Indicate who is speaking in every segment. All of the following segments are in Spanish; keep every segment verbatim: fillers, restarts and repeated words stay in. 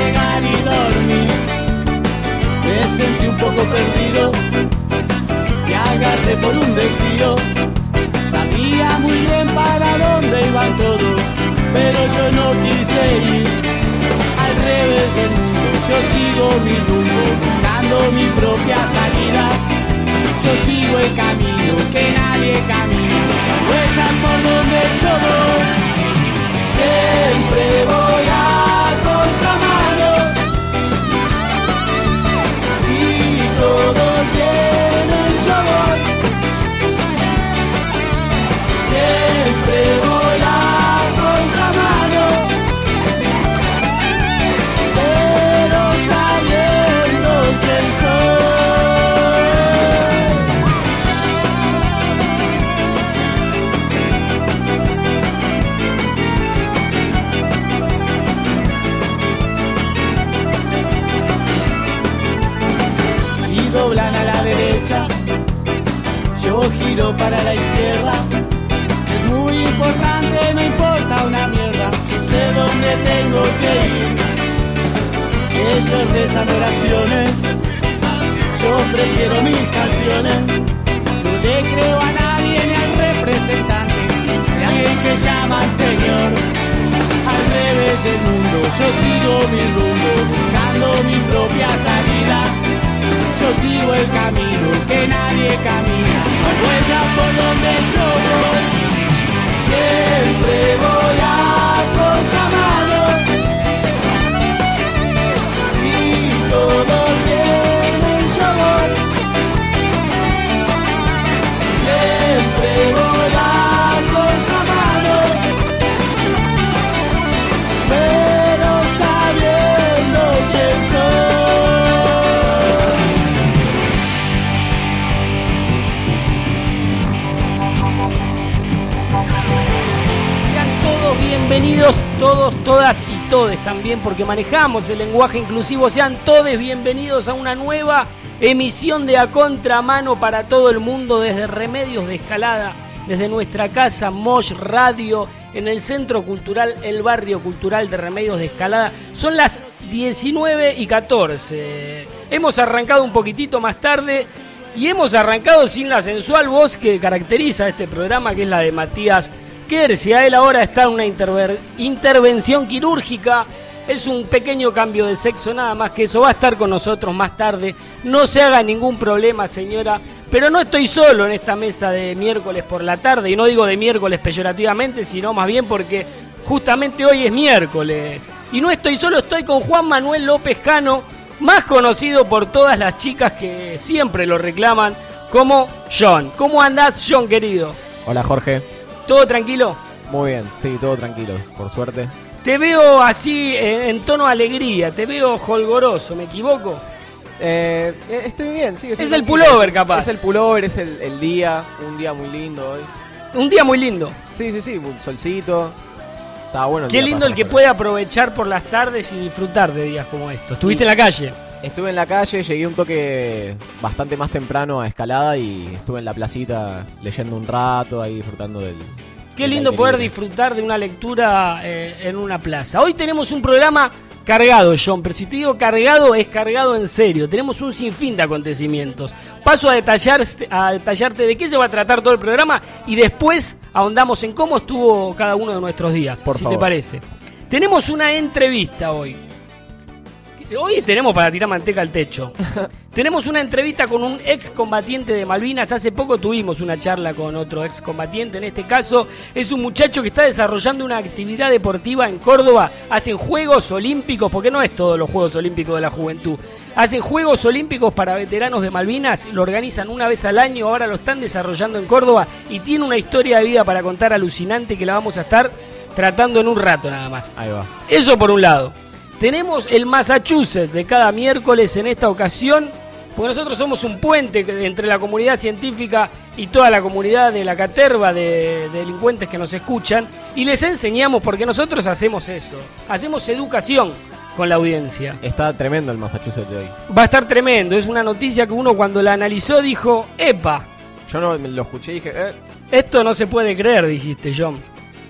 Speaker 1: llegar y dormir. Me sentí un poco perdido, te agarré por un desvío. Sabía muy bien para dónde iban todos, pero yo no quise ir. Al revés del mundo, yo sigo mi rumbo, buscando mi propia salida. Yo sigo el camino que nadie camina, huellas por donde yo voy. Siempre voy a contramano. Si todos vienen, yo voy. Siempre voy a contramano, pero sabiendo quién soy. Si doblan a la derecha, yo giro para la izquierda. Muy importante, me importa una mierda. Yo sé dónde tengo que ir. Ellos rezan oraciones, yo prefiero mis canciones. No le creo a nadie ni al representante de alguien que llaman Señor. Al revés del mundo, yo sigo mi rumbo, buscando mi propia salida. Yo sigo el camino que nadie camina, hay huellas por donde yo voy. Siempre voy a contramano. Si todos vienen, yo voy. Siempre voy a contramano, pero sabiendo quién soy.
Speaker 2: Bienvenidos todos, todas y todes también, porque manejamos el lenguaje inclusivo. Sean todos bienvenidos a una nueva emisión de A Contramano para todo el mundo desde Remedios de Escalada, desde nuestra casa Mosh Radio, en el Centro Cultural, el Barrio Cultural de Remedios de Escalada. Son las diecinueve y catorce. Hemos arrancado un poquitito más tarde y hemos arrancado sin la sensual voz que caracteriza este programa, que es la de Matías Quercia. Él ahora está en una interver- intervención quirúrgica. Es un pequeño cambio de sexo, nada más que eso. Va a estar con nosotros más tarde. No se haga ningún problema, señora. Pero no estoy solo en esta mesa de miércoles por la tarde. Y no digo de miércoles peyorativamente, sino más bien porque justamente hoy es miércoles. Y no estoy solo, estoy con Juan Manuel López Cano, más conocido por todas las chicas que siempre lo reclaman como John. ¿Cómo andás, John, querido?
Speaker 3: Hola, Jorge.
Speaker 2: ¿Todo tranquilo?
Speaker 3: Muy bien, sí, todo tranquilo, por suerte.
Speaker 2: Te veo así en, en tono de alegría, te veo holgoroso, ¿me equivoco?
Speaker 3: Eh, estoy bien, sí. Estoy
Speaker 2: es el
Speaker 3: tranquilo.
Speaker 2: pullover, capaz.
Speaker 3: Es el pullover, es el, el día, un día muy lindo hoy.
Speaker 2: Un día muy lindo.
Speaker 3: Sí, sí, sí, un solcito. Está bueno el
Speaker 2: Qué
Speaker 3: día
Speaker 2: lindo el que
Speaker 3: correr.
Speaker 2: puede aprovechar por las tardes y disfrutar de días como estos. ¿Estuviste sí. en la calle?
Speaker 3: Estuve en la calle, llegué un toque bastante más temprano a Escalada y estuve en la placita leyendo un rato, ahí disfrutando del...
Speaker 2: Qué lindo poder disfrutar de una lectura eh, en una plaza. Hoy tenemos un programa cargado, John, pero si te digo cargado, es cargado en serio. Tenemos un sinfín de acontecimientos. Paso a, detallar, a detallarte de qué se va a tratar todo el programa y después ahondamos en cómo estuvo cada uno de nuestros días,
Speaker 3: Por
Speaker 2: si
Speaker 3: favor.
Speaker 2: te parece. Tenemos una entrevista hoy. Hoy tenemos para tirar manteca al techo. Tenemos una entrevista con un ex combatiente de Malvinas. Hace poco tuvimos una charla con otro ex combatiente. En este caso es un muchacho que está desarrollando una actividad deportiva en Córdoba. Hacen Juegos Olímpicos, porque no es todos los Juegos Olímpicos de la juventud. Hacen Juegos Olímpicos para veteranos de Malvinas. Lo organizan una vez al año. Ahora lo están desarrollando en Córdoba. Y tiene una historia de vida para contar alucinante que la vamos a estar tratando en un rato nada más.
Speaker 3: Ahí va.
Speaker 2: Eso por un lado. Tenemos el Massachusetts de cada miércoles en esta ocasión, porque nosotros somos un puente entre la comunidad científica y toda la comunidad de la caterva de, de delincuentes que nos escuchan, y les enseñamos, porque nosotros hacemos eso, hacemos educación con la audiencia.
Speaker 3: Está tremendo el Massachusetts de hoy.
Speaker 2: Va a estar tremendo, es una noticia que uno cuando la analizó dijo, ¡epa!
Speaker 3: Yo no lo escuché y dije, eh.
Speaker 2: Esto no se puede creer, dijiste, John.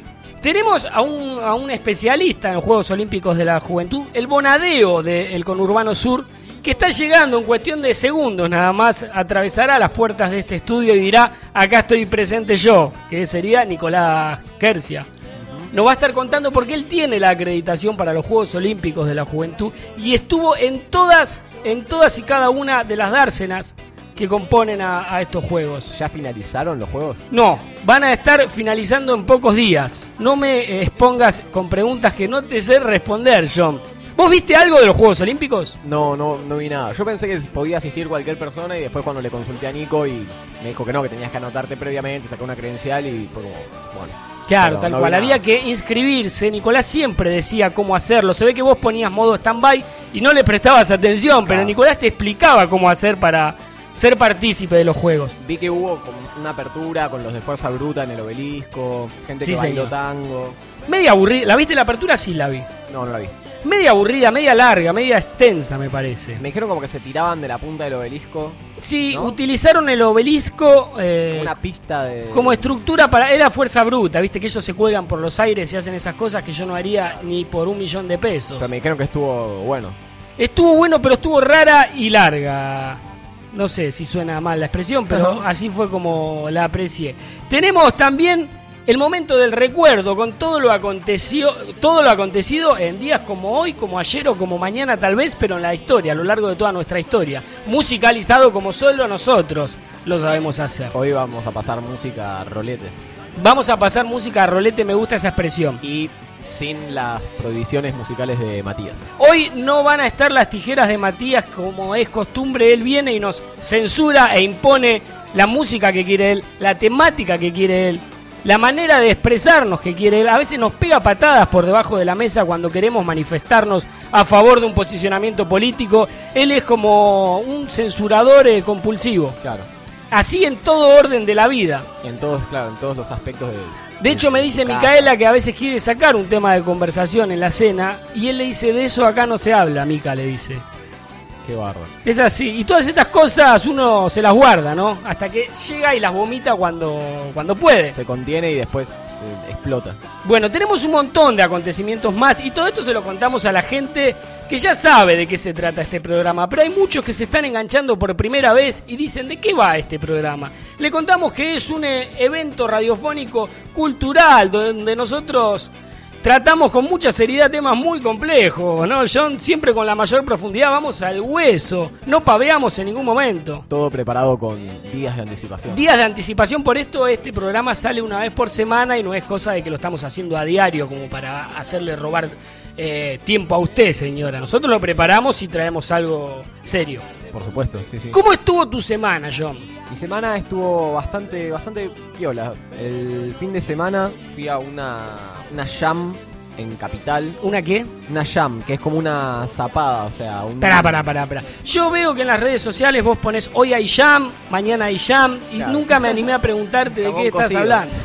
Speaker 2: Tenemos a un, a un especialista en Juegos Olímpicos de la Juventud, el Bonadeo del Conurbano Sur, que está llegando en cuestión de segundos nada más, atravesará las puertas de este estudio y dirá, acá estoy presente yo, que sería Nicolás Quercia. Nos va a estar contando porque él tiene la acreditación para los Juegos Olímpicos de la Juventud y estuvo en todas, en todas y cada una de las dársenas que componen a, a estos Juegos.
Speaker 3: ¿Ya finalizaron los Juegos?
Speaker 2: No, van a estar finalizando en pocos días. No me expongas con preguntas que no te sé responder, John. ¿Vos viste algo de los Juegos Olímpicos?
Speaker 3: No, no, no vi nada. Yo pensé que podía asistir cualquier persona y después cuando le consulté a Nico y me dijo que no, que tenías que anotarte previamente, sacar una credencial y fue como, bueno.
Speaker 2: Claro,
Speaker 3: pero
Speaker 2: tal
Speaker 3: no
Speaker 2: cual.
Speaker 3: vi
Speaker 2: Había
Speaker 3: nada.
Speaker 2: que inscribirse. Nicolás siempre decía cómo hacerlo. Se ve que vos ponías modo stand-by y no le prestabas atención,
Speaker 3: Claro.
Speaker 2: pero Nicolás te explicaba cómo hacer para ser partícipe de los Juegos.
Speaker 3: Vi que hubo como una apertura con los de Fuerza Bruta en el Obelisco, gente
Speaker 2: Sí,
Speaker 3: que bailó
Speaker 2: señor.
Speaker 3: tango.
Speaker 2: Media aburrida. ¿La viste la apertura? Sí, la vi.
Speaker 3: No, no la vi.
Speaker 2: Media aburrida, media larga, media extensa, me parece.
Speaker 3: Me dijeron como que se tiraban de la punta del obelisco,
Speaker 2: Sí,
Speaker 3: ¿no?
Speaker 2: utilizaron el obelisco eh,
Speaker 3: como una pista de...
Speaker 2: como estructura para... Era fuerza bruta, viste que ellos se cuelgan por los aires y hacen esas cosas que yo no haría ni por un millón de pesos.
Speaker 3: Pero me dijeron que estuvo bueno.
Speaker 2: Estuvo bueno, pero estuvo rara y larga. No sé si suena mal la expresión, pero así fue como la aprecié. Tenemos también el momento del recuerdo con todo lo acontecido, todo lo acontecido en días como hoy, como ayer o como mañana tal vez, pero en la historia, a lo largo de toda nuestra historia. Musicalizado como solo nosotros lo sabemos hacer.
Speaker 3: Hoy vamos a pasar música rolete.
Speaker 2: Vamos a pasar música a rolete, me gusta esa expresión.
Speaker 3: Y sin las prohibiciones musicales de Matías.
Speaker 2: Hoy no van a estar las tijeras de Matías como es costumbre. Él viene y nos censura e impone la música que quiere él, la temática que quiere él, la manera de expresarnos que quiere él. A veces nos pega patadas por debajo de la mesa cuando queremos manifestarnos a favor de un posicionamiento político. Él es como un censurador eh, compulsivo.
Speaker 3: Claro.
Speaker 2: Así en todo orden de la vida.
Speaker 3: Y en todos, claro, en todos los aspectos de...
Speaker 2: De hecho, me dice Micaela que a veces quiere sacar un tema de conversación en la cena y él le dice, de eso acá no se habla, Mica le dice.
Speaker 3: Qué bárbaro.
Speaker 2: Es así, y todas estas cosas uno se las guarda, ¿no? Hasta que llega y las vomita cuando, cuando puede.
Speaker 3: Se contiene y después eh, explota.
Speaker 2: Bueno, tenemos un montón de acontecimientos más y todo esto se lo contamos a la gente que ya sabe de qué se trata este programa, pero hay muchos que se están enganchando por primera vez y dicen, ¿de qué va este programa? Le contamos que es un eh, evento radiofónico cultural donde nosotros tratamos con mucha seriedad temas muy complejos, ¿no, John? Siempre con la mayor profundidad, vamos al hueso, no paveamos en ningún momento.
Speaker 3: Todo preparado con días de anticipación.
Speaker 2: Días de anticipación, por esto este programa sale una vez por semana y no es cosa de que lo estamos haciendo a diario como para hacerle robar eh, tiempo a usted, señora. Nosotros lo preparamos y traemos algo serio.
Speaker 3: Por supuesto, sí, sí.
Speaker 2: ¿Cómo estuvo tu semana, John?
Speaker 3: Mi semana estuvo bastante, bastante piola. El fin de semana fui a una, una jam en Capital.
Speaker 2: ¿Una qué?
Speaker 3: Una jam, que es como una zapada, o sea... Un...
Speaker 2: Pará, pará, pará, pará. Yo veo que en las redes sociales vos pones hoy hay jam, mañana hay jam, y
Speaker 3: Claro.
Speaker 2: nunca me animé a preguntarte de
Speaker 3: Jabón
Speaker 2: qué estás
Speaker 3: cocido.
Speaker 2: hablando.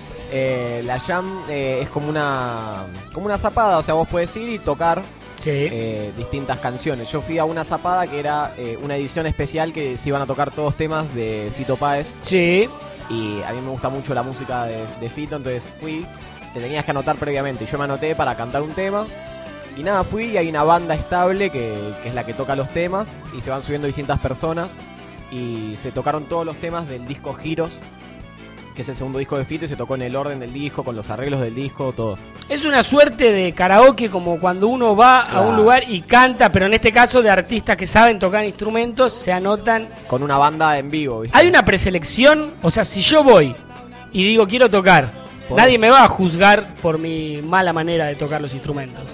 Speaker 3: Eh, la jam eh, es como una, como una zapada, o sea, vos podés ir y tocar
Speaker 2: Sí.
Speaker 3: eh, distintas canciones. Yo fui a una zapada que era eh, una edición especial que se iban a tocar todos temas de Fito Páez.
Speaker 2: Sí.
Speaker 3: Y a mí me gusta mucho la música de, de Fito, entonces fui, te tenías que anotar previamente. Y yo me anoté para cantar un tema. Y nada, fui y hay una banda estable que, que es la que toca los temas. Y se van subiendo distintas personas. Y se tocaron todos los temas del disco Giros, que es el segundo disco de Fito, y se tocó en el orden del disco, con los arreglos del disco, todo.
Speaker 2: Es una suerte de karaoke como cuando uno va
Speaker 3: Claro.
Speaker 2: a un lugar y canta, pero en este caso de artistas que saben tocar instrumentos, se anotan.
Speaker 3: Con una banda en vivo, ¿viste?
Speaker 2: Hay una preselección, o sea, si yo voy y digo quiero tocar,
Speaker 3: Podés.
Speaker 2: nadie me va a juzgar por mi mala manera de tocar los instrumentos.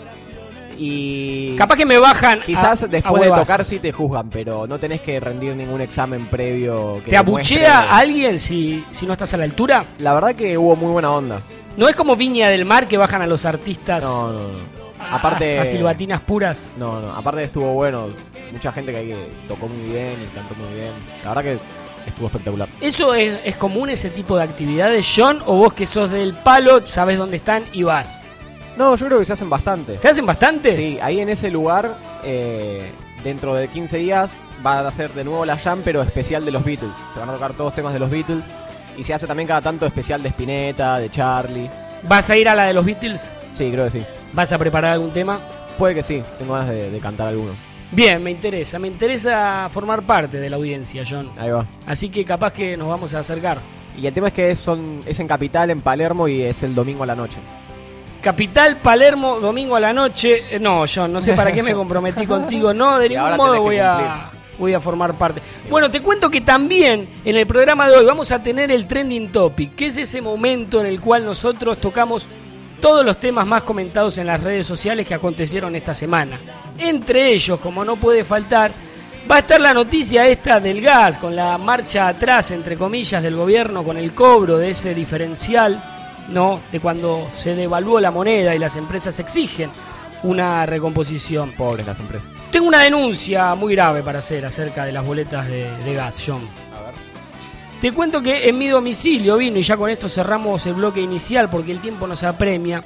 Speaker 3: Y
Speaker 2: Capaz que me bajan a-
Speaker 3: quizás
Speaker 2: a
Speaker 3: después de
Speaker 2: huevazos.
Speaker 3: tocar sí te juzgan, pero no tenés que rendir ningún examen previo que
Speaker 2: ¿Te abuchea
Speaker 3: demuestre-
Speaker 2: a alguien si, si no estás a la altura?
Speaker 3: La verdad que hubo muy buena onda.
Speaker 2: No es como Viña del Mar que bajan a los artistas
Speaker 3: No, no, no.
Speaker 2: a,
Speaker 3: Aparte,
Speaker 2: a silbatinas puras.
Speaker 3: No, no. Aparte estuvo bueno. Mucha gente que ahí que tocó muy bien y cantó muy bien. La verdad que estuvo espectacular.
Speaker 2: ¿Eso es, es común, ese tipo de actividades, John? ¿O vos que sos del palo, sabés dónde están y vas?
Speaker 3: No, yo creo que se hacen bastante.
Speaker 2: ¿Se hacen bastantes?
Speaker 3: Sí, ahí en ese lugar, eh, dentro de quince días, van a hacer de nuevo la jam, pero especial de los Beatles. Se van a tocar todos temas de los Beatles. Y se hace también cada tanto especial de Spinetta, de Charlie.
Speaker 2: ¿Vas a ir a la de los Beatles?
Speaker 3: Sí, creo que sí.
Speaker 2: ¿Vas a preparar algún tema?
Speaker 3: Puede que sí, tengo ganas de, de cantar alguno.
Speaker 2: Bien, me interesa, me interesa formar parte de la audiencia, John.
Speaker 3: Ahí va.
Speaker 2: Así que capaz que nos vamos a acercar.
Speaker 3: Y el tema es que es, son, es en Capital, en Palermo, y es el domingo a la noche.
Speaker 2: Capital, Palermo, domingo a la noche. Eh, no, John, no sé para qué me comprometí contigo. No, de ningún modo voy a, voy a formar parte. Bueno, te cuento que también en el programa de hoy vamos a tener el Trending Topic, que es ese momento en el cual nosotros tocamos todos los temas más comentados en las redes sociales que acontecieron esta semana. Entre ellos, como no puede faltar, va a estar la noticia esta del gas, con la marcha atrás, entre comillas, del gobierno, con el cobro de ese diferencial, ¿no? De cuando se devaluó la moneda y las empresas exigen una recomposición.
Speaker 3: Pobres las empresas.
Speaker 2: Tengo una denuncia muy grave para hacer acerca de las boletas de, de gas, John.
Speaker 3: A ver.
Speaker 2: Te cuento que en mi domicilio vino, y ya con esto cerramos el bloque inicial porque el tiempo nos apremia.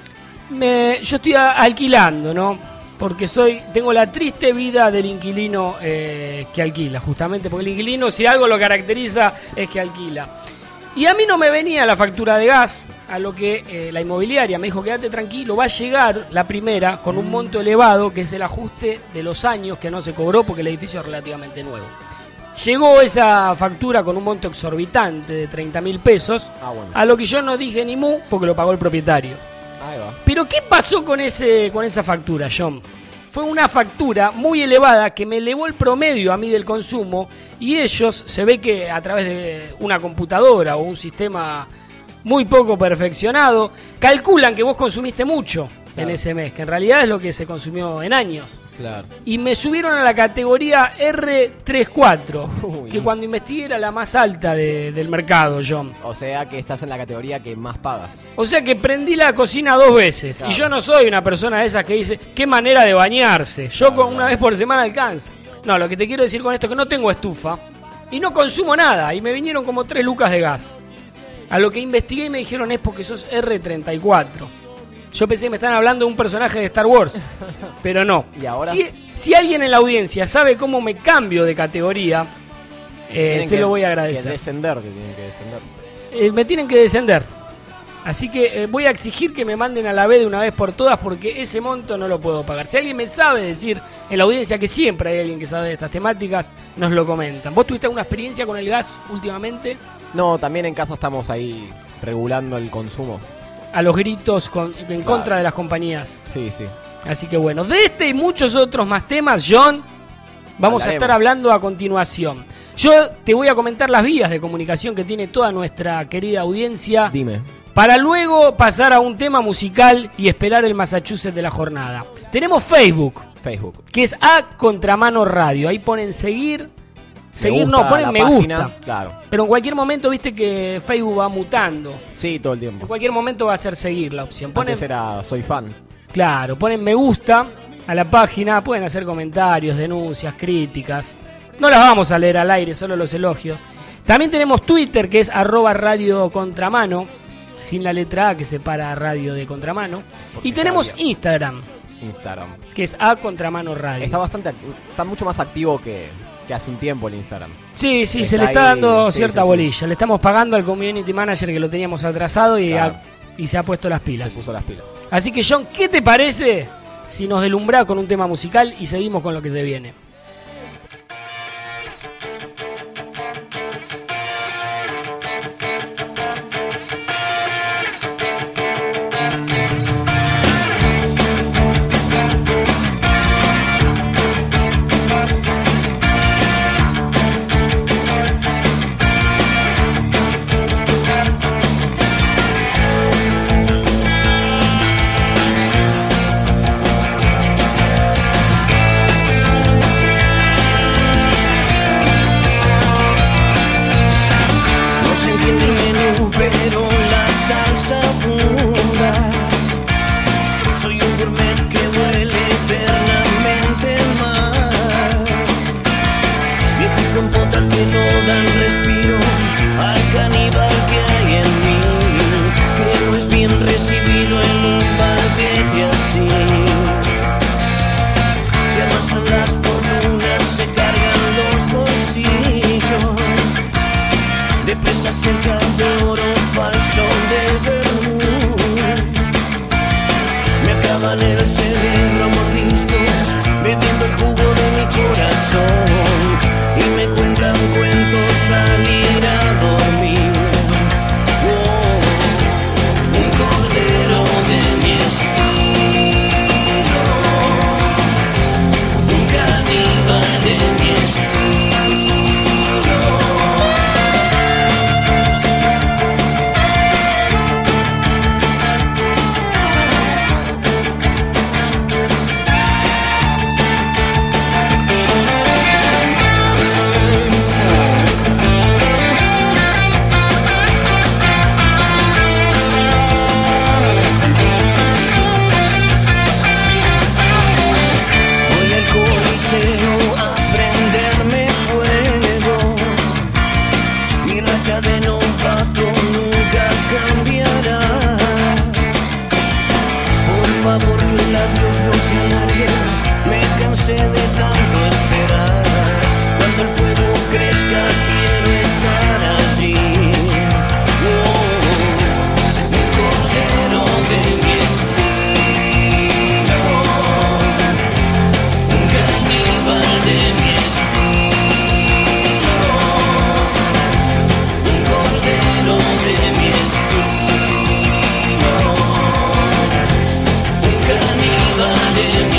Speaker 2: Me, yo estoy a, alquilando, ¿no? Porque soy tengo la triste vida del inquilino eh, que alquila, justamente porque el inquilino, si algo lo caracteriza, es que alquila. Y a mí no me venía la factura de gas, a lo que eh, la inmobiliaria me dijo, quédate tranquilo, va a llegar la primera con un monto elevado, que es el ajuste de los años que no se cobró porque el edificio es relativamente nuevo. Llegó esa factura con un monto exorbitante de treinta mil pesos,
Speaker 3: Ah, bueno.
Speaker 2: a lo que yo no dije ni mu porque lo pagó el propietario.
Speaker 3: Ahí va.
Speaker 2: Pero ¿qué pasó con ese con esa factura, John? Fue una factura muy elevada que me elevó el promedio a mí del consumo, y ellos, se ve que a través de una computadora o un sistema muy poco perfeccionado, calculan que vos consumiste mucho, claro, en ese mes, que en realidad es lo que se consumió en años.
Speaker 3: Claro.
Speaker 2: Y me subieron a la categoría R treinta y cuatro,
Speaker 3: Uy.
Speaker 2: que cuando investigué era la más alta de, del mercado, John.
Speaker 3: O sea que estás en la categoría que más paga.
Speaker 2: O sea que prendí la cocina dos veces.
Speaker 3: Claro.
Speaker 2: Y yo no soy una persona de esas que dice, qué manera de bañarse. Yo
Speaker 3: Claro,
Speaker 2: con una
Speaker 3: claro.
Speaker 2: vez por semana alcanza. No, lo que te quiero decir con esto es que no tengo estufa y no consumo nada. Y me vinieron como tres lucas de gas. A lo que investigué y me dijeron es porque sos R treinta y cuatro. Yo pensé que me estaban hablando de un personaje de Star Wars, pero no.
Speaker 3: ¿Y ahora?
Speaker 2: Si, si alguien en la audiencia sabe cómo me cambio de categoría, eh,
Speaker 3: Tienen
Speaker 2: se
Speaker 3: que-
Speaker 2: lo voy a
Speaker 3: Que
Speaker 2: agradecer.
Speaker 3: descender, que tienen que descender.
Speaker 2: Eh, me tienen que descender. Así que eh, voy a exigir que me manden a la B de una vez por todas, porque ese monto no lo puedo pagar. Si alguien me sabe decir en la audiencia, que siempre hay alguien que sabe de estas temáticas, nos lo comentan. ¿Vos tuviste alguna experiencia con el gas últimamente?
Speaker 3: No, también en casa estamos ahí regulando el consumo.
Speaker 2: A los gritos con, en
Speaker 3: Claro.
Speaker 2: contra de las compañías.
Speaker 3: Sí, sí.
Speaker 2: Así que bueno, de este y muchos otros más temas, John, vamos
Speaker 3: Hablaremos.
Speaker 2: a estar hablando a continuación. Yo te voy a comentar las vías de comunicación que tiene toda nuestra querida audiencia,
Speaker 3: Dime.
Speaker 2: para luego pasar a un tema musical y esperar el Massachusetts de la jornada. Tenemos Facebook,
Speaker 3: Facebook.
Speaker 2: que es A Contramano Radio. Ahí ponen seguir. Seguir
Speaker 3: Me
Speaker 2: no,
Speaker 3: gusta
Speaker 2: ponen
Speaker 3: la
Speaker 2: me
Speaker 3: página,
Speaker 2: gusta.
Speaker 3: Claro.
Speaker 2: Pero en cualquier momento viste que Facebook va mutando.
Speaker 3: Sí, todo el
Speaker 2: En
Speaker 3: tiempo.
Speaker 2: cualquier momento va a ser seguir la opción. Ponen,
Speaker 3: Antes era soy fan.
Speaker 2: claro, ponen me gusta a la página, pueden hacer comentarios, denuncias, críticas. No las vamos a leer al aire, solo los elogios. También tenemos Twitter, que es arroba radio contramano, sin la letra A que separa radio de contramano.
Speaker 3: Porque
Speaker 2: Y tenemos
Speaker 3: ya había.
Speaker 2: Instagram,
Speaker 3: Instagram.
Speaker 2: que es A Contramano Radio.
Speaker 3: Está bastante, act- está mucho más activo que, que hace un tiempo el Instagram.
Speaker 2: Sí, sí,
Speaker 3: Está
Speaker 2: se le está
Speaker 3: ahí,
Speaker 2: dando
Speaker 3: sí,
Speaker 2: cierta
Speaker 3: sí, sí.
Speaker 2: bolilla. Le estamos pagando al community manager que lo teníamos atrasado y,
Speaker 3: Claro.
Speaker 2: ha- y se ha puesto las pilas.
Speaker 3: Se puso las pilas.
Speaker 2: Así que John, ¿qué te parece si nos delumbra con un tema musical y seguimos con lo que se viene?
Speaker 4: No se entiende el menú, pero la salsa abunda. Soy un gourmet que huele eternamente mal. Viejas con botas que no dan respiro al caníbal que hay en mí, que no es bien recibido en un banquete así. Se amasan las fortunas, se cargan los bolsillos de presa seca, de oro falso, de vermú. queman el cerebro a mordiscos, bebiendo el jugo de mi corazón, y me cuentan cuentos al ir a dormir. Oh, un cordero de mi estilo, un caníbal de mi estilo. Dios no se alargue, me cansé de tanto esperar. Cuando el fuego crezca quiero estar allí. Oh, un cordero de mi estilo, un caníbal de mi estilo, un cordero de mi estilo. De mi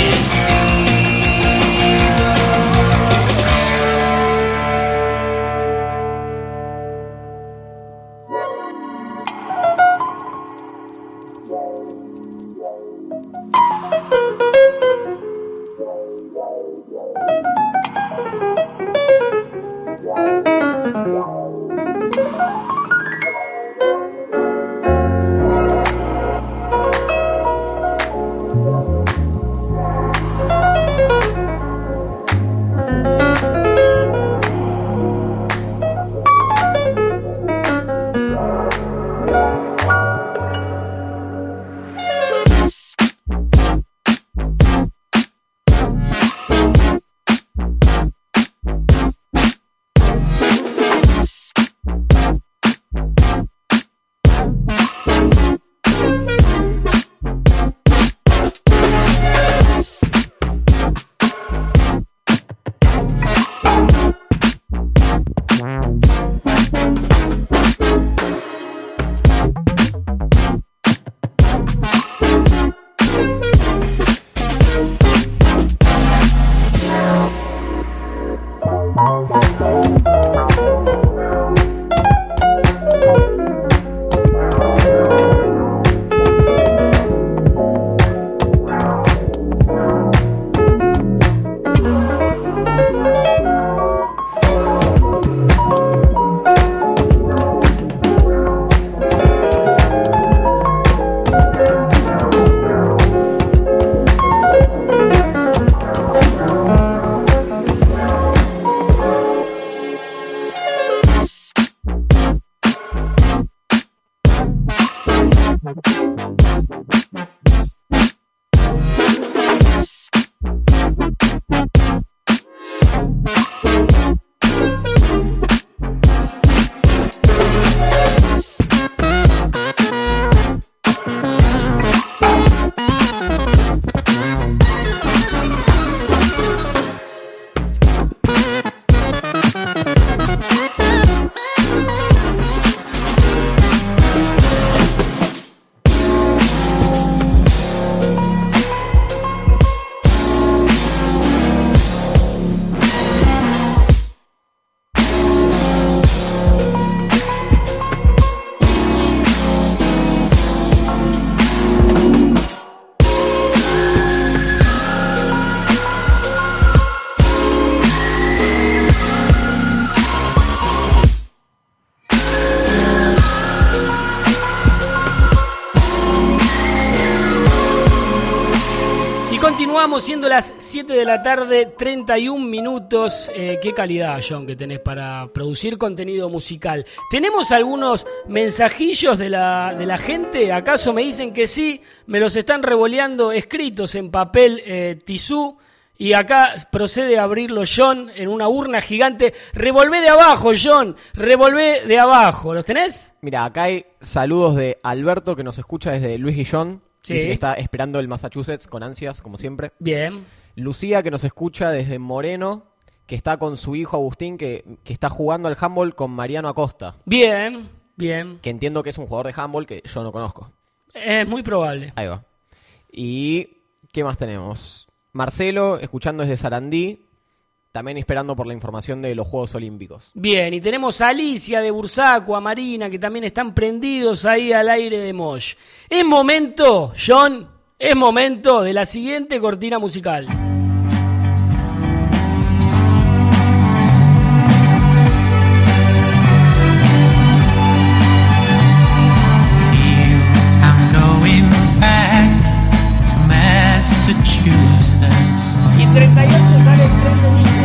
Speaker 2: Continuamos siendo las siete de la tarde, treinta y un minutos. Eh, qué calidad, John, que tenés para producir contenido musical. ¿Tenemos algunos mensajillos de la, de la gente? ¿Acaso me dicen que sí? Me los están revoleando escritos en papel eh, tisú. Y acá procede a abrirlo John en una urna gigante. Revolvé de abajo, John. Revolvé de abajo. ¿Los tenés?
Speaker 3: Mira, acá hay saludos de Alberto, que nos escucha desde Luis Guillón.
Speaker 2: Sí.
Speaker 3: Dice que está esperando el Massachusetts con ansias, como siempre.
Speaker 2: Bien.
Speaker 3: Lucía, que nos escucha desde Moreno, que está con su hijo Agustín, que, que está jugando al handball con Mariano Acosta.
Speaker 2: Bien, bien.
Speaker 3: Que entiendo que es un jugador de handball que yo no conozco.
Speaker 2: Es muy probable.
Speaker 3: Ahí va. Y, ¿qué más tenemos? Marcelo, escuchando desde Sarandí, también esperando por la información de los Juegos Olímpicos.
Speaker 2: Bien, y tenemos a Alicia de Bursaco, a Marina, que también están prendidos ahí al aire de Mosh. Es momento, John, es momento de la siguiente cortina musical. Y treinta y ocho sale el tren de Nico.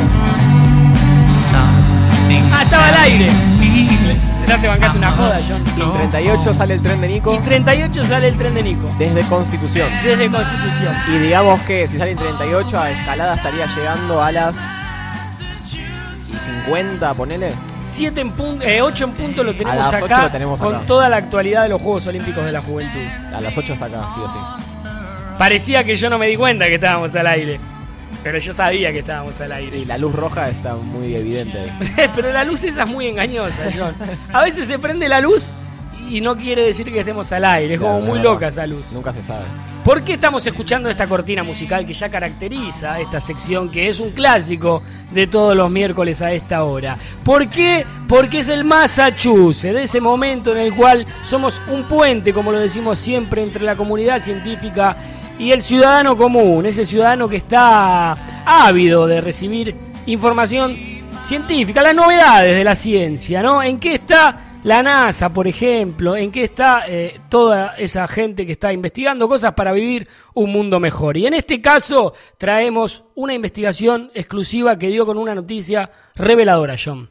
Speaker 2: Ah, estaba al aire. Ya te bancaste una joda, John.
Speaker 3: Y en treinta y ocho sale el tren de Nico.
Speaker 2: Y treinta y ocho sale el tren de Nico.
Speaker 3: Desde Constitución.
Speaker 2: Desde Constitución.
Speaker 3: Y digamos que si sale en treinta y ocho, a Escalada estaría llegando a las cincuenta, ponele.
Speaker 2: siete en punto, eh, ocho en punto lo tenemos
Speaker 3: A las
Speaker 2: acá,
Speaker 3: ocho lo tenemos
Speaker 2: con
Speaker 3: acá.
Speaker 2: toda la actualidad de los Juegos Olímpicos de la Juventud.
Speaker 3: A las ocho está acá, sí o sí.
Speaker 2: Parecía que yo no me di cuenta que estábamos al aire, pero yo sabía que estábamos al aire.
Speaker 3: Y la luz roja está muy evidente.
Speaker 2: Pero la luz esa es muy engañosa, John. A veces se prende la luz y no quiere decir que estemos al aire. Es
Speaker 3: Claro,
Speaker 2: como muy
Speaker 3: es verdad.
Speaker 2: loca esa luz.
Speaker 3: Nunca se sabe.
Speaker 2: ¿Por qué estamos escuchando esta cortina musical que ya caracteriza esta sección, que es un clásico de todos los miércoles a esta hora? ¿Por qué? Porque es el Massachusetts, de ese momento en el cual somos un puente, como lo decimos siempre, entre la comunidad científica y el ciudadano común, ese ciudadano que está ávido de recibir información científica, las novedades de la ciencia, ¿no? ¿En qué está la NASA, por ejemplo? ¿En qué está eh, toda esa gente que está investigando cosas para vivir un mundo mejor? Y en este caso traemos una investigación exclusiva que dio con una noticia reveladora, John.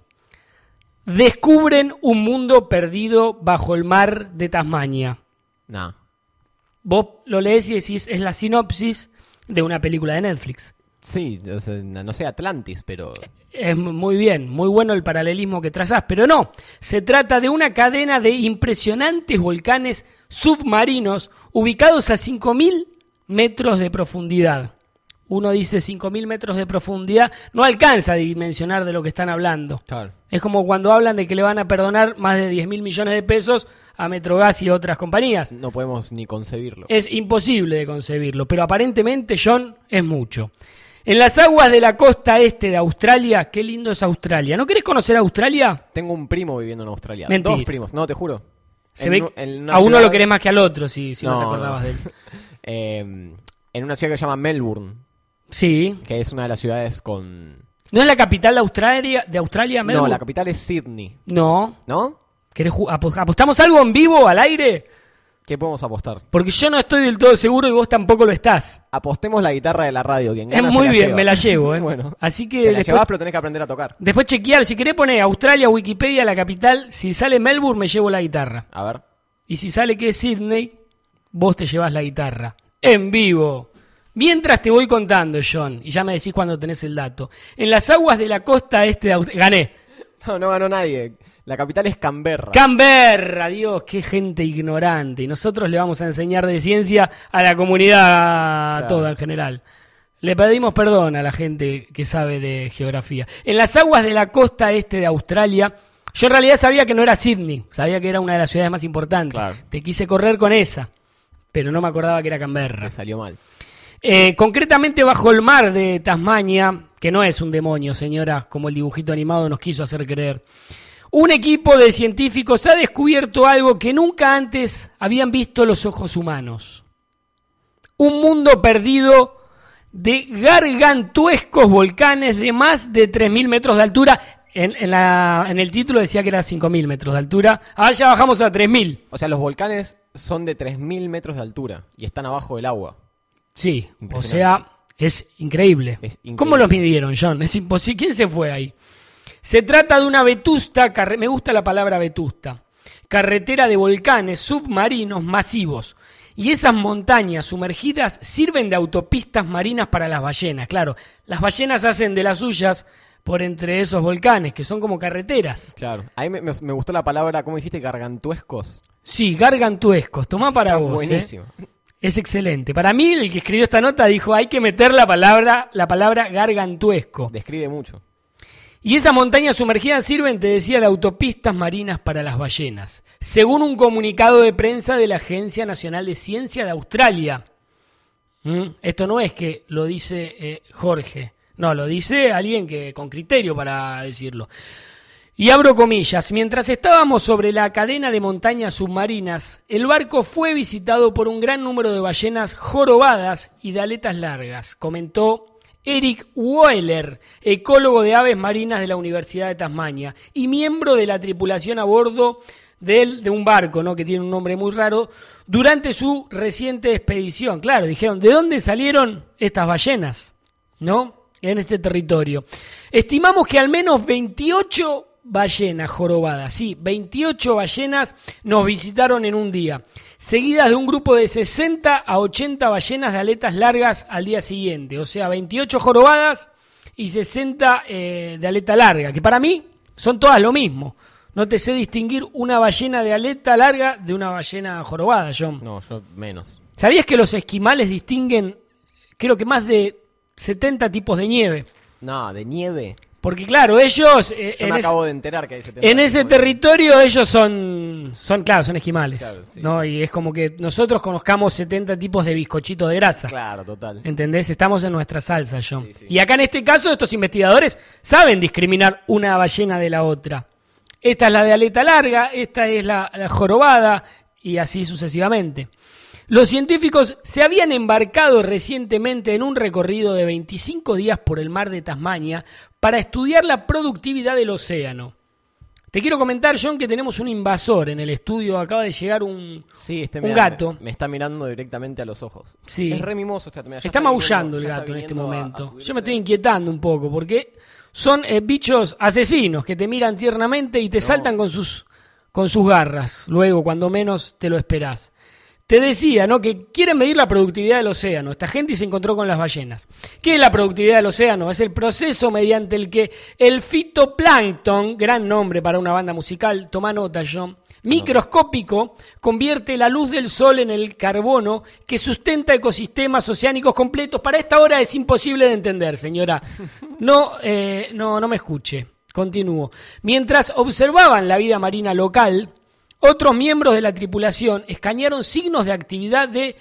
Speaker 2: Descubren un mundo perdido bajo el mar de Tasmania.
Speaker 3: Nah.
Speaker 2: Vos lo lees y decís, es la sinopsis de una película de Netflix.
Speaker 3: Sí, o sea, no sé, Atlantis, pero...
Speaker 2: Es muy bien, muy bueno el paralelismo que trazás, pero no. Se trata de una cadena de impresionantes volcanes submarinos ubicados a cinco mil metros de profundidad. Uno dice cinco mil metros de profundidad, no alcanza a dimensionar de lo que están hablando.
Speaker 3: Claro.
Speaker 2: Es como cuando hablan de que le van a perdonar más de diez mil millones de pesos a Metrogas y otras compañías.
Speaker 3: No podemos ni concebirlo.
Speaker 2: Es imposible de concebirlo, pero aparentemente, John, es mucho. En las aguas de la costa este de Australia, qué lindo es Australia. ¿No querés conocer Australia?
Speaker 3: Tengo un primo viviendo en Australia.
Speaker 2: Mentira.
Speaker 3: Dos primos, no, te juro.
Speaker 2: Se
Speaker 3: En
Speaker 2: ve
Speaker 3: un-
Speaker 2: que
Speaker 3: en una
Speaker 2: a uno
Speaker 3: ciudad-
Speaker 2: lo querés más que al otro, si, si no,
Speaker 3: No,
Speaker 2: te acordabas
Speaker 3: no.
Speaker 2: de él.
Speaker 3: Eh, en una ciudad que se llama Melbourne,
Speaker 2: Sí.
Speaker 3: que es una de las ciudades con...
Speaker 2: ¿No es la capital de Australia, de Australia,
Speaker 3: No,
Speaker 2: Melbourne?
Speaker 3: la capital es Sydney,
Speaker 2: No.
Speaker 3: ¿no?
Speaker 2: ¿Querés ju- apo- ¿Apostamos algo en vivo, al aire?
Speaker 3: ¿Qué podemos apostar?
Speaker 2: Porque yo no estoy del todo seguro y vos tampoco lo estás.
Speaker 3: Apostemos la guitarra de la radio. Quien
Speaker 2: Es
Speaker 3: gana se
Speaker 2: muy
Speaker 3: la
Speaker 2: bien,
Speaker 3: lleva.
Speaker 2: me la llevo, ¿eh?
Speaker 3: Bueno,
Speaker 2: Así que
Speaker 3: te la
Speaker 2: después,
Speaker 3: llevas, pero tenés que aprender a tocar.
Speaker 2: después chequear. Si querés poner Australia, Wikipedia, la capital. Si sale Melbourne, me llevo la guitarra.
Speaker 3: A ver.
Speaker 2: Y si sale que es Sydney, vos te llevas la guitarra. En vivo. Mientras te voy contando, John, y ya me decís cuando tenés el dato. En las aguas de la costa este de Australia... Gané.
Speaker 3: No, no ganó nadie. La capital es Canberra.
Speaker 2: Canberra, Dios, qué gente ignorante. Y nosotros le vamos a enseñar de ciencia a la comunidad
Speaker 3: Claro.
Speaker 2: toda en general. Le pedimos perdón a la gente que sabe de geografía. En las aguas de la costa este de Australia, yo en realidad sabía que no era Sydney, sabía que era una de las ciudades más importantes.
Speaker 3: Claro.
Speaker 2: Te quise correr con esa, pero no me acordaba que era Canberra.
Speaker 3: Me salió mal.
Speaker 2: Eh, concretamente bajo el mar de Tasmania, que no es un demonio, señora, como el dibujito animado nos quiso hacer creer. Un equipo de científicos ha descubierto algo que nunca antes habían visto los ojos humanos. Un mundo perdido de gargantuescos volcanes de más de tres mil metros de altura. En, en, la, en el título decía que era cinco mil metros de altura. Ahora ya bajamos a tres mil.
Speaker 3: O sea, los volcanes son de tres mil metros de altura y están abajo del agua.
Speaker 2: Sí, o
Speaker 3: Impresionante.
Speaker 2: sea, es increíble.
Speaker 3: Es increíble.
Speaker 2: ¿Cómo los midieron, John? Es imposible. ¿Quién se fue ahí? Se trata de una vetusta, carre- me gusta la palabra vetusta, carretera de volcanes submarinos masivos. Y esas montañas sumergidas sirven de autopistas marinas para las ballenas. Claro, las ballenas hacen de las suyas por entre esos volcanes, que son como carreteras.
Speaker 3: Claro. A mí me, me- me gustó la palabra, ¿cómo dijiste? Gargantuescos.
Speaker 2: Sí, gargantuescos. Tomá para
Speaker 3: Está
Speaker 2: vos. ¿eh?
Speaker 3: buenísimo.
Speaker 2: Es excelente. Para mí, el que escribió esta nota dijo, hay que meter la palabra, la palabra gargantuesco.
Speaker 3: Describe mucho.
Speaker 2: Y esas montañas sumergidas sirven, te decía, de autopistas marinas para las ballenas, según un comunicado de prensa de la Agencia Nacional de Ciencia de Australia. ¿Mm? Esto no es que lo dice eh, Jorge, no, lo dice alguien que con criterio para decirlo. Y abro comillas, mientras estábamos sobre la cadena de montañas submarinas, el barco fue visitado por un gran número de ballenas jorobadas y de aletas largas, comentó Eric Wheeler, ecólogo de aves marinas de la Universidad de Tasmania y miembro de la tripulación a bordo de, él, de un barco, ¿no?, que tiene un nombre muy raro, durante su reciente expedición. Claro, dijeron, ¿de dónde salieron estas ballenas? ¿No? En este territorio. Estimamos que al menos veintiocho ballenas jorobadas, sí, veintiocho ballenas nos visitaron en un día, seguidas de un grupo de sesenta a ochenta ballenas de aletas largas al día siguiente, o sea, veintiocho jorobadas y sesenta eh, de aleta larga, que para mí son todas lo mismo. No te sé distinguir una ballena de aleta larga de una ballena jorobada, John.
Speaker 3: No, yo menos.
Speaker 2: ¿Sabías que los esquimales distinguen, creo que más de setenta tipos de nieve?
Speaker 3: No, de nieve.
Speaker 2: Porque claro, ellos... Eh,
Speaker 3: Yo
Speaker 2: en
Speaker 3: me
Speaker 2: es,
Speaker 3: acabo de enterar que hay setenta.
Speaker 2: En ese territorio ellos son, son, claro, son esquimales.
Speaker 3: Claro, sí,
Speaker 2: ¿no?
Speaker 3: sí.
Speaker 2: Y es como que nosotros conozcamos setenta tipos de bizcochitos de grasa.
Speaker 3: Claro, total.
Speaker 2: ¿Entendés? Estamos en nuestra salsa, John.
Speaker 3: Sí, sí.
Speaker 2: Y acá en este caso estos investigadores saben discriminar una ballena de la otra. Esta es la de aleta larga, esta es la, la jorobada y así sucesivamente. Los científicos se habían embarcado recientemente en un recorrido de veinticinco días por el mar de Tasmania para estudiar la productividad del océano. Te quiero comentar, John, que tenemos un invasor en el estudio. Acaba de llegar un,
Speaker 3: sí, este
Speaker 2: un
Speaker 3: me,
Speaker 2: gato.
Speaker 3: Me, me está mirando directamente a los ojos.
Speaker 2: Sí.
Speaker 3: Es re mimoso. Está,
Speaker 2: está, está maullando el gato en este momento.
Speaker 3: A, a
Speaker 2: Yo me estoy inquietando un poco porque son eh, bichos asesinos que te miran tiernamente y te no. saltan con sus, con sus garras. Luego, cuando menos te lo esperás. Te decía, ¿no?, que quieren medir la productividad del océano. Esta gente se encontró con las ballenas. ¿Qué es la productividad del océano? Es el proceso mediante el que el fitoplancton, gran nombre para una banda musical, toma nota, John, microscópico, convierte la luz del sol en el carbono que sustenta ecosistemas oceánicos completos. Para esta hora es imposible de entender, señora. No, eh, no, no me escuche. Continúo. Mientras observaban la vida marina local, otros miembros de la tripulación escanearon signos de actividad de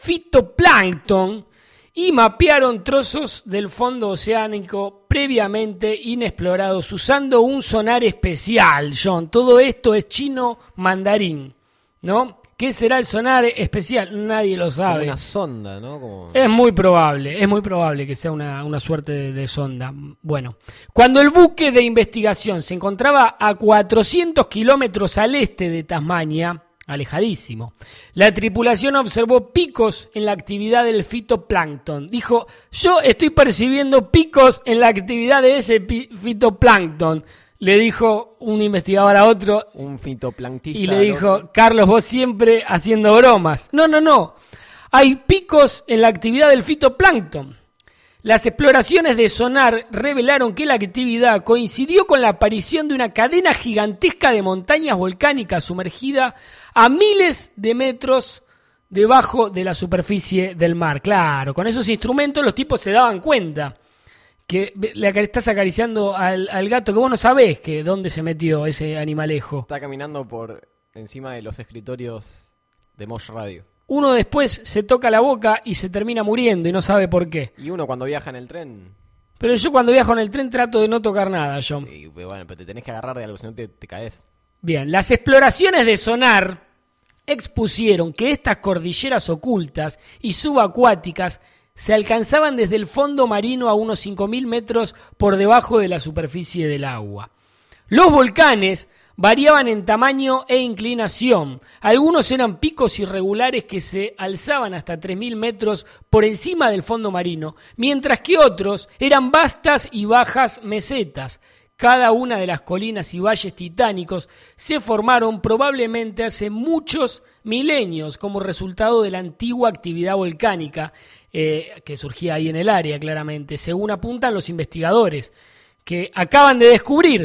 Speaker 2: fitoplancton y mapearon trozos del fondo oceánico previamente inexplorados usando un sonar especial, John. Todo esto es chino mandarín, ¿no? ¿Qué será el sonar especial? Nadie lo sabe.
Speaker 3: Como una sonda, ¿no? Como...
Speaker 2: Es muy probable, es muy probable que sea una, una suerte de, de sonda. Bueno, cuando el buque de investigación se encontraba a cuatrocientos kilómetros al este de Tasmania, alejadísimo, la tripulación observó picos en la actividad del fitoplancton. Dijo, yo estoy percibiendo picos en la actividad de ese pi- fitoplancton. Le dijo un investigador a otro.
Speaker 3: Un fitoplanctista.
Speaker 2: Y le dijo, ¿no? Carlos, vos siempre haciendo bromas. No, no, no. Hay picos en la actividad del fitoplancton. Las exploraciones de sonar revelaron que la actividad coincidió con la aparición de una cadena gigantesca de montañas volcánicas sumergida a miles de metros debajo de la superficie del mar. Claro, con esos instrumentos los tipos se daban cuenta que le estás acariciando al, al gato que vos no sabés que dónde se metió ese animalejo.
Speaker 3: Está caminando por encima de los escritorios de Mosh Radio.
Speaker 2: Uno después se toca la boca y se termina muriendo y no sabe por qué.
Speaker 3: Y uno cuando viaja en el tren...
Speaker 2: Pero yo cuando viajo en el tren trato de no tocar nada, John.
Speaker 3: Y, bueno, pero te tenés que agarrar de algo, si no te, te caes.
Speaker 2: Bien, las exploraciones de sonar expusieron que estas cordilleras ocultas y subacuáticas se alcanzaban desde el fondo marino a unos cinco mil metros por debajo de la superficie del agua. Los volcanes variaban en tamaño e inclinación. Algunos eran picos irregulares que se alzaban hasta tres mil metros por encima del fondo marino, mientras que otros eran vastas y bajas mesetas. Cada una de las colinas y valles titánicos se formaron probablemente hace muchos milenios como resultado de la antigua actividad volcánica eh, que surgía ahí en el área, claramente, según apuntan los investigadores, que acaban de descubrir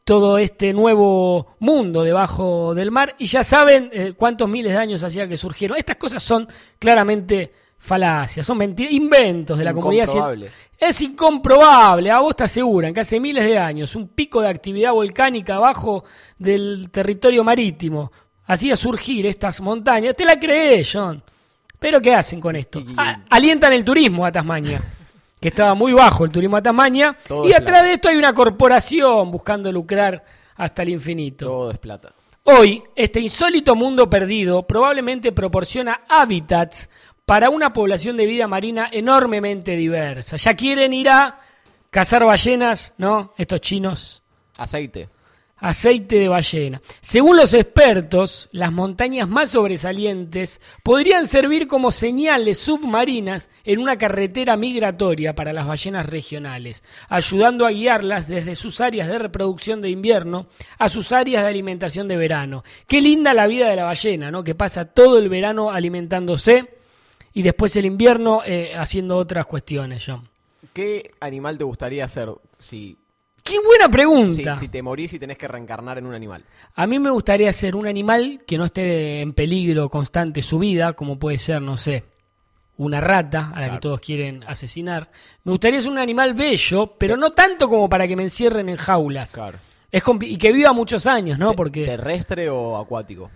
Speaker 2: todo este nuevo mundo debajo del mar, y ya saben eh, cuántos miles de años hacía que surgieron. Estas cosas son claramente falacias, son mentiras, inventos de la comunidad científica. Es incomprobable, a vos te aseguran que hace miles de años un pico de actividad volcánica abajo del territorio marítimo hacía surgir estas montañas. Te la creés, John. ¿Pero qué hacen con esto? A- alientan el turismo a Tasmania, que estaba muy bajo el turismo a Tasmania,
Speaker 3: Todo
Speaker 2: y
Speaker 3: es
Speaker 2: atrás
Speaker 3: plata.
Speaker 2: de esto hay una corporación buscando lucrar hasta el infinito.
Speaker 3: Todo es plata.
Speaker 2: Hoy, este insólito mundo perdido probablemente proporciona hábitats para una población de vida marina enormemente diversa. Ya quieren ir a cazar ballenas, ¿no? Estos chinos.
Speaker 3: Aceite.
Speaker 2: Aceite de ballena. Según los expertos, las montañas más sobresalientes podrían servir como señales submarinas en una carretera migratoria para las ballenas regionales, ayudando a guiarlas desde sus áreas de reproducción de invierno a sus áreas de alimentación de verano. Qué linda la vida de la ballena, ¿no? Que pasa todo el verano alimentándose y después el invierno eh, haciendo otras cuestiones, John.
Speaker 3: ¿Qué animal te gustaría ser si,
Speaker 2: ¡Qué buena
Speaker 3: si,
Speaker 2: pregunta!
Speaker 3: si te morís y tenés que reencarnar en un animal?
Speaker 2: A mí me gustaría ser un animal que no esté en peligro constante su vida, como puede ser, no sé, una rata a la
Speaker 3: Claro.
Speaker 2: que todos quieren asesinar. Me gustaría ser un animal bello, pero no tanto como para que me encierren en jaulas.
Speaker 3: Claro.
Speaker 2: Es compli- y que viva muchos años, ¿no? Porque
Speaker 3: ¿Terrestre o acuático?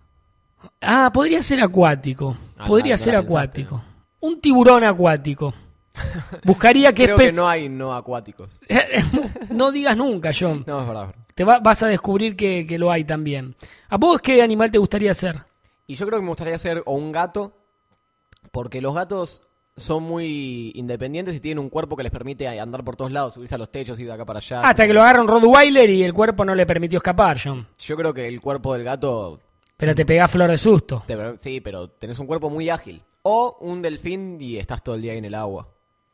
Speaker 2: ah, podría ser acuático.
Speaker 3: Ah,
Speaker 2: podría
Speaker 3: no, no
Speaker 2: ser
Speaker 3: la
Speaker 2: acuático. Un tiburón acuático. Buscaría qué
Speaker 3: Creo que
Speaker 2: especie.
Speaker 3: no hay no acuáticos.
Speaker 2: No digas nunca, John.
Speaker 3: No, es verdad.
Speaker 2: Te va- vas a descubrir que, que lo hay también. ¿A vos qué animal te gustaría ser?
Speaker 3: Y yo creo que me gustaría ser o un gato, porque los gatos son muy independientes y tienen un cuerpo que les permite andar por todos lados, subirse a los techos, ir de acá para allá.
Speaker 2: Hasta que lo agarra un Rottweiler y el cuerpo no le permitió escapar, John.
Speaker 3: Yo creo que el cuerpo del gato...
Speaker 2: Pero te pegás flor de susto.
Speaker 3: te- sí, pero tenés un cuerpo muy ágil. O un delfín y estás todo el día ahí en el agua.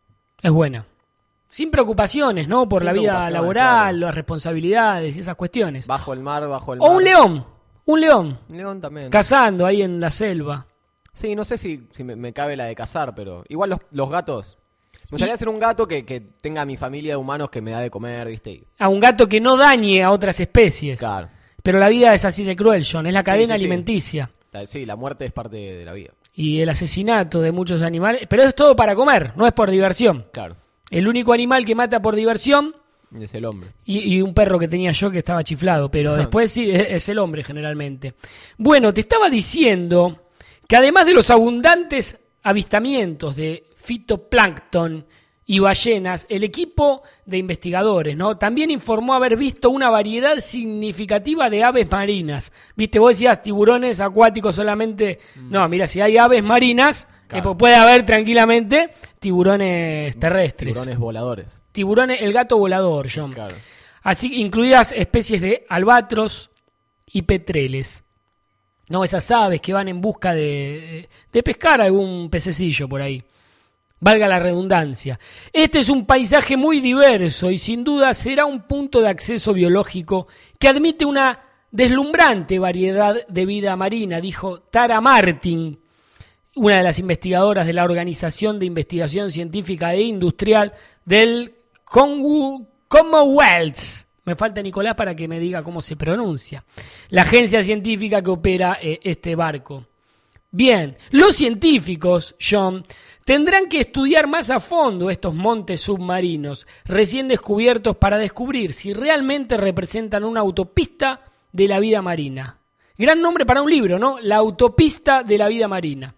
Speaker 2: Es buena. Sin preocupaciones, ¿no? Por
Speaker 3: Sin
Speaker 2: la vida
Speaker 3: preocupaciones,
Speaker 2: laboral,
Speaker 3: claro.
Speaker 2: las responsabilidades y esas cuestiones.
Speaker 3: Bajo el mar, bajo el
Speaker 2: O
Speaker 3: mar.
Speaker 2: un león. Un león.
Speaker 3: Un león también.
Speaker 2: Cazando ahí en la selva.
Speaker 3: Sí, no sé si, si me, me cabe la de cazar, pero igual los, los gatos. Me gustaría ser un gato que, que tenga a mi familia de humanos que me da de comer, ¿viste?
Speaker 2: A un gato que no dañe a otras especies.
Speaker 3: Claro.
Speaker 2: Pero la vida es así de cruel, John. Es la
Speaker 3: Sí,
Speaker 2: cadena
Speaker 3: sí, sí.
Speaker 2: alimenticia.
Speaker 3: La- sí, la muerte es parte de la vida.
Speaker 2: Y el asesinato de muchos animales. Pero es todo para comer, no es por diversión.
Speaker 3: Claro.
Speaker 2: El único animal que mata por diversión,
Speaker 3: Es el hombre.
Speaker 2: y, y un perro que tenía yo que estaba chiflado, pero después sí, es, es el hombre generalmente. Bueno, te estaba diciendo que además de los abundantes avistamientos de fitoplancton y ballenas, el equipo de investigadores, ¿no? También informó haber visto una variedad significativa de aves marinas. Viste, vos decías tiburones acuáticos solamente. No, mira, si hay aves marinas,
Speaker 3: Claro.
Speaker 2: eh, puede haber tranquilamente tiburones terrestres.
Speaker 3: Tiburones voladores.
Speaker 2: Tiburones, el gato volador, John.
Speaker 3: Claro.
Speaker 2: Así incluidas especies de albatros y petreles. No, esas aves que van en busca de, de pescar algún pececillo por ahí. Valga la redundancia. Este es un paisaje muy diverso y sin duda será un punto de acceso biológico que admite una deslumbrante variedad de vida marina, dijo Tara Martin, una de las investigadoras de la Organización de Investigación Científica e Industrial del Congu- Commonwealth. Me falta Nicolás para que me diga cómo se pronuncia. La agencia científica que opera eh, este barco. Bien, los científicos, John, tendrán que estudiar más a fondo estos montes submarinos recién descubiertos para descubrir si realmente representan una autopista de la vida marina. Gran nombre para un libro, ¿no? La autopista de la vida marina.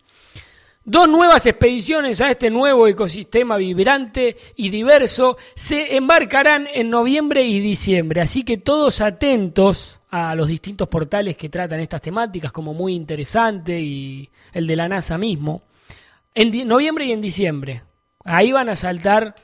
Speaker 2: Dos nuevas expediciones a este nuevo ecosistema vibrante y diverso se embarcarán en noviembre y diciembre, así que todos atentos a los distintos portales que tratan estas temáticas como Muy Interesante y el de la NASA mismo. En di- noviembre y en diciembre, ahí van a saltar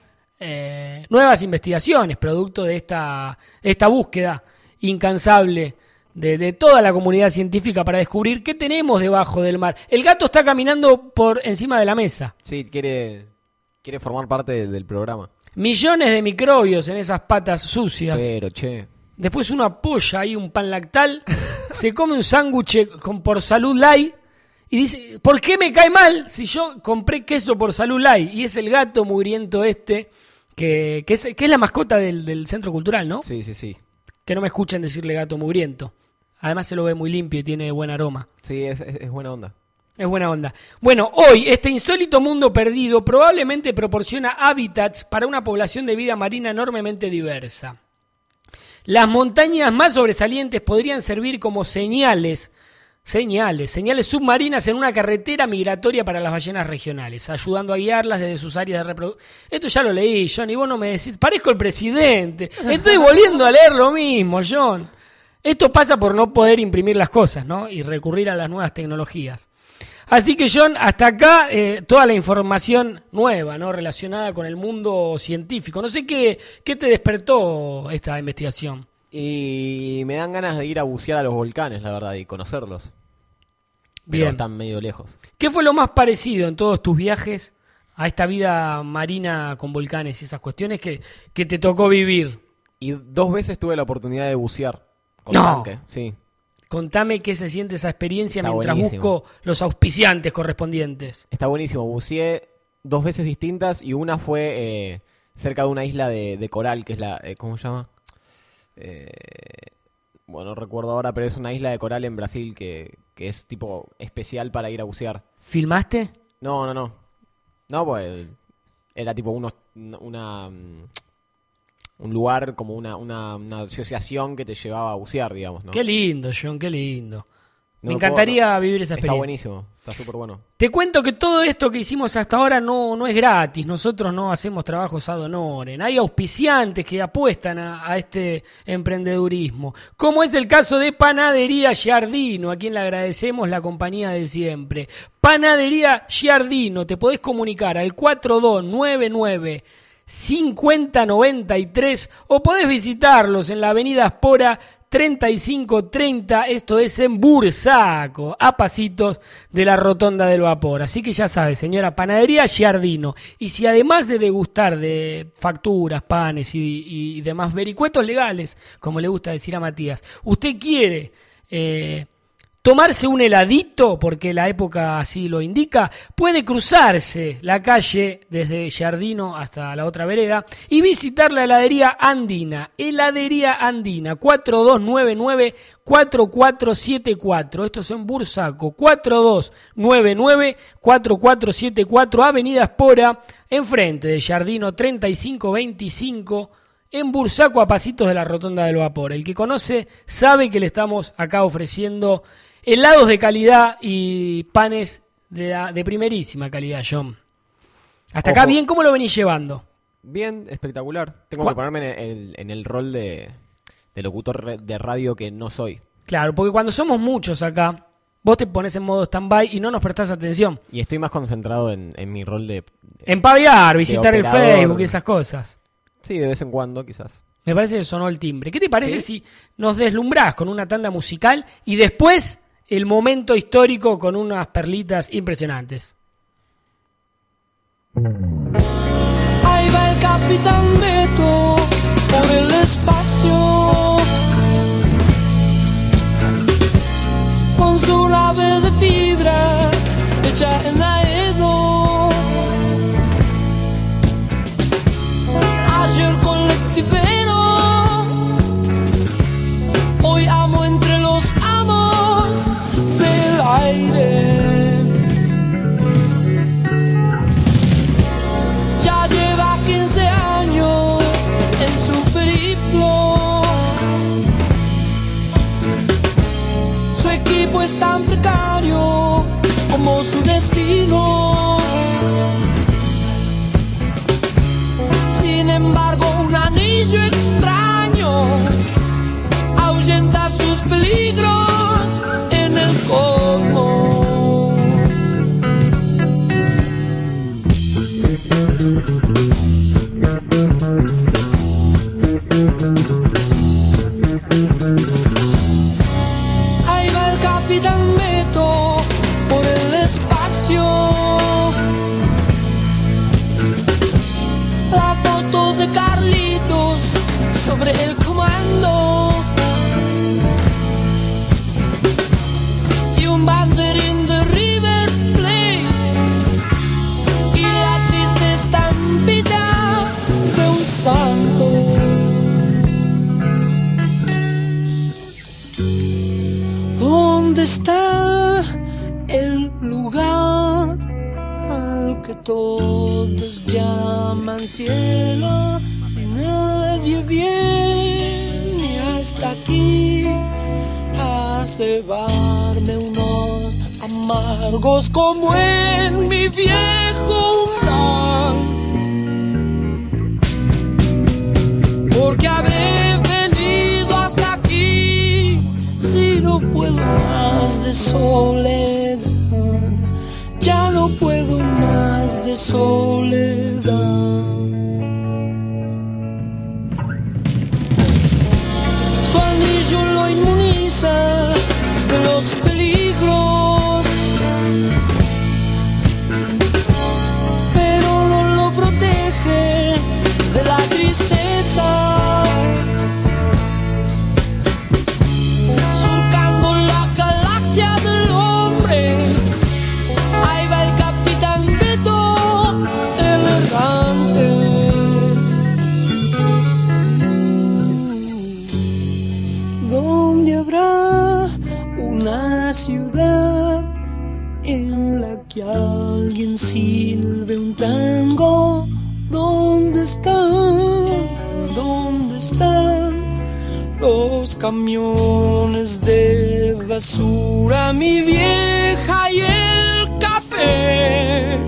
Speaker 2: eh, nuevas investigaciones, producto de esta, esta búsqueda incansable De, de toda la comunidad científica para descubrir qué tenemos debajo del mar. El gato está caminando por encima de la mesa.
Speaker 3: Sí, quiere, quiere formar parte del, del programa.
Speaker 2: Millones de microbios en esas patas sucias.
Speaker 3: Pero, che.
Speaker 2: Después uno apoya ahí un pan lactal, se come un sándwich con por Salud Light y dice, ¿por qué me cae mal si yo compré queso por Salud Light? Y es el gato mugriento este, que, que, es, que es la mascota del, del centro cultural, ¿no?
Speaker 3: Sí, sí, sí.
Speaker 2: que no me escuchen decirle gato mugriento. Además se lo ve muy limpio y tiene buen aroma.
Speaker 3: Sí, es, es, es buena onda.
Speaker 2: Es buena onda. Bueno, hoy este insólito mundo perdido probablemente proporciona hábitats para una población de vida marina enormemente diversa. Las montañas más sobresalientes podrían servir como señales, señales, señales submarinas en una carretera migratoria para las ballenas regionales, ayudando a guiarlas desde sus áreas de reproducción. Esto ya lo leí, John, y vos no me decís, parezco el presidente. Estoy volviendo a leer lo mismo, John. Esto pasa por no poder imprimir las cosas, ¿no? Y recurrir a las nuevas tecnologías. Así que, John, hasta acá eh, toda la información nueva, ¿no? Relacionada con el mundo científico. No sé qué, qué te despertó esta investigación.
Speaker 3: Y me dan ganas de ir a bucear a los volcanes, la verdad, y conocerlos.
Speaker 2: Bien.
Speaker 3: Pero están medio lejos.
Speaker 2: ¿Qué fue lo más parecido en todos tus viajes a esta vida marina con volcanes y esas cuestiones que, que te tocó vivir?
Speaker 3: Y dos veces tuve la oportunidad de bucear con
Speaker 2: No.
Speaker 3: tanque, sí.
Speaker 2: Contame qué se siente esa experiencia
Speaker 3: Está
Speaker 2: mientras
Speaker 3: buenísimo.
Speaker 2: busco los auspiciantes correspondientes.
Speaker 3: Está buenísimo. Buceé dos veces distintas y una fue eh, cerca de una isla de, de coral, que es la... Eh, ¿Cómo se llama? Eh, bueno, no recuerdo ahora, pero es una isla de coral en Brasil que, que es tipo especial para ir a bucear.
Speaker 2: ¿Filmaste?
Speaker 3: No, no, no. No, pues era tipo unos, una... un lugar como una, una, una asociación que te llevaba a bucear, digamos, ¿no?
Speaker 2: Qué lindo, John, qué lindo.
Speaker 3: No
Speaker 2: Me
Speaker 3: lo
Speaker 2: encantaría
Speaker 3: puedo-
Speaker 2: vivir esa
Speaker 3: Está
Speaker 2: experiencia.
Speaker 3: buenísimo, está súper bueno.
Speaker 2: Te cuento que todo esto que hicimos hasta ahora no, no es gratis. Nosotros no hacemos trabajos ad honorem. Hay auspiciantes que apuestan a, a este emprendedurismo, como es el caso de Panadería Giardino, a quien le agradecemos la compañía de siempre. Panadería Giardino, te podés comunicar al cuatro dos nueve nueve cincuenta noventa y tres o podés visitarlos en la avenida Espora treinta y cinco treinta, esto es en Bursaco, a pasitos de la Rotonda del Vapor. Así que ya sabes, señora, Panadería Giardino. Y si además de degustar de facturas, panes y, y demás vericuetos legales, como le gusta decir a Matías, usted quiere eh, tomarse un heladito, porque la época así lo indica, puede cruzarse la calle desde Giardino hasta la otra vereda y visitar la heladería Andina. Heladería Andina, cuatro dos nueve nueve cuatro cuatro siete cuatro. Esto es en Bursaco, cuatro dos nueve nueve cuatro cuatro siete cuatro, Avenida Espora, enfrente de Giardino treinta y cinco veinticinco. En Bursaco, a pasitos de la Rotonda del Vapor. El que conoce sabe que le estamos acá ofreciendo helados de calidad y panes de, de primerísima calidad, John. Hasta acá
Speaker 3: Ojo.
Speaker 2: bien, ¿cómo lo venís llevando?
Speaker 3: Bien, espectacular. Tengo
Speaker 2: ¿Cuál?
Speaker 3: que ponerme en el, en el rol de, de locutor re- de radio que no soy.
Speaker 2: Claro, porque cuando somos muchos acá, vos te pones en modo stand-by y no nos prestás atención.
Speaker 3: Y estoy más concentrado en, en mi rol de...
Speaker 2: En paviar, visitar el
Speaker 3: operador.
Speaker 2: Facebook y esas cosas.
Speaker 3: Sí, de vez en cuando, quizás.
Speaker 2: Me parece que sonó el timbre. ¿Qué te parece
Speaker 3: ¿Sí?
Speaker 2: si nos deslumbrás con una tanda musical y después el momento histórico con unas perlitas impresionantes?
Speaker 5: Ahí va el Capitán Beto por el espacio, con su nave de fibra hecha en Aedo. Ayer colectivero, hoy amo entre los amos del aire. Ya lleva quince años en su periplo. Su equipo es tan precario como su destino. Sin embargo, un anillo extraño ahuyenta sus peligros en el cosmos. Ahí va el Capitán Beto por el espacio. La foto de Carlitos todos llaman cielo, si nadie viene hasta aquí a cebarme unos amargos como en mi viejo umbral. Porque habré venido hasta aquí si no puedo más de soledad, ya no puedo más de soledad. Su anillo lo inmuniza de los peligros, pero no lo protege de la tristeza. Surcando la galaxia del hombre, ahí va el Capitán Beto, el errante. ¿Dónde habrá una ciudad en la que alguien silbe un tango? ¿Dónde están? ¿Dónde están los camiones de basura, mi vieja y el café?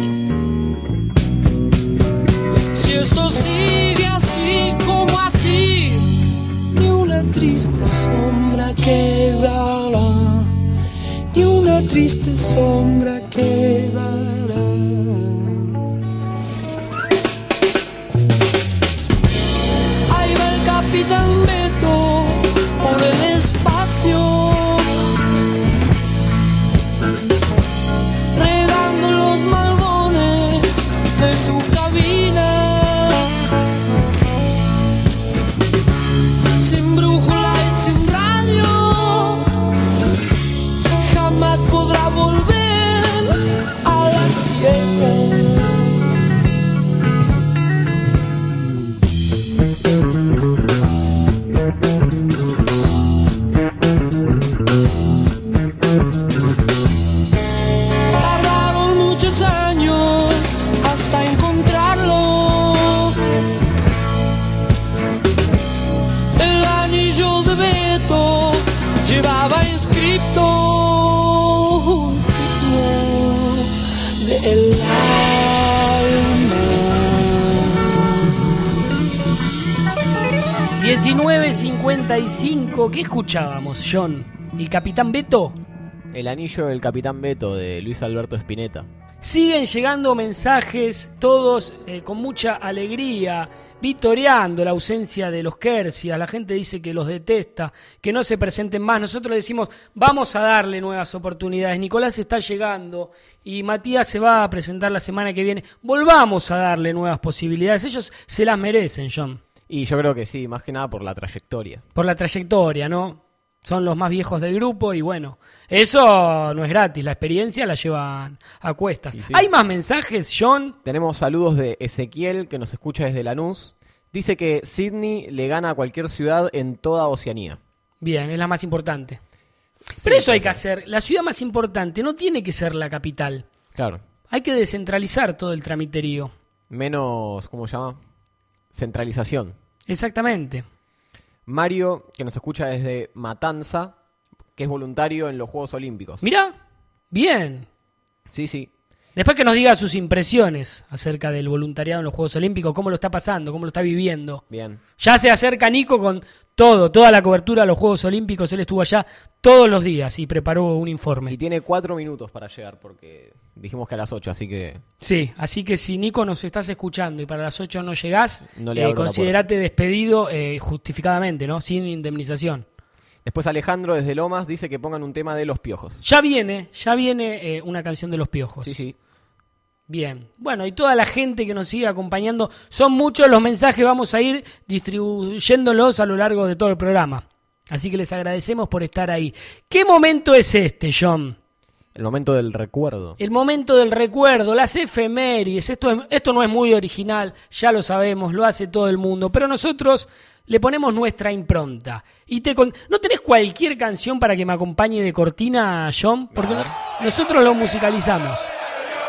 Speaker 5: Si esto sigue así como así, ni una triste sombra quedará, ni una triste sombra quedará. Capitán Beto por el espacio, regando los malbones de su cabina, sin brújula y sin radio, jamás podrá volver a la tierra. Tardaron muchos años hasta encontrarlo. El anillo de Beto llevaba inscrito un signo del alma.
Speaker 2: diecinueve cincuenta y cinco, ¿qué escuchábamos, John? ¿El Capitán Beto?
Speaker 3: El anillo del Capitán Beto de Luis Alberto Spinetta.
Speaker 2: Siguen llegando mensajes, todos eh, con mucha alegría, vitoreando la ausencia de los Quercias. La gente dice que los detesta, que no se presenten más. Nosotros decimos, vamos a darle nuevas oportunidades. Nicolás está llegando y Matías se va a presentar la semana que viene. Volvamos a darle nuevas posibilidades. Ellos se las merecen, John.
Speaker 3: Y yo creo que sí, más que nada por la trayectoria.
Speaker 2: Por la trayectoria, ¿no? Son los más viejos del grupo y bueno, eso no es gratis, la experiencia la llevan a cuestas. Sí. ¿Hay más mensajes, John?
Speaker 3: Tenemos saludos de Ezequiel, que nos escucha desde Lanús. Dice que Sydney le gana a cualquier ciudad en toda Oceanía.
Speaker 2: Bien, es la más importante.
Speaker 3: Sí,
Speaker 2: pero eso hay
Speaker 3: sí.
Speaker 2: que hacer. La ciudad más importante no tiene que ser la capital.
Speaker 3: Claro.
Speaker 2: Hay que descentralizar todo el tramiterío.
Speaker 3: Menos, ¿cómo se llama? Centralización.
Speaker 2: Exactamente.
Speaker 3: Mario, que nos escucha desde Matanza, que es voluntario en los Juegos Olímpicos.
Speaker 2: Mirá, bien.
Speaker 3: Sí, sí.
Speaker 2: Después que nos diga sus impresiones acerca del voluntariado en los Juegos Olímpicos, cómo lo está pasando, cómo lo está viviendo.
Speaker 3: Bien.
Speaker 2: Ya se acerca Nico con todo, toda la cobertura de los Juegos Olímpicos. Él estuvo allá todos los días y preparó un informe.
Speaker 3: Y tiene cuatro minutos para llegar, porque dijimos que a las ocho, así que...
Speaker 2: Sí, así que si Nico nos estás escuchando y para las ocho no llegás,
Speaker 3: no le
Speaker 2: eh,
Speaker 3: abro la
Speaker 2: considerate despedido eh, justificadamente, ¿no? Sin indemnización.
Speaker 3: Después Alejandro desde Lomas dice que pongan un tema de Los Piojos.
Speaker 2: Ya viene, ya viene eh, una canción de Los Piojos.
Speaker 3: Sí, sí.
Speaker 2: Bien, bueno, y toda la gente que nos sigue acompañando, son muchos los mensajes, vamos a ir distribuyéndolos a lo largo de todo el programa. Así que les agradecemos por estar ahí. ¿Qué momento es este, John?
Speaker 3: El momento del recuerdo.
Speaker 2: El momento del recuerdo, las efemérides. Esto, es, esto no es muy original, ya lo sabemos, lo hace todo el mundo, pero nosotros le ponemos nuestra impronta. Y te con... ¿No tenés cualquier canción para que me acompañe de cortina, John? Porque no, nosotros lo musicalizamos.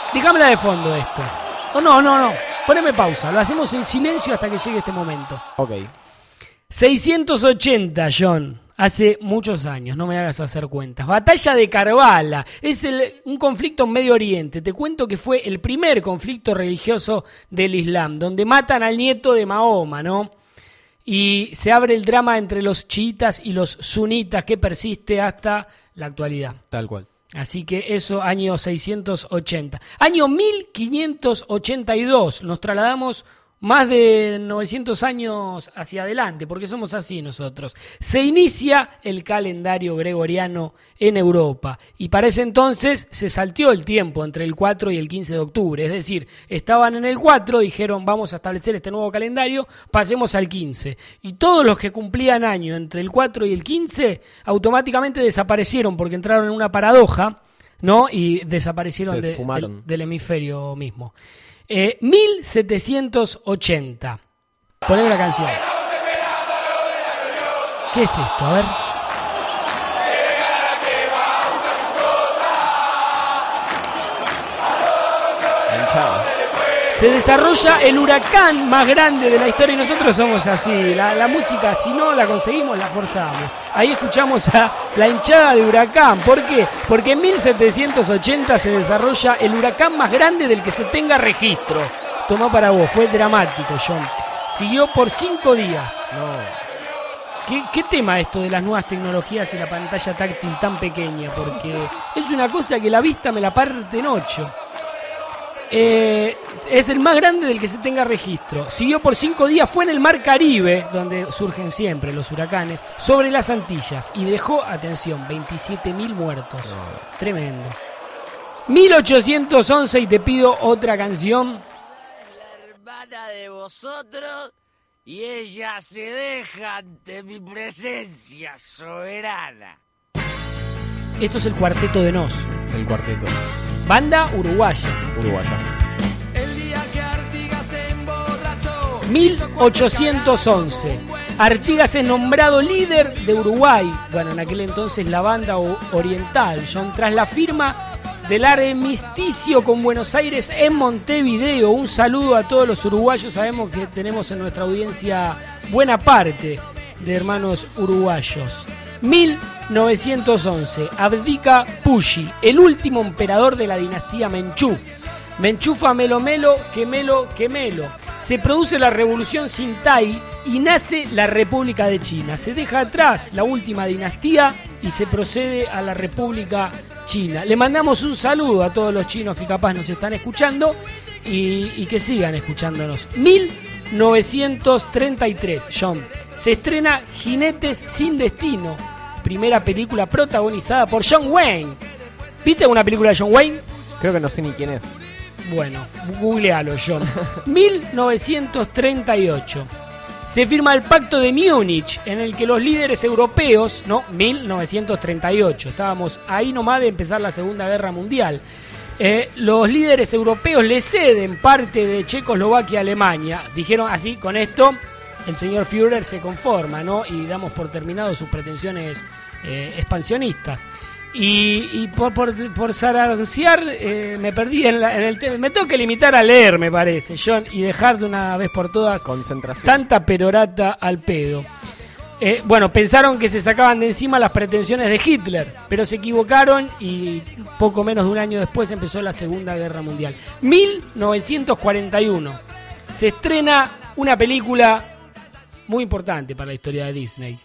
Speaker 2: Déjamela de fondo esto. Oh, no, no, no. Poneme pausa. Lo hacemos en silencio hasta que llegue este momento.
Speaker 3: Ok.
Speaker 2: seiscientos ochenta, John. Hace muchos años, no me hagas hacer cuentas. Batalla de Karbala. Es el, un conflicto en Medio Oriente. Te cuento que fue el primer conflicto religioso del Islam, donde matan al nieto de Mahoma, ¿no? Y se abre el drama entre los chiitas y los sunitas que persiste hasta la actualidad.
Speaker 3: Tal cual.
Speaker 2: Así que eso, año seiscientos ochenta. Año mil quinientos ochenta y dos, nos trasladamos más de novecientos años hacia adelante, porque somos así nosotros. Se inicia el calendario gregoriano en Europa y para ese entonces se salteó el tiempo entre el cuatro y el quince de octubre. Es decir, estaban en el cuatro, dijeron vamos a establecer este nuevo calendario, pasemos al quince. Y todos los que cumplían año entre el cuatro y el quince automáticamente desaparecieron porque entraron en una paradoja, ¿no? Y desaparecieron de, del, del hemisferio mismo. Eh, mil setecientos ochenta. Poneme la canción. ¿Qué es esto? A ver. Se desarrolla el huracán más grande de la historia y nosotros somos así. La, la música, si no la conseguimos, la forzamos. Ahí escuchamos a la hinchada de Huracán. ¿Por qué? Porque en mil setecientos ochenta se desarrolla el huracán más grande del que se tenga registro. Tomá para vos, fue dramático, John. Siguió por cinco días.
Speaker 3: No.
Speaker 2: ¿Qué, ¿Qué tema esto de las nuevas tecnologías y la pantalla táctil tan pequeña? Porque es una cosa que la vista me la parte en ocho. Eh, es el más grande del que se tenga registro. Siguió por cinco días, fue en el Mar Caribe, donde surgen siempre los huracanes, sobre las Antillas, y dejó, atención, veintisiete mil muertos. No. Tremendo. mil ochocientos once, y te pido otra canción.
Speaker 6: La hermana de vosotros, y ella se deja ante mi presencia soberana.
Speaker 2: Esto es el Cuarteto de Nos.
Speaker 3: El cuarteto.
Speaker 2: Banda uruguaya.
Speaker 3: Uruguaya.
Speaker 6: El día que Artigas se emborrachó.
Speaker 2: mil ochocientos once. Artigas es nombrado líder de Uruguay. Bueno, en aquel entonces la banda oriental. John, tras la firma del armisticio con Buenos Aires en Montevideo. Un saludo a todos los uruguayos. Sabemos que tenemos en nuestra audiencia buena parte de hermanos uruguayos. mil novecientos once, abdica Puyi, el último emperador de la dinastía Menchú. Menchufa melo melo, que melo, que melo. Se produce la revolución Xintai y nace la República de China. Se deja atrás la última dinastía y se procede a la República China. Le mandamos un saludo a todos los chinos que capaz nos están escuchando y, y que sigan escuchándonos. mil novecientos treinta y tres, John. Se estrena Jinetes sin Destino, primera película protagonizada por John Wayne. ¿Viste alguna película de John Wayne?
Speaker 3: Creo que no sé ni quién es.
Speaker 2: Bueno, googlealo, John. mil novecientos treinta y ocho. Se firma el Pacto de Múnich, en el que los líderes europeos, no, mil novecientos treinta y ocho, estábamos ahí nomás de empezar la Segunda Guerra Mundial. Eh, los líderes europeos le ceden parte de Checoslovaquia a Alemania. Dijeron así, con esto el señor Führer se conforma, ¿no? Y damos por terminado sus pretensiones eh, expansionistas. Y, y por, por, por zarancear eh, me perdí en, la, en el tema. Me tengo que limitar a leer, me parece, John, y dejar de una vez por todas
Speaker 3: Concentración.
Speaker 2: Tanta perorata al pedo. Eh, bueno, pensaron que se sacaban de encima las pretensiones de Hitler, pero se equivocaron y poco menos de un año después empezó la Segunda Guerra Mundial. mil novecientos cuarenta y uno. Se estrena una película muy importante para la historia de Disney.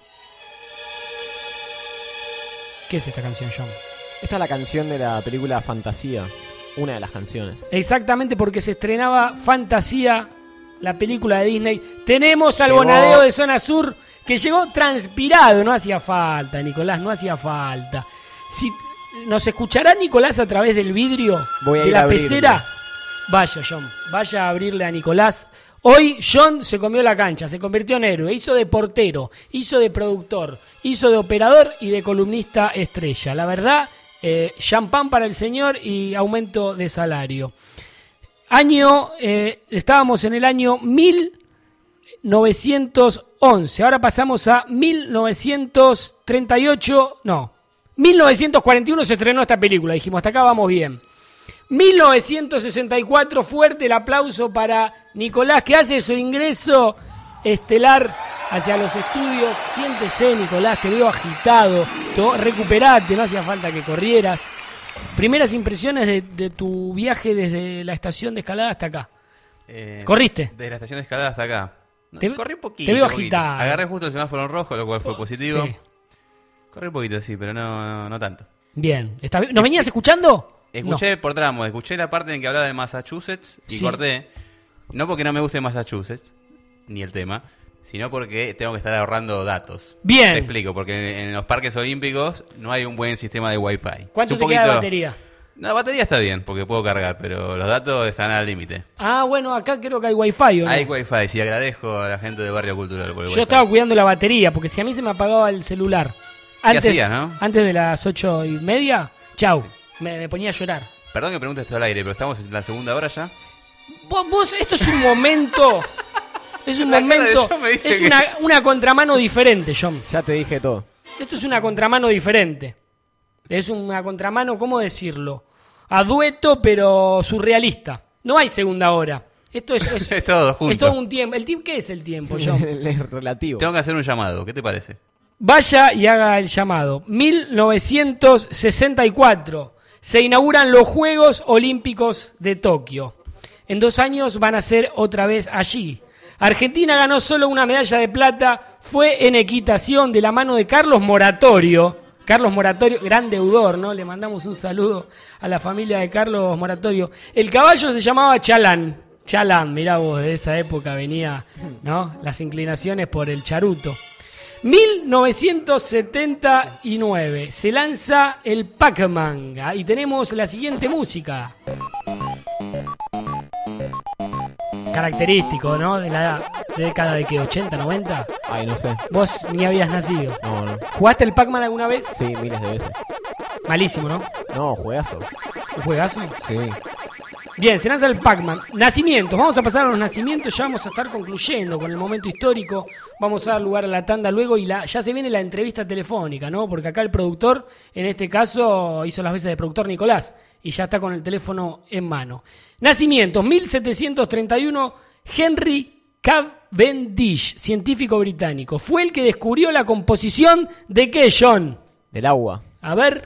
Speaker 2: ¿Qué es esta canción, John?
Speaker 3: Esta es la canción de la película Fantasía. Una de las canciones.
Speaker 2: Exactamente, porque se estrenaba Fantasía, la película de Disney. Tenemos al
Speaker 3: Llegó.
Speaker 2: Bonadeo de Zona Sur, que llegó transpirado. No hacía falta, Nicolás, no hacía falta. Si nos escuchará Nicolás a través del vidrio
Speaker 3: Voy a
Speaker 2: de
Speaker 3: ir
Speaker 2: la
Speaker 3: a abrirle.
Speaker 2: pecera, vaya, John, vaya a abrirle a Nicolás. Hoy John se comió la cancha, se convirtió en héroe, hizo de portero, hizo de productor, hizo de operador y de columnista estrella. La verdad, eh, champán para el señor y aumento de salario. Año, eh, estábamos en el año mil novecientos once, ahora pasamos a mil novecientos treinta y ocho, no, mil novecientos cuarenta y uno se estrenó esta película, dijimos, hasta acá vamos bien. mil novecientos sesenta y cuatro, fuerte el aplauso para Nicolás, que hace su ingreso estelar hacia los estudios. Siéntese, Nicolás, te veo agitado, to- recuperate, no hacía falta que corrieras. Primeras impresiones de, de tu viaje desde la estación de escalada hasta acá.
Speaker 7: Eh,
Speaker 2: ¿Corriste?
Speaker 7: Desde la estación de escalada hasta acá. No,
Speaker 2: Te-
Speaker 7: corrí un poquito.
Speaker 2: te veo
Speaker 7: poquito.
Speaker 2: agitado.
Speaker 7: Agarré justo el semáforo en rojo, lo cual fue positivo.
Speaker 2: Sí.
Speaker 7: Corrí un poquito, sí, pero no, no, no tanto.
Speaker 2: Bien. ¿Está bien? ¿Nos venías escuchando?
Speaker 7: Escuché por tramos, escuché la parte en que hablaba de Massachusetts y
Speaker 2: Sí.
Speaker 7: corté. No porque no me guste Massachusetts, ni el tema, sino porque tengo que estar ahorrando datos.
Speaker 2: Bien.
Speaker 7: Te explico, porque en los parques olímpicos no hay un buen sistema de Wi-Fi.
Speaker 2: ¿Cuánto
Speaker 7: Es
Speaker 2: te
Speaker 7: un
Speaker 2: queda de
Speaker 7: poquito-
Speaker 2: batería?
Speaker 7: No, la batería está bien, porque puedo cargar, pero los datos están al límite.
Speaker 2: Ah, bueno, acá creo que hay wifi, ¿o no?
Speaker 7: Hay Wi-Fi, sí, agradezco a la gente de Barrio Cultural por el
Speaker 2: Yo
Speaker 7: Wi-Fi.
Speaker 2: estaba cuidando la batería, porque si a mí se me apagaba el celular antes,
Speaker 7: hacías, no?
Speaker 2: antes de las ocho y media, chau, me, me ponía a llorar.
Speaker 7: Perdón que pregunte esto al aire, pero estamos en la segunda hora ya.
Speaker 2: Vos, vos, esto es un momento, es un
Speaker 7: La cara de
Speaker 2: momento,
Speaker 7: John me dice
Speaker 2: es
Speaker 7: que-
Speaker 2: una, una contramano diferente, John.
Speaker 3: Ya te dije todo.
Speaker 2: Esto es una contramano diferente. Es una contramano, ¿cómo decirlo? A dueto, pero surrealista. No hay segunda hora. Esto es, es,
Speaker 7: Es todo junto.
Speaker 2: es todo un tiempo. ¿El tiempo qué es el tiempo, John?
Speaker 3: Es relativo.
Speaker 7: Tengo que hacer un llamado, ¿qué te parece?
Speaker 2: Vaya y haga el llamado. mil novecientos sesenta y cuatro. Se inauguran los Juegos Olímpicos de Tokio. En dos años van a ser otra vez allí. Argentina ganó solo una medalla de plata. Fue en equitación de la mano de Carlos Moratorio. Carlos Moratorio, gran deudor, ¿no? Le mandamos un saludo a la familia de Carlos Moratorio. El caballo se llamaba Chalán. Chalán, mirá vos, de esa época venía, ¿no? Las inclinaciones por el charuto. mil novecientos setenta y nueve se lanza el Pac-Man y tenemos la siguiente música. Característico, ¿no? De la década de que ochenta, noventa.
Speaker 3: Ay, no sé.
Speaker 2: Vos ni habías nacido.
Speaker 3: No, no.
Speaker 2: ¿Jugaste el Pac-Man alguna vez?
Speaker 3: Sí, miles de veces.
Speaker 2: Malísimo, ¿no?
Speaker 3: No, juegazo.
Speaker 2: ¿Un juegazo?
Speaker 3: Sí.
Speaker 2: Bien, se lanza el Pac-Man. Nacimientos, vamos a pasar a los nacimientos, ya vamos a estar concluyendo con el momento histórico, vamos a dar lugar a la tanda luego y la, ya se viene la entrevista telefónica, ¿no? Porque acá el productor, en este caso, hizo las veces de productor Nicolás y ya está con el teléfono en mano. Nacimientos, mil setecientos treinta y uno, Henry Cavendish, científico británico. Fue el que descubrió la composición de ¿qué, John?
Speaker 3: Del agua.
Speaker 2: A ver...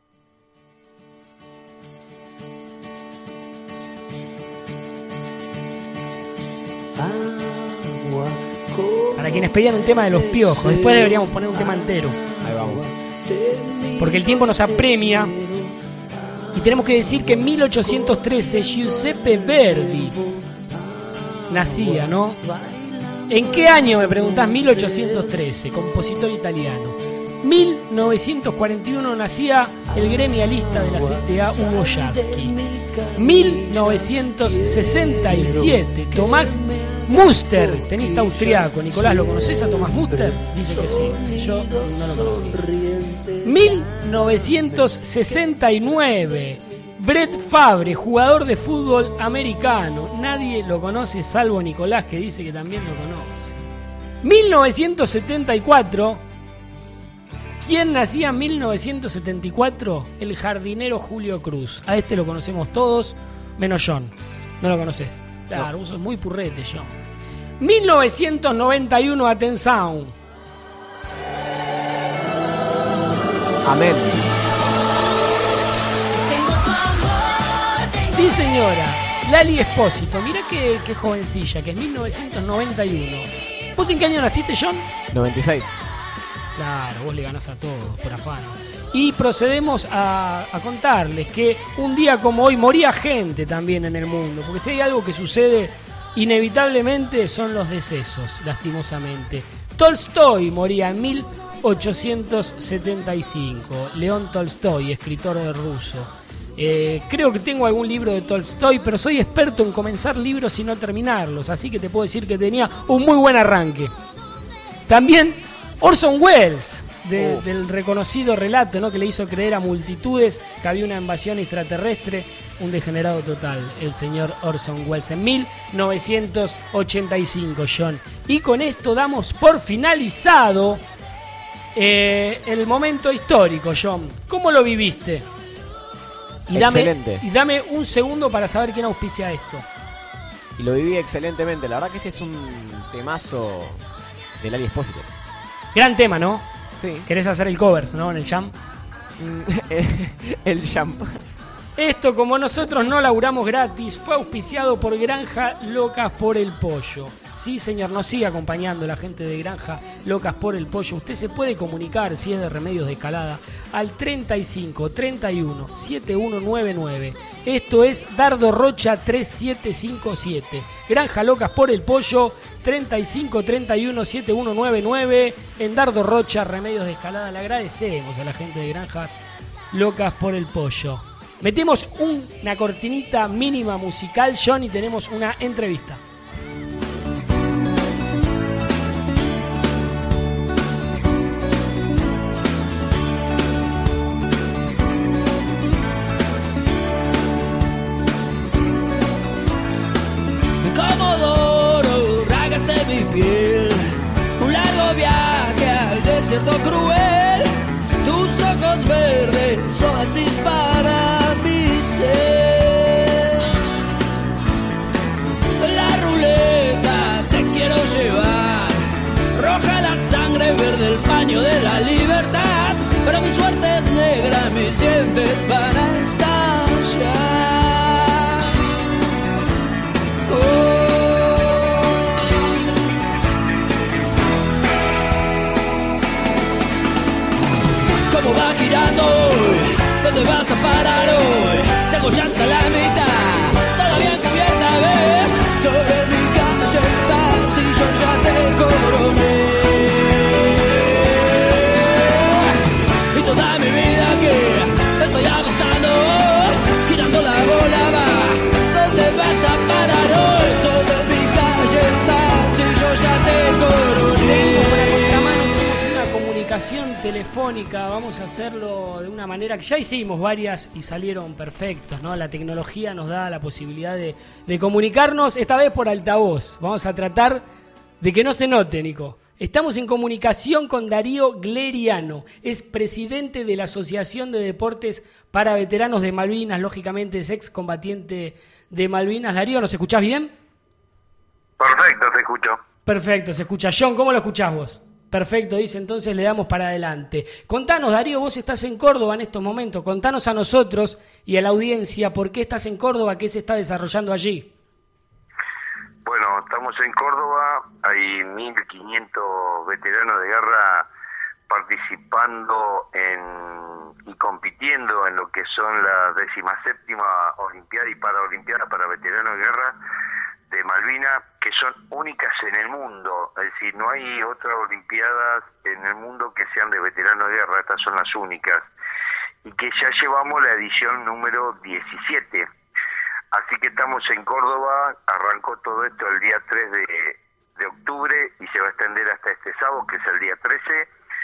Speaker 2: Para quienes pedían el tema de los piojos, después deberíamos poner un tema entero.
Speaker 3: Ahí vamos.
Speaker 2: Porque el tiempo nos apremia. Y tenemos que decir que en mil ochocientos trece Giuseppe Verdi nacía, ¿no? ¿En qué año, me preguntás? mil ochocientos trece, compositor italiano. mil novecientos cuarenta y uno nacía el gremialista de la C T A Hugo Yasky. mil novecientos sesenta y siete, Tomás Muster, tenista austriaco. Nicolás, ¿lo conoces a Tomás Muster? Dice que sí, yo no lo conocí. mil novecientos sesenta y nueve, Brett Favre, jugador de fútbol americano. Nadie lo conoce salvo Nicolás, que dice que también lo conoce. mil novecientos setenta y cuatro, ¿quién nacía en mil novecientos setenta y cuatro? El jardinero Julio Cruz. A este lo conocemos todos, menos John. ¿No lo conoces? Claro, vos sos muy purrete, John. mil novecientos noventa y uno, Atención.
Speaker 3: Amén.
Speaker 2: Sí, señora. Lali Espósito. Mirá qué, qué jovencilla, que es mil novecientos noventa y uno. ¿Vos en qué año naciste, John?
Speaker 3: noventa y seis.
Speaker 2: Claro, vos le ganás a todos, por afano. Y procedemos a, a contarles que un día como hoy moría gente también en el mundo, porque si hay algo que sucede inevitablemente son los decesos, lastimosamente. Tolstoy moría en mil ochocientos setenta y cinco, León Tolstoy, escritor de ruso. Eh, creo que tengo algún libro de Tolstoy, pero soy experto en comenzar libros y no terminarlos, así que te puedo decir que tenía un muy buen arranque. También Orson Welles, de, oh. del reconocido relato, ¿no?, que le hizo creer a multitudes que había una invasión extraterrestre, un degenerado total, el señor Orson Welles, en mil novecientos ochenta y cinco, John. Y con esto damos por finalizado eh, el momento histórico, John. ¿Cómo lo viviste? Y dame,
Speaker 3: Excelente.
Speaker 2: y dame un segundo para saber quién auspicia esto.
Speaker 3: Y lo viví excelentemente. La verdad que este es un temazo del Ali Espósito.
Speaker 2: Gran tema, ¿no?
Speaker 3: Sí.
Speaker 2: ¿Querés hacer el covers, no? En el jam.
Speaker 3: El jam.
Speaker 2: Esto, como nosotros no laburamos gratis, fue auspiciado por Granja Locas por el Pollo. Sí, señor, nos sigue acompañando la gente de Granja Locas por el Pollo. Usted se puede comunicar, si es de Remedios de Escalada, al treinta y cinco, treinta y uno, setenta y uno noventa y nueve. Esto es Dardo Rocha treinta y siete cincuenta y siete. Granja Locas por el Pollo, treinta y cinco, treinta y uno, setenta y uno noventa y nueve. En Dardo Rocha, Remedios de Escalada. Le agradecemos a la gente de Granjas Locas por el Pollo. Metemos un, una cortinita mínima musical, John, y tenemos una entrevista.
Speaker 5: Comodoro, rágase mi piel, un largo viaje al desierto cruel, tus ojos verdes, oasis para mi ser. La ruleta te quiero llevar, roja la sangre, verde el paño de la libertad, pero mi suerte es negra, mis dientes van a estallar. Oh. ¿Cómo va girando hoy? ¿Dónde vas a parar hoy? Tengo ya hasta la mitad, todavía cubierta ves. Sobre mi calle estás y yo ya te coroné. Y toda mi vida que estoy apostando, girando la bola va. ¿Dónde vas a parar hoy? Sobre mi calle estás y yo ya te coroné.
Speaker 2: Seguimos con la contramano, tenemos una comunicación telefónica, vamos a hacerlo de una manera que ya hicimos varias y salieron perfectas, ¿no? La tecnología nos da la posibilidad de, de comunicarnos, esta vez por altavoz. Vamos a tratar de que no se note, Nico. Estamos en comunicación con Darío Gleriano, es presidente de la Asociación de Deportes para Veteranos de Malvinas, lógicamente es excombatiente de Malvinas. Darío, ¿nos escuchás bien?
Speaker 8: Perfecto, te escucho.
Speaker 2: Perfecto, se escucha. John, ¿cómo lo escuchás vos? Perfecto, dice, entonces le damos para adelante. Contanos, Darío, vos estás en Córdoba en estos momentos. Contanos a nosotros y a la audiencia por qué estás en Córdoba, qué se está desarrollando allí.
Speaker 8: Bueno, estamos en Córdoba, hay mil quinientos veteranos de guerra participando en y compitiendo en lo que son la decimaséptima Olimpiada y Paraolimpiada para veteranos de guerra de Malvinas, que son únicas en el mundo, es decir, no hay otras olimpiadas en el mundo que sean de veteranos de guerra, estas son las únicas, y que ya llevamos la edición número diecisiete, así que estamos en Córdoba, arrancó todo esto el día tres de, de octubre y se va a extender hasta este sábado, que es el día trece,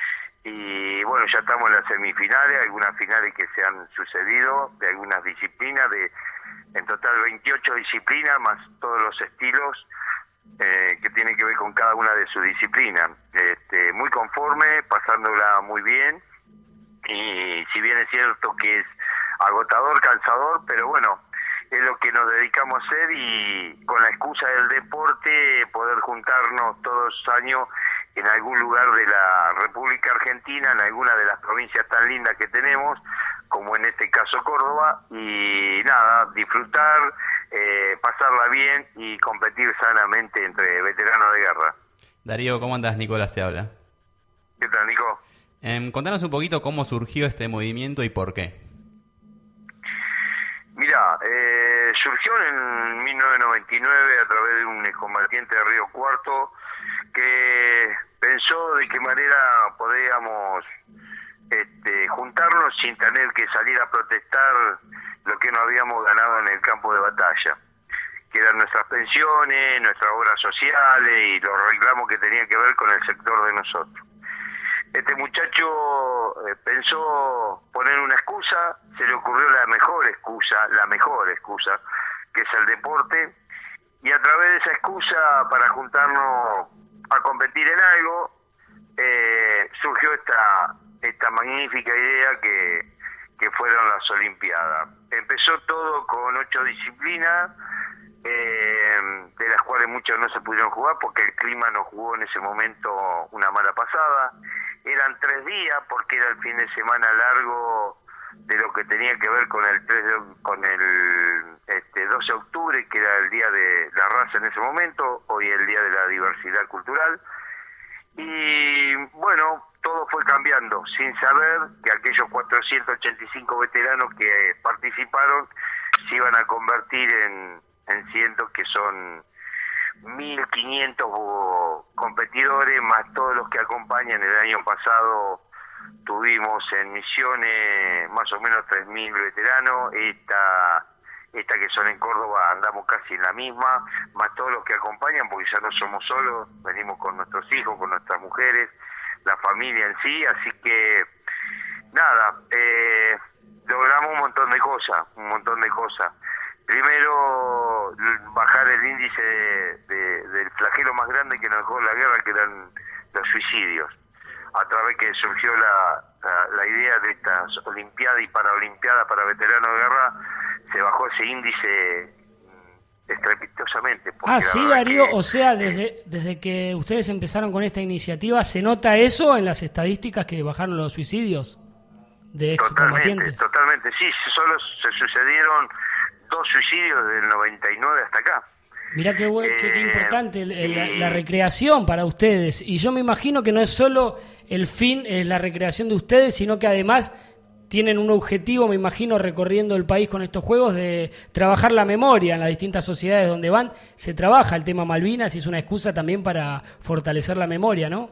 Speaker 8: y bueno, ya estamos en las semifinales, algunas finales que se han sucedido, de algunas disciplinas, de en total veintiocho disciplinas, más todos los estilos eh, que tienen que ver con cada una de sus disciplinas. Este, muy conforme, pasándola muy bien, y si bien es cierto que es agotador, cansador, pero bueno, es lo que nos dedicamos a hacer, y con la excusa del deporte poder juntarnos todos los años en algún lugar de la República Argentina, en alguna de las provincias tan lindas que tenemos, como en este caso Córdoba, y nada, disfrutar, eh, pasarla bien y competir sanamente entre veteranos de guerra.
Speaker 7: Darío, ¿cómo andás? Nicolás te habla.
Speaker 8: ¿Qué tal, Nico?
Speaker 7: Eh, contanos un poquito cómo surgió este movimiento y por qué.
Speaker 8: Mira, eh, surgió en mil novecientos noventa y nueve a través de un excombatiente de Río Cuarto que pensó de qué manera podíamos este, juntarnos sin tener que salir a protestar lo que no habíamos ganado en el campo de batalla, que eran nuestras pensiones, nuestras obras sociales y los reclamos que tenían que ver con el sector de nosotros. Este muchacho eh, pensó poner una excusa, se le ocurrió la mejor excusa, la mejor excusa, que es el deporte, y a través de esa excusa para juntarnos a competir en algo, eh, surgió esta esta magnífica idea que, que fueron las Olimpiadas. Empezó todo con ocho disciplinas, eh, de las cuales muchas no se pudieron jugar porque el clima nos jugó en ese momento una mala pasada. Eran tres días porque era el fin de semana largo de lo que tenía que ver con el tres de, con el este, doce de octubre, que era el día de la raza en ese momento, hoy el día de la diversidad cultural. Y bueno, todo fue cambiando, sin saber que aquellos cuatrocientos ochenta y cinco veteranos que participaron se iban a convertir en, en cientos, que son mil quinientos competidores, más todos los que acompañan. El año pasado tuvimos en Misiones más o menos tres mil veteranos, esta, esta que son en Córdoba andamos casi en la misma, más todos los que acompañan, porque ya no somos solos, venimos con nuestros hijos, con nuestras mujeres, la familia en sí, así que nada, eh, logramos un montón de cosas, un montón de cosas. Primero, bajar el índice de, de, del flagelo más grande que nos dejó la guerra, que eran los suicidios. A través que surgió la, la, la idea de estas Olimpiadas y Paralimpiadas para veteranos de guerra, se bajó ese índice estrepitosamente.
Speaker 2: Ah, sí, Darío,
Speaker 8: que,
Speaker 2: o sea, desde, desde que ustedes empezaron con esta iniciativa, ¿se nota eso en las estadísticas que bajaron los suicidios de excombatientes?
Speaker 8: Totalmente, totalmente, sí, solo se sucedieron dos suicidios del noventa y nueve hasta acá.
Speaker 2: Mirá qué, buen, eh, qué, qué importante el, el, la,
Speaker 8: y...
Speaker 2: la recreación para ustedes. Y yo me imagino que no es solo el fin, es la recreación de ustedes, sino que además tienen un objetivo, me imagino, recorriendo el país con estos juegos, de trabajar la memoria en las distintas sociedades donde van. Se trabaja el tema Malvinas y es una excusa también para fortalecer la memoria, ¿no?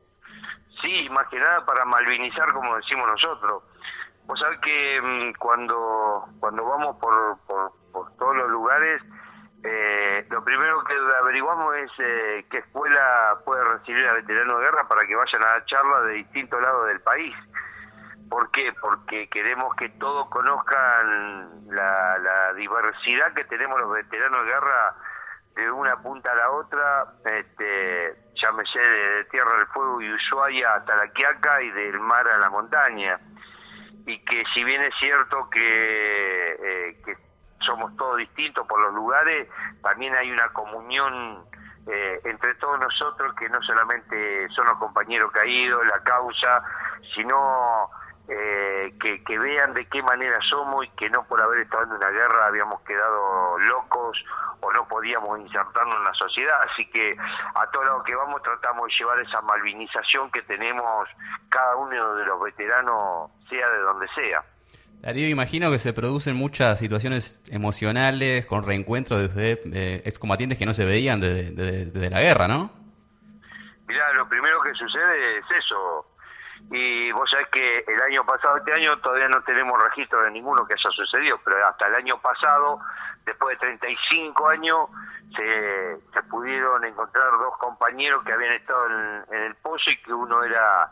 Speaker 8: Sí, más que nada para malvinizar, como decimos nosotros. Vos sabés que mmm, cuando cuando vamos por, por, por todos los lugares, eh, lo primero que averiguamos es eh, qué escuela puede recibir a veteranos de guerra para que vayan a dar charlas de distintos lados del país. ¿Por qué? Porque queremos que todos conozcan la, la diversidad que tenemos los veteranos de guerra, de una punta a la otra, este, llámese de, de Tierra del Fuego y Ushuaia hasta La Quiaca y del mar a la montaña. Y que si bien es cierto que, eh, que somos todos distintos por los lugares, también hay una comunión eh, entre todos nosotros, que no solamente son los compañeros caídos, la causa, sino eh, que, que vean de qué manera somos y que no por haber estado en una guerra habíamos quedado locos o no podíamos insertarnos en la sociedad. Así que a todos lados que vamos tratamos de llevar esa malvinización que tenemos cada uno de los veteranos, sea de donde sea.
Speaker 7: Darío, imagino que se producen muchas situaciones emocionales con reencuentros desde eh, excombatientes que no se veían desde, desde, desde la guerra, ¿no?
Speaker 8: Mirá, lo primero que sucede es eso. Y vos sabés que el año pasado, este año todavía no tenemos registro de ninguno que haya sucedido, pero hasta el año pasado, después de treinta y cinco años, se, se pudieron encontrar dos compañeros que habían estado en, en el pozo, y que uno era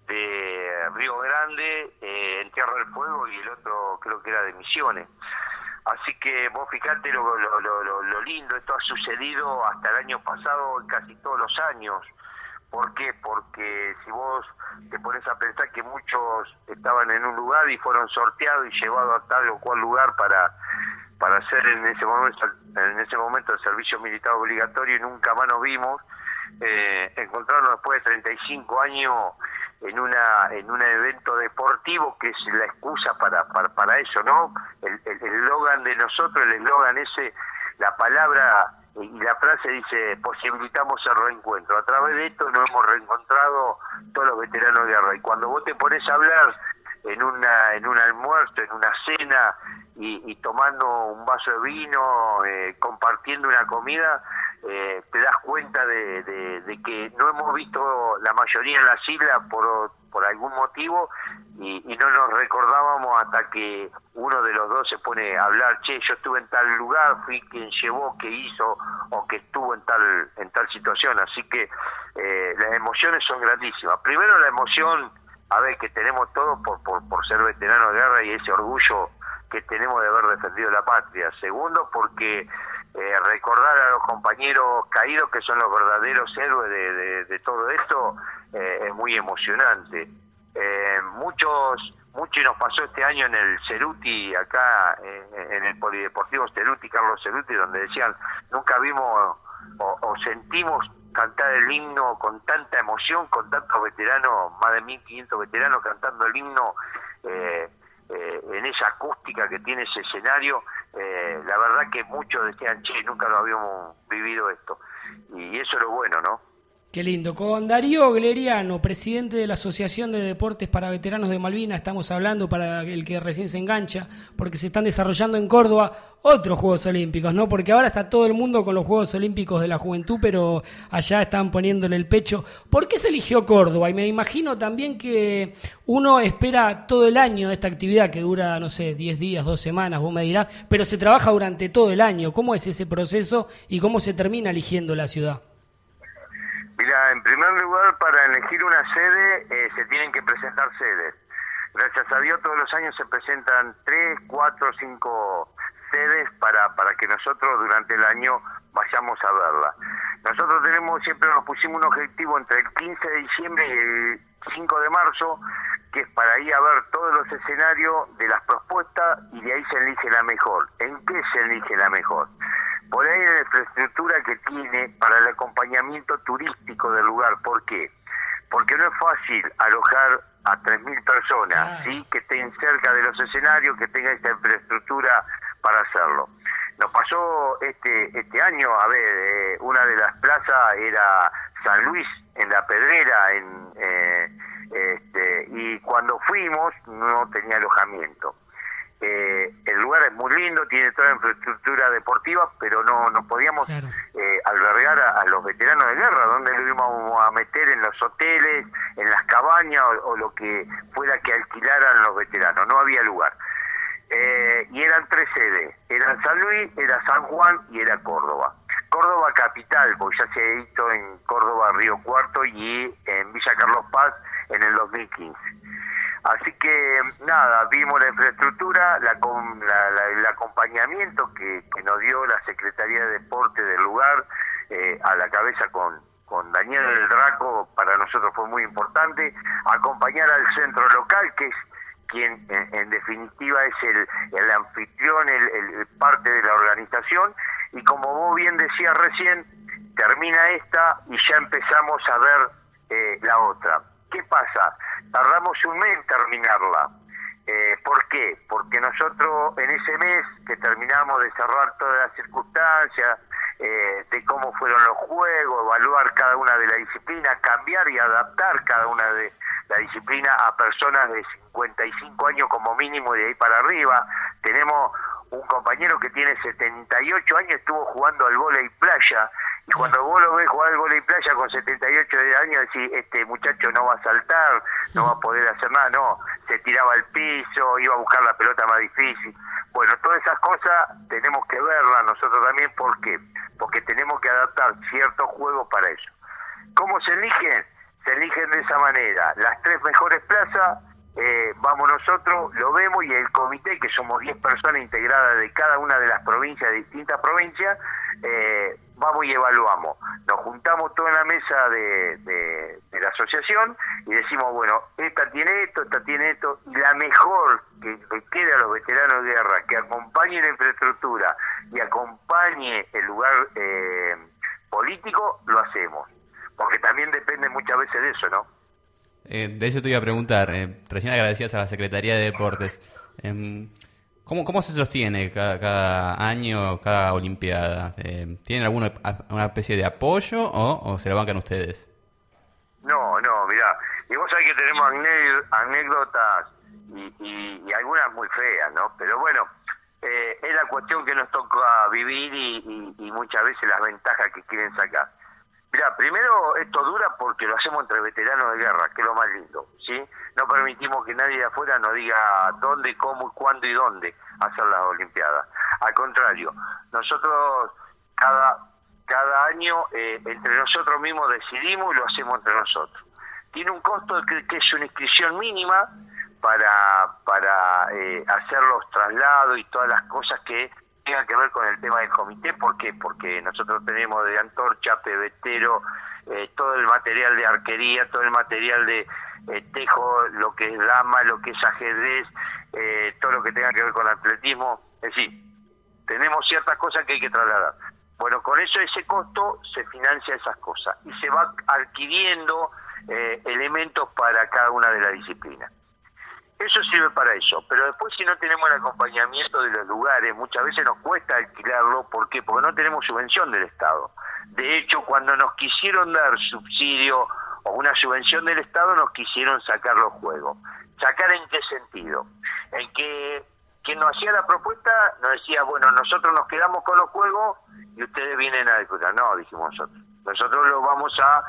Speaker 8: de Río Grande, eh, en Tierra del Fuego, y el otro creo que era de Misiones. Así que vos fijate lo, lo, lo, lo lindo, esto ha sucedido hasta el año pasado en casi todos los años. ¿Por qué? Porque si vos te pones a pensar que muchos estaban en un lugar y fueron sorteados y llevados a tal o cual lugar para para hacer en ese momento en ese momento el servicio militar obligatorio, y nunca más nos vimos, eh, encontrarnos después de treinta y cinco años en una en un evento deportivo que es la excusa para para, para eso, ¿no? El eslogan de nosotros, el eslogan ese, la palabra y la frase dice: posibilitamos el reencuentro. A través de esto nos hemos reencontrado todos los veteranos de guerra, y cuando vos te pones a hablar en una en un almuerzo, en una cena, y, y tomando un vaso de vino, eh, compartiendo una comida, eh, te das cuenta de, de, de que no hemos visto la mayoría en las islas por, por algún motivo, y, y no nos recordábamos hasta que uno de los dos se pone a hablar: che, yo estuve en tal lugar, fui quien llevó, que hizo, o que estuvo en tal en tal situación. Así que eh, las emociones son grandísimas. Primero, la emoción, a ver, que tenemos todos por, por, por ser veteranos de guerra, y ese orgullo que tenemos de haber defendido la patria. Segundo, porque eh, recordar a los compañeros caídos, que son los verdaderos héroes de, de, de todo esto, eh, es muy emocionante. Eh, muchos mucho nos pasó este año en el Ceruti, acá eh, en el Polideportivo Ceruti, Carlos Ceruti, donde decían, nunca vimos o, o sentimos cantar el himno con tanta emoción, con tantos veteranos, más de mil quinientos veteranos cantando el himno, eh, eh, en esa acústica que tiene ese escenario. Eh, la verdad que muchos decían, che, nunca lo habíamos vivido esto, y eso es lo bueno, ¿no?
Speaker 2: Qué lindo. Con Darío Gleriano, presidente de la Asociación de Deportes para Veteranos de Malvinas, estamos hablando, para el que recién se engancha, porque se están desarrollando en Córdoba otros Juegos Olímpicos, ¿no? Porque ahora está todo el mundo con los Juegos Olímpicos de la Juventud, pero allá están poniéndole el pecho. ¿Por qué se eligió Córdoba? Y me imagino también que uno espera todo el año esta actividad que dura, no sé, diez días, dos semanas, vos me dirás, pero se trabaja durante todo el año. ¿Cómo es ese proceso y cómo se termina eligiendo la ciudad?
Speaker 8: Mira, en primer lugar, para elegir una sede eh, se tienen que presentar sedes. Gracias a Dios todos los años se presentan tres, cuatro, cinco sedes para, para que nosotros durante el año vayamos a verla. Nosotros tenemos, siempre nos pusimos un objetivo entre el quince de diciembre y el cinco de marzo, que es para ir a ver todos los escenarios de las propuestas y de ahí se elige la mejor. ¿En qué se elige la mejor? Por ahí en la infraestructura que tiene para el acompañamiento turístico del lugar. ¿Por qué? Porque no es fácil alojar a tres mil personas, ah. ¿sí? Que estén cerca de los escenarios, que tengan esta infraestructura para hacerlo. Nos pasó este este año, a ver, eh, una de las plazas era San Luis, en La Pedrera, en eh, este, y cuando fuimos no tenía alojamiento. Eh, el lugar es muy lindo, tiene toda la infraestructura deportiva, pero no no podíamos claro. eh, albergar a, a los veteranos de guerra. ¿Dónde lo íbamos a meter? En los hoteles, en las cabañas o, o lo que fuera que alquilaran los veteranos. No había lugar. Eh, y eran tres sedes. Eran San Luis, era San Juan y era Córdoba. Córdoba capital, porque ya se hizo en Córdoba Río Cuarto y en Villa Carlos Paz en el dos mil quince. Así que, nada, vimos la infraestructura, la, la, la, el acompañamiento que, que nos dio la Secretaría de Deporte del lugar, eh, a la cabeza con, con Daniel del Draco, para nosotros fue muy importante, acompañar al centro local, que es quien en, en definitiva es el, el anfitrión, el, el parte de la organización, y como vos bien decías recién, termina esta y ya empezamos a ver eh, la otra. ¿Qué pasa? Tardamos un mes en terminarla. Eh, ¿Por qué? Porque nosotros en ese mes que terminamos de cerrar todas las circunstancias, eh, de cómo fueron los juegos, evaluar cada una de las disciplinas, cambiar y adaptar cada una de la disciplina a personas de cincuenta y cinco años como mínimo y de ahí para arriba. Tenemos un compañero que tiene setenta y ocho años, estuvo jugando al vóley playa, y cuando vos lo ves jugar al vóley playa con setenta y ocho años, decís, este muchacho no va a saltar, no va a poder hacer nada. No, se tiraba al piso, iba a buscar la pelota más difícil. Bueno, todas esas cosas tenemos que verlas nosotros también. ¿Por qué? Porque tenemos que adaptar ciertos juegos para eso. ¿Cómo se eligen? Se eligen de esa manera. Las tres mejores plazas, eh, vamos nosotros, lo vemos, y el comité, que somos diez personas integradas de cada una de las provincias, de distintas provincias, eh, vamos y evaluamos. Nos juntamos toda en la mesa de, de, de la asociación y decimos, bueno, esta tiene esto, esta tiene esto, y la mejor que le quede a los veteranos de guerra, que acompañe la infraestructura y acompañe el lugar eh, político, lo hacemos. Porque también depende muchas veces de eso, ¿no?
Speaker 7: Eh, de eso te iba a preguntar. Eh, recién agradecías a la Secretaría de Deportes. Eh, ¿cómo, ¿Cómo se sostiene cada, cada año, cada Olimpiada? Eh, ¿Tienen alguna una especie de apoyo o, o se la bancan ustedes?
Speaker 8: No, no, mirá. Y vos sabés que tenemos anécdotas y, y, y algunas muy feas, ¿no? Pero bueno, eh, es la cuestión que nos toca vivir y, y, y muchas veces las ventajas que quieren sacar. Mira, primero esto dura porque lo hacemos entre veteranos de guerra, que es lo más lindo, ¿sí? No permitimos que nadie de afuera nos diga dónde, cómo, cuándo y dónde hacer las Olimpiadas. Al contrario, nosotros cada cada año eh, entre nosotros mismos decidimos y lo hacemos entre nosotros. Tiene un costo que, que es una inscripción mínima para para eh, hacer los traslados y todas las cosas que tenga que ver con el tema del comité. ¿Por qué? Porque nosotros tenemos de antorcha, pebetero eh, todo el material de arquería, todo el material de eh, tejo, lo que es dama, lo que es ajedrez, eh, todo lo que tenga que ver con atletismo. Es decir, tenemos ciertas cosas que hay que trasladar. Bueno, con eso ese costo se financia esas cosas y se va adquiriendo eh, elementos para cada una de las disciplinas. Eso sirve para eso, pero después si no tenemos el acompañamiento de los lugares, muchas veces nos cuesta alquilarlo. ¿Por qué? Porque no tenemos subvención del Estado. De hecho, cuando nos quisieron dar subsidio o una subvención del Estado, nos quisieron sacar los juegos. ¿Sacar en qué sentido? En que quien nos hacía la propuesta nos decía, bueno, nosotros nos quedamos con los juegos y ustedes vienen a disfrutar. No, dijimos nosotros. Nosotros lo vamos a,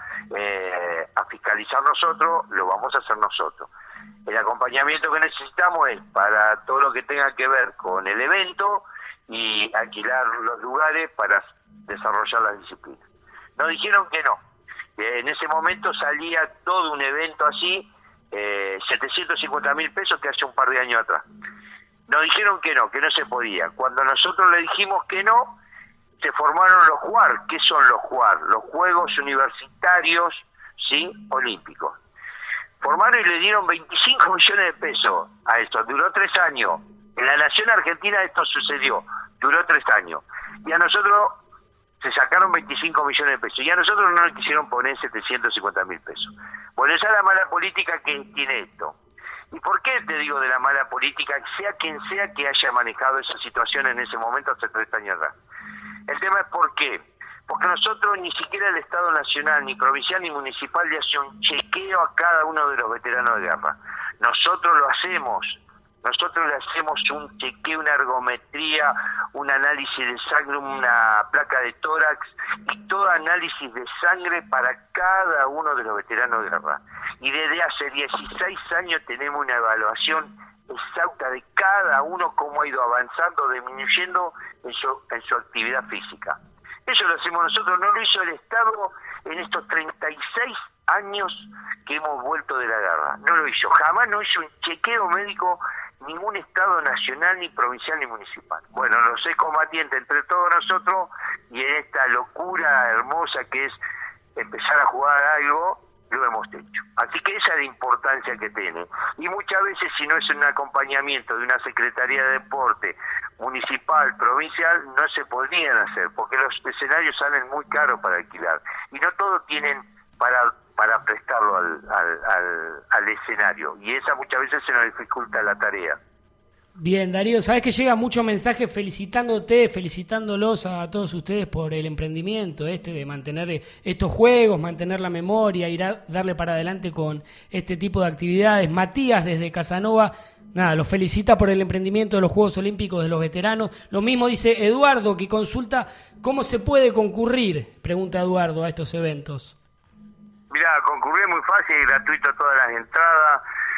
Speaker 8: eh, a fiscalizar nosotros, lo vamos a hacer nosotros. El acompañamiento que necesitamos es para todo lo que tenga que ver con el evento y alquilar los lugares para desarrollar las disciplinas. Nos dijeron que no. En ese momento salía todo un evento así, eh, setecientos cincuenta mil pesos que hace un par de años atrás. Nos dijeron que no, que no se podía. Cuando nosotros le dijimos que no, se formaron los JUAR. ¿Qué son los JUAR? Los Juegos Universitarios, ¿sí?, Olímpicos. Formaron y le dieron veinticinco millones de pesos a esto. Duró tres años. En la nación argentina esto sucedió. Duró tres años. Y a nosotros se sacaron veinticinco millones de pesos. Y a nosotros no nos quisieron poner setecientos cincuenta mil pesos. Bueno, esa es la mala política que tiene esto. ¿Y por qué te digo de la mala política? Sea quien sea que haya manejado esa situación en ese momento hace tres años atrás. El tema es por qué. Porque nosotros, ni siquiera el Estado Nacional, ni provincial, ni municipal, le hace un chequeo a cada uno de los veteranos de guerra. Nosotros lo hacemos. Nosotros le hacemos un chequeo, una ergometría, un análisis de sangre, una placa de tórax y todo análisis de sangre para cada uno de los veteranos de guerra. Y desde hace dieciséis años tenemos una evaluación exhausta de cada uno, cómo ha ido avanzando, disminuyendo en su, en su actividad física. Eso lo hacemos nosotros, no lo hizo el Estado en estos treinta y seis años que hemos vuelto de la guerra. No lo hizo, jamás no hizo un chequeo médico ningún Estado nacional, ni provincial, ni municipal. Bueno, los excombatientes entre todos nosotros y en esta locura hermosa que es empezar a jugar algo, lo hemos hecho. Así que esa es la importancia que tiene. Y muchas veces, si no es un acompañamiento de una Secretaría de Deporte municipal, provincial, no se podrían hacer, porque los escenarios salen muy caros para alquilar. Y no todos tienen para para prestarlo al, al, al, al escenario. Y esa muchas veces se nos dificulta la tarea.
Speaker 2: Bien, Darío, sabes que llega mucho mensaje felicitándote, felicitándolos a todos ustedes por el emprendimiento este de mantener estos juegos, mantener la memoria, ir a darle para adelante con este tipo de actividades. Matías desde Casanova, nada, los felicita por el emprendimiento de los Juegos Olímpicos de los veteranos. Lo mismo dice Eduardo, que consulta cómo se puede concurrir, pregunta Eduardo, a estos eventos.
Speaker 8: Mirá, concurrir es muy fácil, gratuito todas las entradas.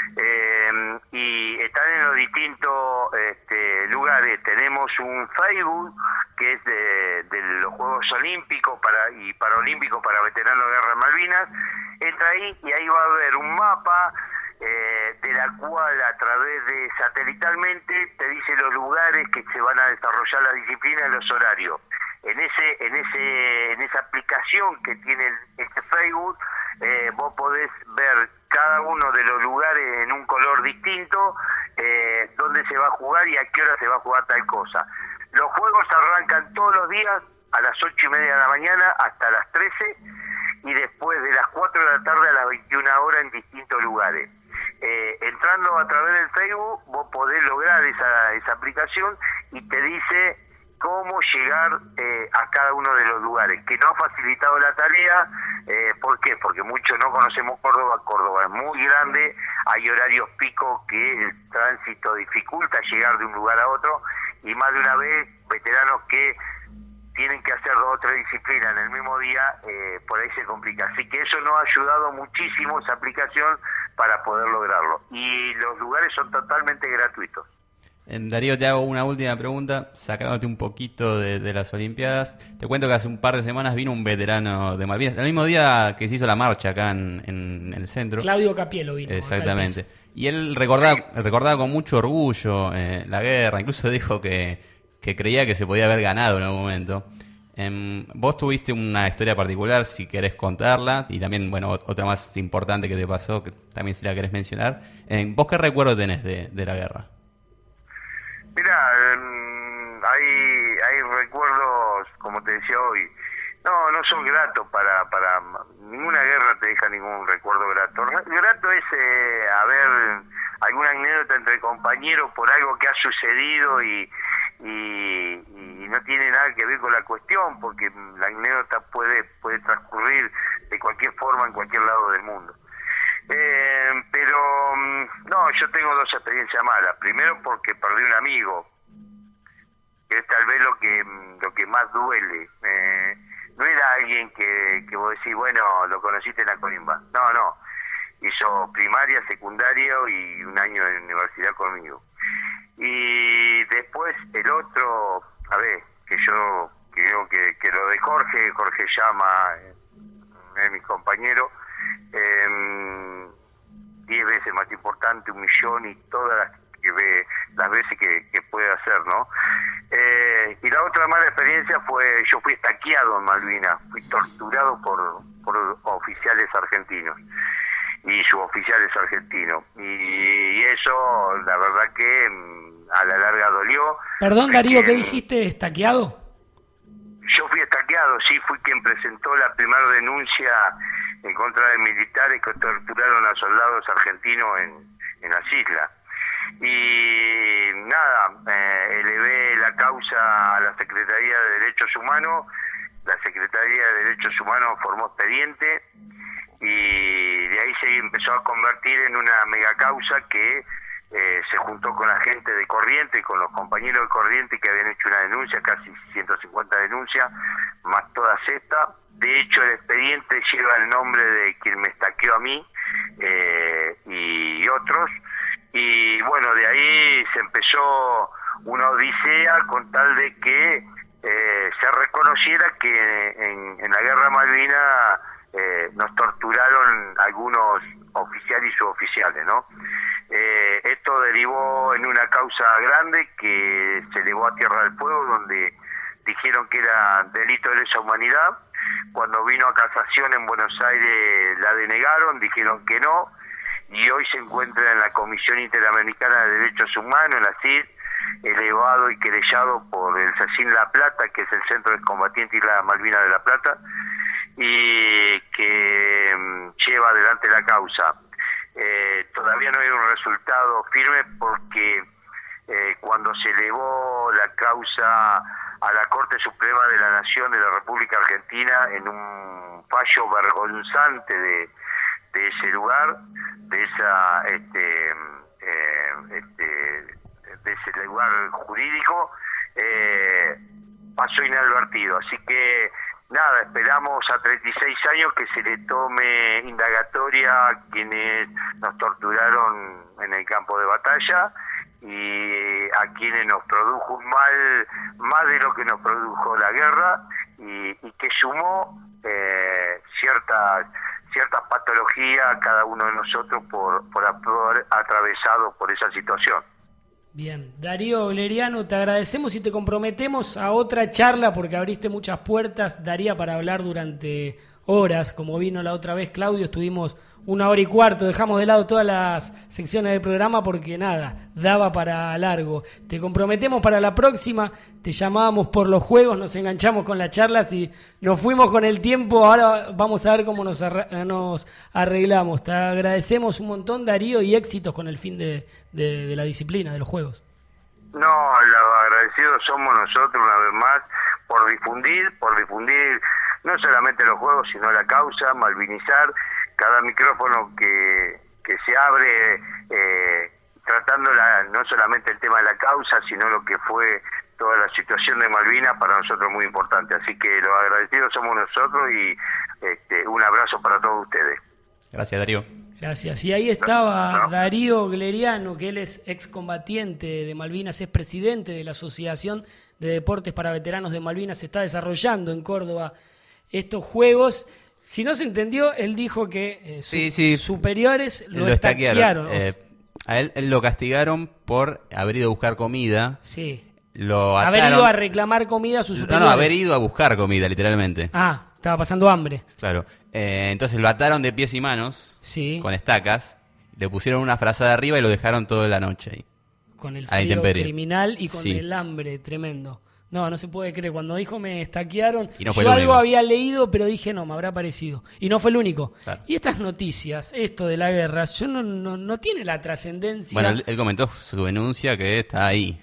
Speaker 8: Eh, y están en los distintos este, lugares. Tenemos un Facebook que es de, de los Juegos Olímpicos para y Paralímpicos para veteranos de Guerra de Malvinas. Entra ahí y ahí va a haber un mapa eh, de la cual a través de satelitalmente te dice los lugares que se van a desarrollar las disciplinas y los horarios. En ese en ese en esa aplicación que tiene este Facebook eh, vos podés ver cada uno de los lugares en un color distinto, eh, dónde se va a jugar y a qué hora se va a jugar tal cosa. Los juegos arrancan todos los días a las ocho y media de la mañana hasta las trece y después de las cuatro de la tarde a las veintiuna horas en distintos lugares. Eh, entrando a través del Facebook vos podés lograr esa, esa aplicación y te dice cómo llegar eh, a cada uno de los lugares, que no ha facilitado la tarea. Eh, ¿Por qué? Porque muchos no conocemos Córdoba. Córdoba es muy grande, hay horarios picos que el tránsito dificulta llegar de un lugar a otro, y más de una vez veteranos que tienen que hacer dos o tres disciplinas en el mismo día, eh, por ahí se complica. Así que eso nos ha ayudado muchísimo, esa aplicación, para poder lograrlo. Y los lugares son totalmente gratuitos.
Speaker 7: Darío, te hago una última pregunta, sacándote un poquito de, de las Olimpiadas. Te cuento que hace un par de semanas vino un veterano de Malvinas, el mismo día que se hizo la marcha acá en, en el centro.
Speaker 2: Claudio Capielo vino.
Speaker 7: Exactamente. Y él recordaba, recordaba con mucho orgullo eh, la guerra, incluso dijo que, que creía que se podía haber ganado en algún momento. Eh, vos tuviste una historia particular, si querés contarla, y también, bueno, otra más importante que te pasó, que también si la querés mencionar. Eh, ¿Vos qué recuerdo tenés de, de la guerra?
Speaker 8: Mira, eh, hay, hay recuerdos, como te decía hoy, no, no son gratos para, para, ninguna guerra te deja ningún recuerdo grato. Grato es eh, haber alguna anécdota entre compañeros por algo que ha sucedido y, y, y no tiene nada que ver con la cuestión, porque la anécdota puede, puede transcurrir de cualquier forma en cualquier lado del mundo. Eh, pero no, yo tengo dos experiencias malas. Primero porque perdí un amigo, que es tal vez lo que, lo que más duele. Eh, no era alguien que, que vos decís, bueno, lo conociste en la Colimba. No, no. Hizo primaria, secundario y un año de universidad conmigo. Y después el otro, a ver, que yo creo que, que lo de Jorge, Jorge Llama, es mi compañero, eh, diez veces más importante, un millón y todas las que ve, las veces que, que puede hacer, ¿no? Eh, y la otra mala experiencia fue, yo fui estaqueado en Malvinas, fui torturado por, por oficiales argentinos y suboficiales argentinos, y, y eso la verdad que a la larga dolió.
Speaker 2: Perdón, Darío, ¿qué dijiste? ¿Estaqueado?
Speaker 8: Yo fui estaqueado, sí, fui quien presentó la primera denuncia en contra de militares que torturaron a soldados argentinos en, en las islas. Y nada, eh, elevé la causa a la Secretaría de Derechos Humanos, la Secretaría de Derechos Humanos formó expediente y de ahí se empezó a convertir en una mega causa que eh, se juntó con la gente de Corrientes, con los compañeros de Corrientes que habían hecho una denuncia, casi ciento cincuenta denuncias, más todas estas. De hecho, el expediente lleva el nombre de quien me estaqueó a mí eh, y otros. Y bueno, de ahí se empezó una odisea con tal de que eh, se reconociera que en, en la Guerra Malvina eh, nos torturaron algunos oficiales y suboficiales, ¿no? Eh, esto derivó en una causa grande que se elevó a Tierra del Fuego, donde dijeron que era delito de lesa humanidad. Cuando vino a casación en Buenos Aires la denegaron, dijeron que no, y hoy se encuentra en la Comisión Interamericana de Derechos Humanos, en la C I D, elevado y querellado por el CECIN La Plata, que es el Centro de Combatientes Islas Malvinas de La Plata, y que um, lleva adelante la causa. Eh, todavía no hay un resultado firme porque eh, cuando se elevó la causa a la Corte Suprema de la Nación de la República Argentina en un fallo vergonzante de, de ese lugar, de esa este, eh, este, de ese lugar jurídico, eh, pasó inadvertido. Así que nada, esperamos a treinta y seis años que se le tome indagatoria a quienes nos torturaron en el campo de batalla y a quienes nos produjo un mal más de lo que nos produjo la guerra y, y que sumó eh, ciertas ciertas patologías a cada uno de nosotros por, por haber atravesado por esa situación.
Speaker 2: Bien, Darío Gleriano, te agradecemos y te comprometemos a otra charla porque abriste muchas puertas, daría para hablar durante horas, como vino la otra vez Claudio, estuvimos una hora y cuarto, dejamos de lado todas las secciones del programa porque nada, daba para largo. Te comprometemos para la próxima, te llamábamos por los juegos, nos enganchamos con las charlas y nos fuimos con el tiempo, ahora vamos a ver cómo nos, arra- nos arreglamos. Te agradecemos un montón, Darío, y éxitos con el fin de, de, de la disciplina, de los juegos.
Speaker 8: No, los agradecidos somos nosotros una vez más por difundir, por difundir no solamente los juegos, sino la causa, malvinizar cada micrófono que, que se abre, eh, tratando la, no solamente el tema de la causa, sino lo que fue toda la situación de Malvinas, para nosotros muy importante. Así que los agradecidos somos nosotros y este, un abrazo para todos ustedes.
Speaker 7: Gracias, Darío.
Speaker 2: Gracias. Y ahí estaba
Speaker 8: no, no.
Speaker 2: Darío Gleriano, que él es excombatiente de Malvinas, es presidente de la Asociación de Deportes para Veteranos de Malvinas. Se está desarrollando en Córdoba estos juegos. Si no se entendió, él dijo que eh, sus
Speaker 7: Sí, sí.
Speaker 2: superiores lo,
Speaker 7: Lo estaquearon.
Speaker 2: estaquearon.
Speaker 7: Eh, a él, él lo castigaron por haber ido a buscar comida
Speaker 2: Sí.
Speaker 7: lo ataron.
Speaker 2: Haber ido a reclamar comida a sus superiores.
Speaker 7: No, no, haber ido a buscar comida, literalmente.
Speaker 2: Ah, estaba pasando hambre.
Speaker 7: Claro. Eh, entonces lo ataron de pies y manos,
Speaker 2: sí.
Speaker 7: con estacas, le pusieron una frazada arriba y lo dejaron toda la noche ahí.
Speaker 2: Con el
Speaker 7: a
Speaker 2: frío
Speaker 7: intemperie.
Speaker 2: criminal y con
Speaker 7: Sí.
Speaker 2: el hambre tremendo. No, no se puede creer. Cuando dijo me estaquearon,
Speaker 7: Y no fue
Speaker 2: yo
Speaker 7: el
Speaker 2: algo
Speaker 7: único.
Speaker 2: había leído, pero dije no, me habrá parecido. Y no fue el único.
Speaker 7: Claro.
Speaker 2: Y estas noticias, esto de la guerra, yo no, no, no tiene la trascendencia.
Speaker 7: Bueno, él, él comentó su denuncia que está ahí,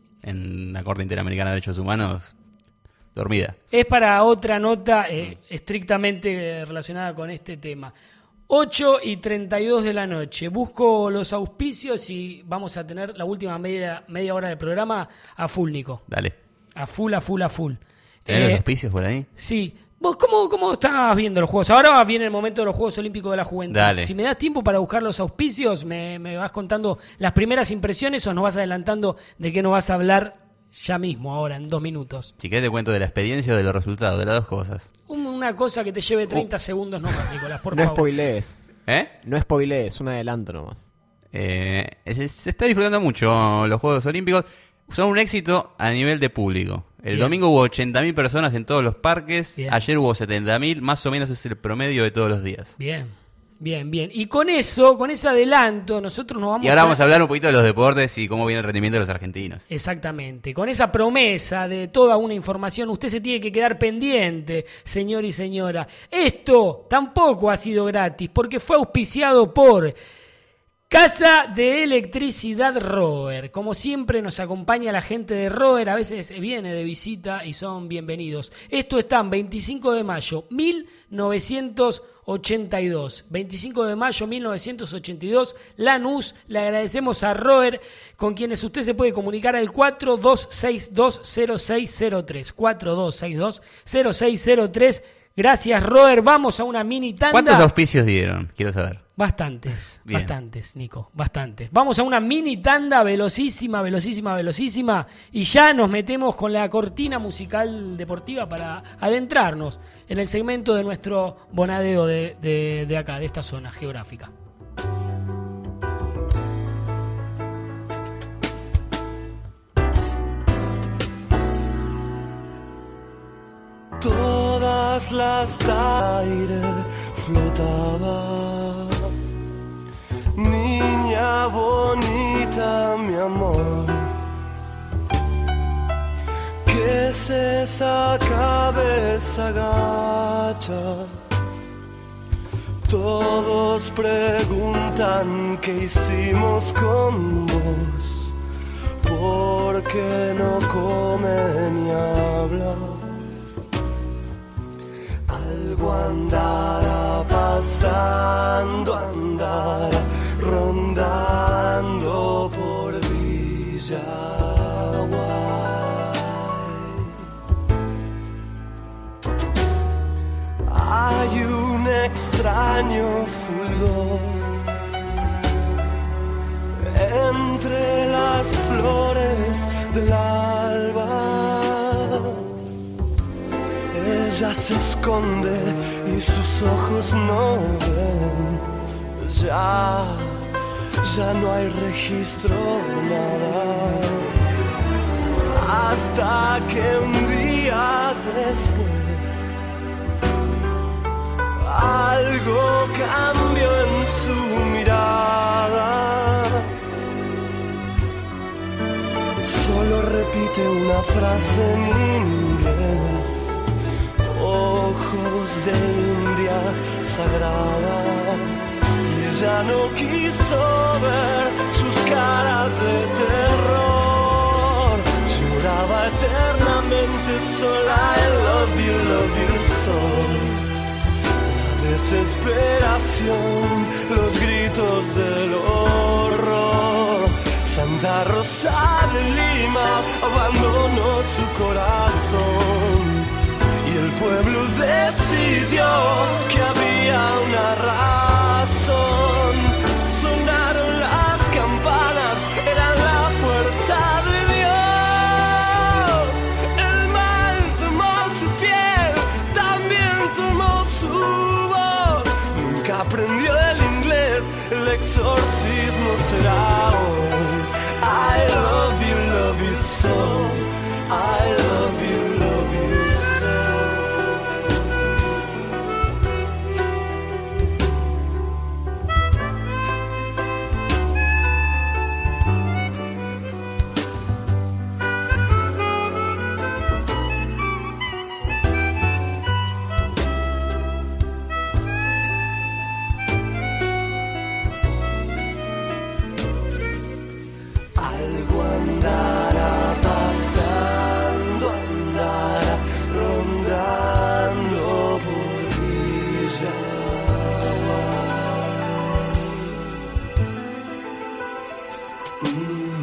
Speaker 7: en la Corte Interamericana de Derechos Humanos, dormida.
Speaker 2: Es para otra nota eh, estrictamente eh, relacionada con este tema. ocho y treinta y dos de la noche. Busco los auspicios y vamos a tener la última media, media hora del programa a full, Nico.
Speaker 7: Dale.
Speaker 2: A full, a full, a full.
Speaker 7: ¿Tenés
Speaker 2: Eh,
Speaker 7: los auspicios por ahí?
Speaker 2: Sí. ¿Vos cómo, cómo estás viendo los Juegos? Ahora viene el momento de los Juegos Olímpicos de la Juventud.
Speaker 7: Dale.
Speaker 2: Si me das tiempo para buscar los auspicios, me, me vas contando las primeras impresiones o nos vas adelantando de qué nos vas a hablar ya mismo, ahora, en dos minutos.
Speaker 7: Si querés te cuento de la experiencia o de los resultados, de las dos cosas.
Speaker 2: Un- Una cosa que te lleve treinta segundos nomás, Nicolás, por
Speaker 3: No
Speaker 2: favor.
Speaker 3: spoilees.
Speaker 7: ¿Eh?
Speaker 3: No spoilees, un adelanto nomás.
Speaker 7: Eh, se, se está disfrutando mucho los Juegos Olímpicos. Son un éxito a nivel de público. El
Speaker 2: Bien.
Speaker 7: domingo hubo ochenta mil personas en todos los parques.
Speaker 2: Bien.
Speaker 7: Ayer hubo setenta mil. Más o menos es el promedio de todos los días.
Speaker 2: Bien, bien, bien. Y con eso, con ese adelanto, nosotros nos vamos
Speaker 7: Y ahora
Speaker 2: a...
Speaker 7: vamos a hablar un poquito de los deportes y cómo viene el rendimiento de los argentinos.
Speaker 2: Exactamente. Con esa promesa de toda una información, usted se tiene que quedar pendiente, señor y señora. Esto tampoco ha sido gratis porque fue auspiciado por Casa de Electricidad Roer. Como siempre nos acompaña la gente de Roer, a veces viene de visita y son bienvenidos. Esto está en veinticinco de mayo mil novecientos ochenta y dos. veinticinco de mayo mil novecientos ochenta y dos, Lanús. Le agradecemos a Roer, con quienes usted se puede comunicar al cuatro dos seis dos cero seis cero tres. cuatro dos seis dos cero seis cero tres. Gracias, Roer. Vamos a una mini tanda.
Speaker 7: ¿Cuántos auspicios dieron? Quiero saber.
Speaker 2: Bastantes,
Speaker 7: Bien.
Speaker 2: bastantes, Nico, bastantes. Vamos a una mini tanda velocísima, velocísima, velocísima y ya nos metemos con la cortina musical deportiva para adentrarnos en el segmento de nuestro bonadeo de, de, de acá, de esta zona geográfica.
Speaker 6: Todas las aire flotaba, niña bonita, mi amor. ¿Qué es esa cabeza gacha? Todos preguntan qué hicimos con vos, por qué no come ni habla. Algo andará pasando, andará rondando por Villaguay. Hay un extraño fulgor entre las flores del alba. Ella se esconde y sus ojos no ven. Ya, ya no hay registro, nada. Hasta que un día después algo cambió en su mirada. Solo repite una frase en inglés. Ojos de India sagrada. Y ella no quiso ver sus caras de terror. Lloraba eternamente sola. I love you, love you so. La desesperación, los gritos del horror. Santa Rosa de Lima abandonó su corazón. Y el pueblo decidió que había una razón. Sonaron las campanas, eran la fuerza de Dios. El mal tomó su piel, también tomó su voz. Nunca aprendió el inglés, el exorcismo será hoy. I love you, love you so.
Speaker 4: I love you, love you so. Algo andará pasando, andará rondando por Villa. Mm.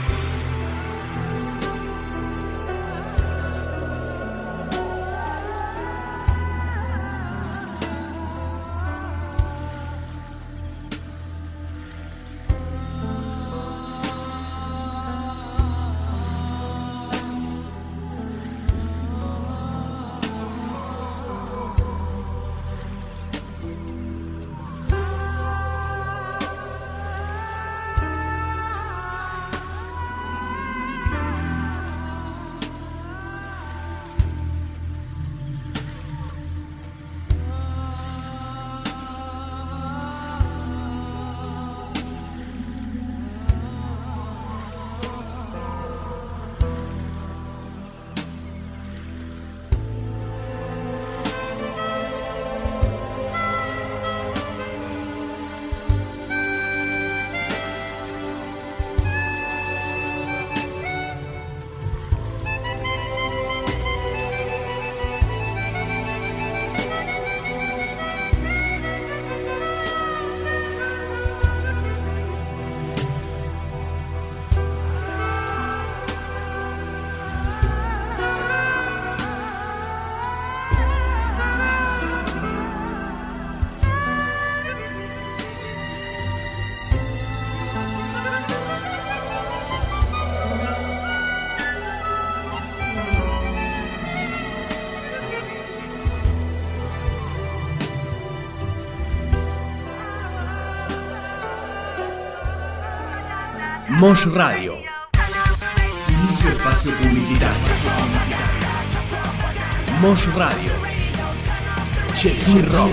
Speaker 9: Mosh Radio. Inicio espacio publicitario. Mosh Radio. Chessy Rock.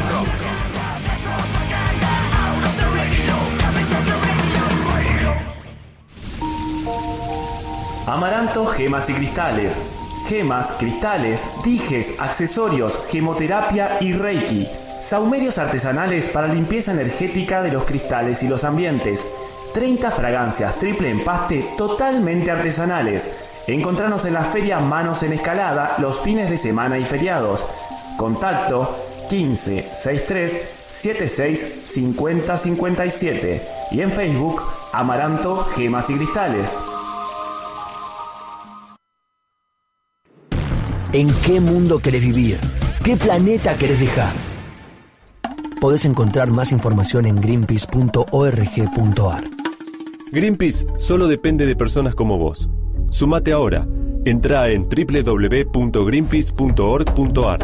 Speaker 10: Amaranto Gemas y Cristales. Gemas, cristales, dijes, accesorios, gemoterapia y reiki. Saumerios artesanales para limpieza energética de los cristales y los ambientes. treinta fragancias triple empaste totalmente artesanales. Encontranos en la feria Manos en Escalada los fines de semana y feriados. Contacto quince sesenta y tres setenta y seis cincuenta cincuenta y siete y en Facebook Amaranto Gemas y Cristales.
Speaker 11: ¿En qué mundo querés vivir? ¿Qué planeta querés dejar? Podés encontrar más información en greenpeace punto org punto ar.
Speaker 12: Greenpeace solo depende de personas como vos. Sumate ahora. Entrá en doble u doble u doble u punto greenpeace punto org punto ar.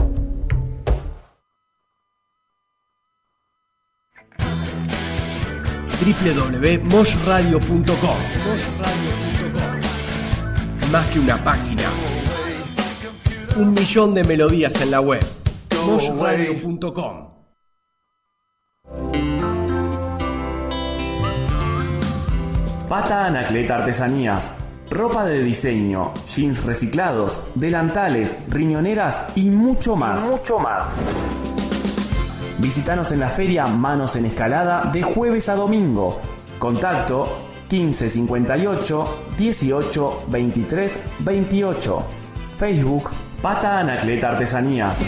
Speaker 9: doble u doble u doble u punto mosh radio punto com. Más que una página. Un millón de melodías en la web. mosh radio punto com.
Speaker 10: Pata Anacleta Artesanías. Ropa de diseño, jeans reciclados, delantales, riñoneras y mucho más. Mucho más. Visítanos en la feria Manos en Escalada de jueves a domingo. Contacto quince cincuenta y ocho dieciocho veintitrés veintiocho. Facebook Pata Anacleta Artesanías.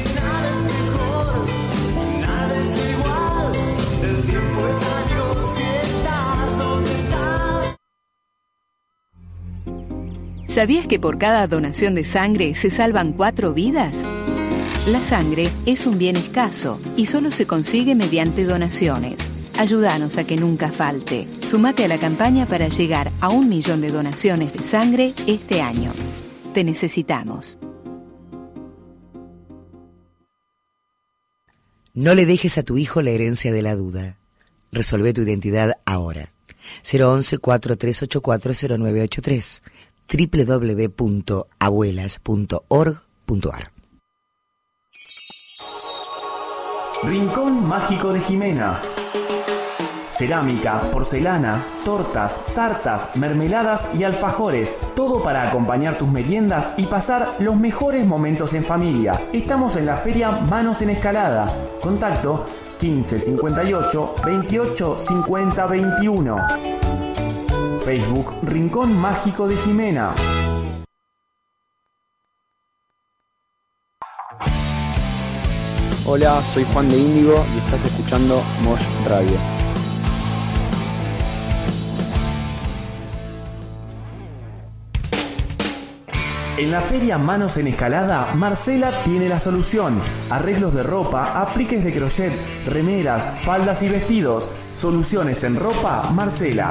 Speaker 13: ¿Sabías que por cada donación de sangre se salvan cuatro vidas? La sangre es un bien escaso y solo se consigue mediante donaciones. Ayúdanos a que nunca falte. Sumate a la campaña para llegar a un millón de donaciones de sangre este año. Te necesitamos.
Speaker 14: No le dejes a tu hijo la herencia de la duda. Resolvé tu identidad ahora. cero once cuatro tres ocho cuatro cero nueve ocho tres. doble u doble u doble u punto abuelas punto org punto ar.
Speaker 10: Rincón Mágico de Jimena. Cerámica, porcelana, tortas, tartas, mermeladas y alfajores. Todo para acompañar tus meriendas y pasar los mejores momentos en familia. Estamos en la feria Manos en Escalada. Contacto quince cincuenta y ocho veintiocho cincuenta veintiuno. Facebook Rincón Mágico de Jimena.
Speaker 15: Hola, soy Juan de Índigo y estás escuchando Mosh Radio.
Speaker 10: En la feria Manos en Escalada, Marcela tiene la solución. Arreglos de ropa, apliques de crochet, remeras, faldas y vestidos. Soluciones en ropa, Marcela.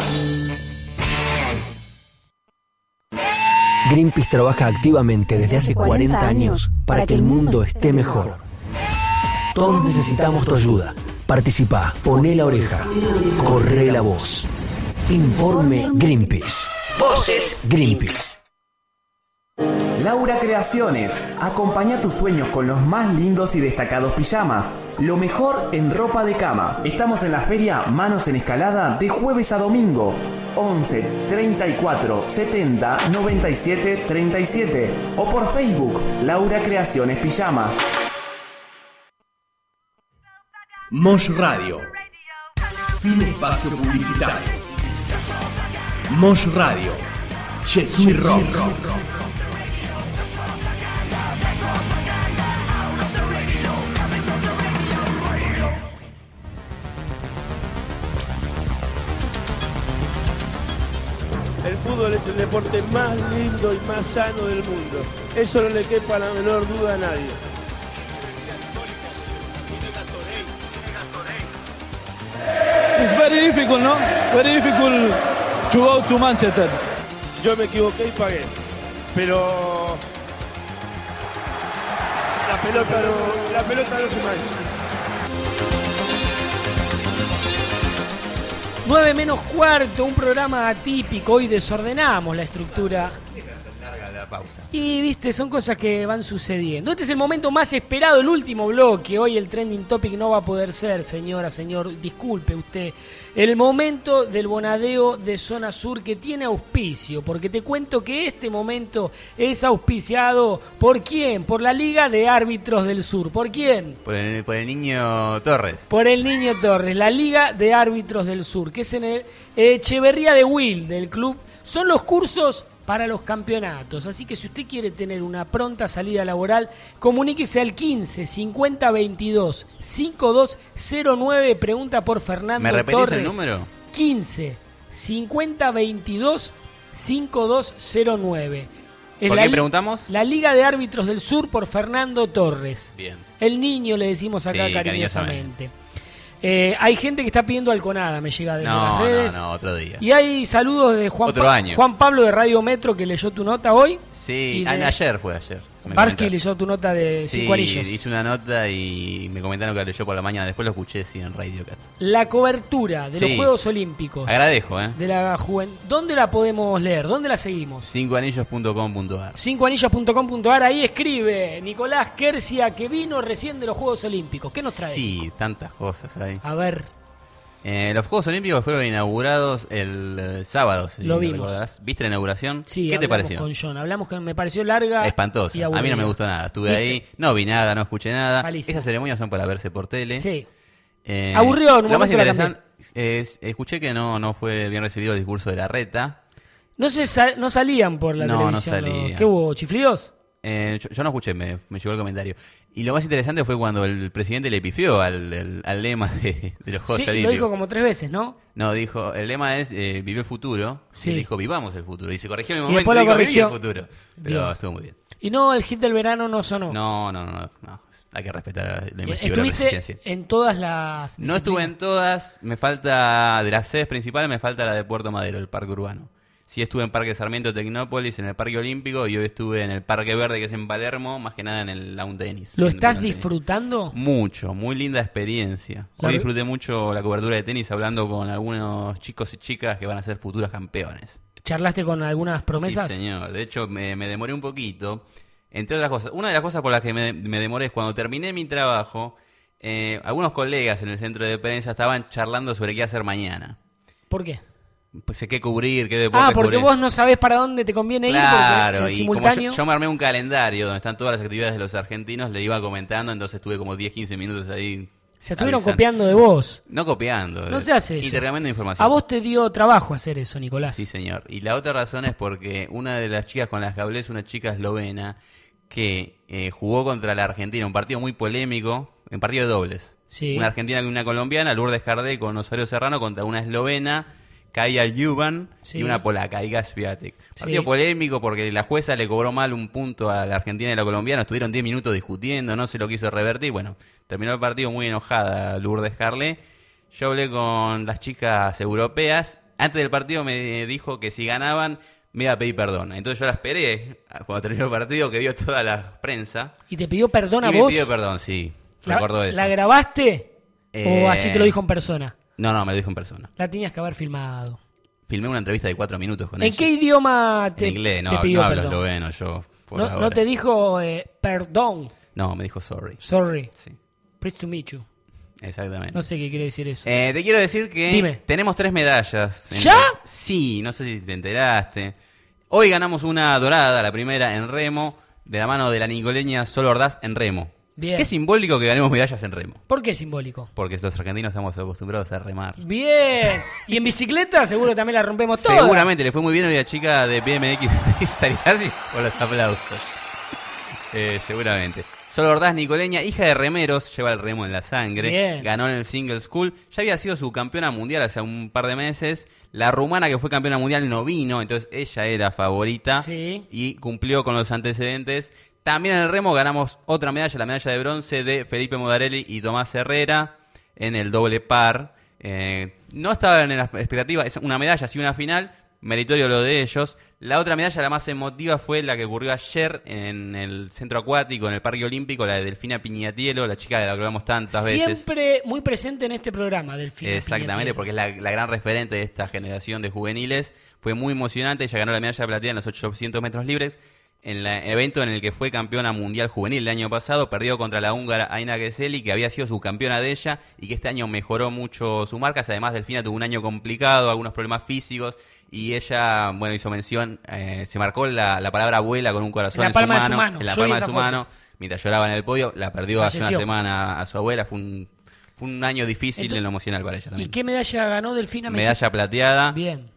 Speaker 11: Greenpeace trabaja activamente desde hace cuarenta años para que el mundo esté mejor. Todos necesitamos tu ayuda. Participa, poné la oreja, corre la voz. Informe Greenpeace. Voces Greenpeace.
Speaker 10: Laura Creaciones. Acompaña tus sueños con los más lindos y destacados pijamas. Lo mejor en ropa de cama. Estamos en la feria Manos en Escalada de jueves a domingo. once treinta y cuatro setenta noventa y siete treinta y siete. O por Facebook, Laura Creaciones Pijamas.
Speaker 9: Mosh Radio. Fin espacio publicitario. Mosh Radio. Je suis rock.
Speaker 16: El fútbol es el deporte más lindo y más sano del mundo. Eso no le quepa la menor duda a nadie.
Speaker 17: It's very difficult, no? Very difficult to go to Manchester.
Speaker 16: Yo me equivoqué y pagué, pero la pelota no, la pelota no se mancha.
Speaker 2: nueve menos cuarto, un programa atípico. Hoy desordenamos la estructura. Y viste, son cosas que van sucediendo. Este es el momento más esperado, el último bloque. Hoy el trending topic no va a poder ser, señora, señor, disculpe usted. El momento del bonadeo de Zona Sur, que tiene auspicio, porque te cuento que este momento es auspiciado ¿por quién? Por la Liga de Árbitros del Sur. ¿Por quién?
Speaker 7: Por el, por el niño Torres.
Speaker 2: Por el niño Torres, la Liga de Árbitros del Sur, que es en el Echeverría de Will, del club. Son los cursos para los campeonatos. Así que si usted quiere tener una pronta salida laboral, comuníquese al quince cincuenta veintidós cincuenta y dos cero nueve. Pregunta por Fernando
Speaker 7: ¿Me repetís
Speaker 2: Torres.
Speaker 7: el número?
Speaker 2: quince cincuenta veintidós cincuenta y dos cero nueve. Es
Speaker 7: ¿Por
Speaker 2: la
Speaker 7: qué
Speaker 2: li-
Speaker 7: preguntamos?
Speaker 2: La Liga de Árbitros del Sur por Fernando Torres.
Speaker 7: Bien.
Speaker 2: El niño, le decimos acá
Speaker 7: Sí,
Speaker 2: cariñosamente. Eh, hay gente que está pidiendo Alconada, me llega desde
Speaker 7: No,
Speaker 2: las
Speaker 7: no,
Speaker 2: redes.
Speaker 7: no, otro día.
Speaker 2: Y hay saludos de Juan,
Speaker 7: Otro
Speaker 2: Pa-
Speaker 7: año.
Speaker 2: Juan Pablo de Radio Metro, que leyó tu nota hoy.
Speaker 7: Sí,
Speaker 2: Y de-
Speaker 7: a- ayer fue ayer. me
Speaker 2: Barsky
Speaker 7: comentaron.
Speaker 2: leyó tu nota de
Speaker 7: Sí,
Speaker 2: Cinco Anillos.
Speaker 7: hice una nota y me comentaron que la leyó por la mañana. Después lo escuché, sí, en Radio Cat.
Speaker 2: La cobertura de los
Speaker 7: Sí.
Speaker 2: Juegos Olímpicos.
Speaker 7: Agradezco, ¿eh?
Speaker 2: De la juventud. ¿Dónde la podemos leer? ¿Dónde la seguimos?
Speaker 7: cinco anillos punto com punto a r.
Speaker 2: cinco anillos punto com punto a r. Ahí escribe Nicolás Quercia, que vino recién de los Juegos Olímpicos. ¿Qué nos trae?
Speaker 7: Sí, tantas cosas ahí.
Speaker 2: A ver.
Speaker 7: Eh, los Juegos Olímpicos fueron inaugurados el eh, sábado, si
Speaker 2: Lo vimos.
Speaker 7: recordarás. ¿Viste la inauguración?
Speaker 2: Sí,
Speaker 7: ¿Qué te
Speaker 2: hablamos
Speaker 7: pareció?
Speaker 2: con John. Hablamos que me pareció larga.
Speaker 7: Espantosa.
Speaker 2: y
Speaker 7: A mí no me
Speaker 2: aburrida.
Speaker 7: gustó nada. Estuve
Speaker 2: ¿Viste?
Speaker 7: ahí, no vi nada, no escuché nada.
Speaker 2: Malísimo.
Speaker 7: Esas ceremonias son para verse por tele.
Speaker 2: Sí.
Speaker 7: Eh,
Speaker 2: Aburrió, en un
Speaker 7: Lo más
Speaker 2: momento la
Speaker 7: interesante es, escuché que no, no fue bien recibido el discurso de la Reta.
Speaker 2: No, se sa- no salían por la
Speaker 7: No, no
Speaker 2: televisión. los-
Speaker 7: salían.
Speaker 2: ¿Qué hubo? ¿Chiflidos?
Speaker 7: Eh, yo, yo no escuché, me, me llegó el comentario. Y lo más interesante fue cuando el presidente le pifió al, al- al lema de, de los Juegos
Speaker 2: Sí, lo
Speaker 7: Olímpicos.
Speaker 2: dijo como tres veces, ¿no?
Speaker 7: No, dijo, el lema es eh, vive el futuro.
Speaker 2: Sí.
Speaker 7: Y él dijo, vivamos el futuro. Y se corrigió en el
Speaker 2: Y
Speaker 7: momento
Speaker 2: después
Speaker 7: y
Speaker 2: lo
Speaker 7: dijo, viví el
Speaker 2: corrigió.
Speaker 7: futuro. Pero
Speaker 2: Bien.
Speaker 7: estuvo muy bien.
Speaker 2: Y no, el hit del verano no sonó.
Speaker 7: No, no, no, no, no. Hay que respetar la investigación.
Speaker 2: ¿Estuviste en todas las
Speaker 7: No estuve en todas, me falta, de las sedes principales, me falta la de Puerto Madero, el parque urbano. Sí estuve en Parque Sarmiento, Tecnópolis, en el Parque Olímpico, y hoy estuve en el Parque Verde, que es en Palermo, más que nada en el lawn tenis.
Speaker 2: ¿Lo
Speaker 7: en-
Speaker 2: estás
Speaker 7: en el tenis.
Speaker 2: disfrutando?
Speaker 7: Mucho, muy linda experiencia.
Speaker 2: La
Speaker 7: Hoy
Speaker 2: re-
Speaker 7: disfruté mucho la cobertura de tenis hablando con algunos chicos y chicas que van a ser futuros campeones.
Speaker 2: ¿Charlaste con algunas promesas?
Speaker 7: Sí, señor. De hecho, me, me demoré un poquito. Entre otras cosas, una de las cosas por las que me, me demoré es cuando terminé mi trabajo, eh, algunos colegas en el centro de prensa estaban charlando sobre qué hacer mañana.
Speaker 2: ¿Por qué?
Speaker 7: Pues qué cubrir, qué deporte
Speaker 2: Ah, porque
Speaker 7: cubrir.
Speaker 2: vos no sabés para dónde te conviene
Speaker 7: Claro,
Speaker 2: ir, porque en
Speaker 7: y
Speaker 2: simultáneo...
Speaker 7: como yo, yo me armé un calendario donde están todas las actividades de los argentinos, le iba comentando, entonces estuve como diez, quince minutos ahí.
Speaker 2: Se estuvieron
Speaker 7: avisando.
Speaker 2: copiando de vos.
Speaker 7: No copiando.
Speaker 2: No se hace eso.
Speaker 7: Intercambiando información.
Speaker 2: A vos te dio trabajo hacer eso, Nicolás.
Speaker 7: Sí, señor. Y la otra razón es porque una de las chicas con las que hablé es una chica eslovena que eh, jugó contra la Argentina, un partido muy polémico, en partido de dobles.
Speaker 2: Sí.
Speaker 7: Una argentina y una colombiana, Lourdes Jardé con Osorio Serrano contra una eslovena, Kaja Ljuban,
Speaker 2: Sí.
Speaker 7: y una polaca, Iga Swiatek. Partido
Speaker 2: Sí.
Speaker 7: polémico porque la jueza le cobró mal un punto a la argentina y la colombiana, estuvieron diez minutos discutiendo, no se lo quiso revertir, bueno, terminó el partido muy enojada Lourdes Jardé. Yo hablé con las chicas europeas, antes del partido me dijo que si ganaban me iba a pedir perdón. Entonces yo la esperé cuando terminó el partido, que vio toda la prensa.
Speaker 2: ¿Y te pidió perdón a
Speaker 7: y
Speaker 2: vos?
Speaker 7: me pidió perdón, sí.
Speaker 2: ¿La,
Speaker 7: Recuerdo eso.
Speaker 2: ¿La grabaste?
Speaker 7: Eh,
Speaker 2: ¿O así te lo dijo en persona?
Speaker 7: No, no, me lo dijo en persona.
Speaker 2: La tenías que haber filmado.
Speaker 7: Filmé una entrevista de cuatro minutos con
Speaker 2: ¿En
Speaker 7: ella.
Speaker 2: qué idioma te,
Speaker 7: En inglés, no,
Speaker 2: te pidió
Speaker 7: no hablo
Speaker 2: perdón?
Speaker 7: esloveno yo. Por
Speaker 2: No,
Speaker 7: ahora.
Speaker 2: no te dijo eh, perdón.
Speaker 7: No, me dijo sorry.
Speaker 2: Sorry.
Speaker 7: Sí.
Speaker 2: Pleased to meet you.
Speaker 7: Exactamente.
Speaker 2: No sé qué quiere decir eso.
Speaker 7: Eh, te quiero decir que
Speaker 2: Dime.
Speaker 7: tenemos tres medallas. en
Speaker 2: ¿Ya?
Speaker 7: el- Sí, no sé si te enteraste. Hoy ganamos una dorada, la primera en remo, de la mano de la nicoleña Sol Ordaz en remo.
Speaker 2: Bien.
Speaker 7: Qué simbólico que ganemos medallas en remo.
Speaker 2: ¿Por qué simbólico?
Speaker 7: Porque los argentinos estamos acostumbrados a remar.
Speaker 2: Bien. ¿Y en bicicleta? Seguro también la rompemos toda.
Speaker 7: Seguramente le fue muy bien hoy a la chica de B M X. Estaría así por los aplausos. Eh, seguramente. Sol Ordaz, nicoleña, hija de remeros, lleva el remo en la sangre.
Speaker 2: Bien.
Speaker 7: Ganó en el Single School. Ya había sido su campeona mundial hace un par de meses. La rumana que fue campeona mundial no vino, entonces ella era favorita.
Speaker 2: Sí.
Speaker 7: Y cumplió con los antecedentes. También en el remo ganamos otra medalla, la medalla de bronce de Felipe Modarelli y Tomás Herrera en el doble par. Eh, no estaba en la expectativa, es una medalla, sí una final, meritorio lo de ellos. La otra medalla, la más emotiva, fue la que ocurrió ayer en el centro acuático, en el Parque Olímpico, la de Delfina Piñatielo, la chica de la que hablamos tantas veces.
Speaker 2: Siempre muy presente en este programa, Delfina
Speaker 7: Exactamente,
Speaker 2: Piñatielo.
Speaker 7: porque es la, la gran referente de esta generación de juveniles. Fue muy emocionante, ella ganó la medalla de platino en los ochocientos metros libres. En el evento en el que fue campeona mundial juvenil el año pasado, perdió contra la húngara Aina Geseli, que había sido subcampeona de ella y que este año mejoró mucho su marca. Además, Delfina tuvo un año complicado, algunos problemas físicos, y ella, bueno, hizo mención, eh, se marcó la, la palabra abuela con un corazón
Speaker 2: En la
Speaker 7: en,
Speaker 2: palma
Speaker 7: su
Speaker 2: de su
Speaker 7: mano,
Speaker 2: mano.
Speaker 7: en la
Speaker 2: Yo vi
Speaker 7: palma de
Speaker 2: esa
Speaker 7: su
Speaker 2: foto.
Speaker 7: mano, mientras lloraba en el podio. La perdió hace una
Speaker 2: Falleció.
Speaker 7: semana a su abuela. Fue un, fue un año difícil
Speaker 2: Entonces,
Speaker 7: en lo emocional para ella
Speaker 2: ¿Y
Speaker 7: también.
Speaker 2: qué medalla ganó Delfina?
Speaker 7: Medalla plateada.
Speaker 2: Bien.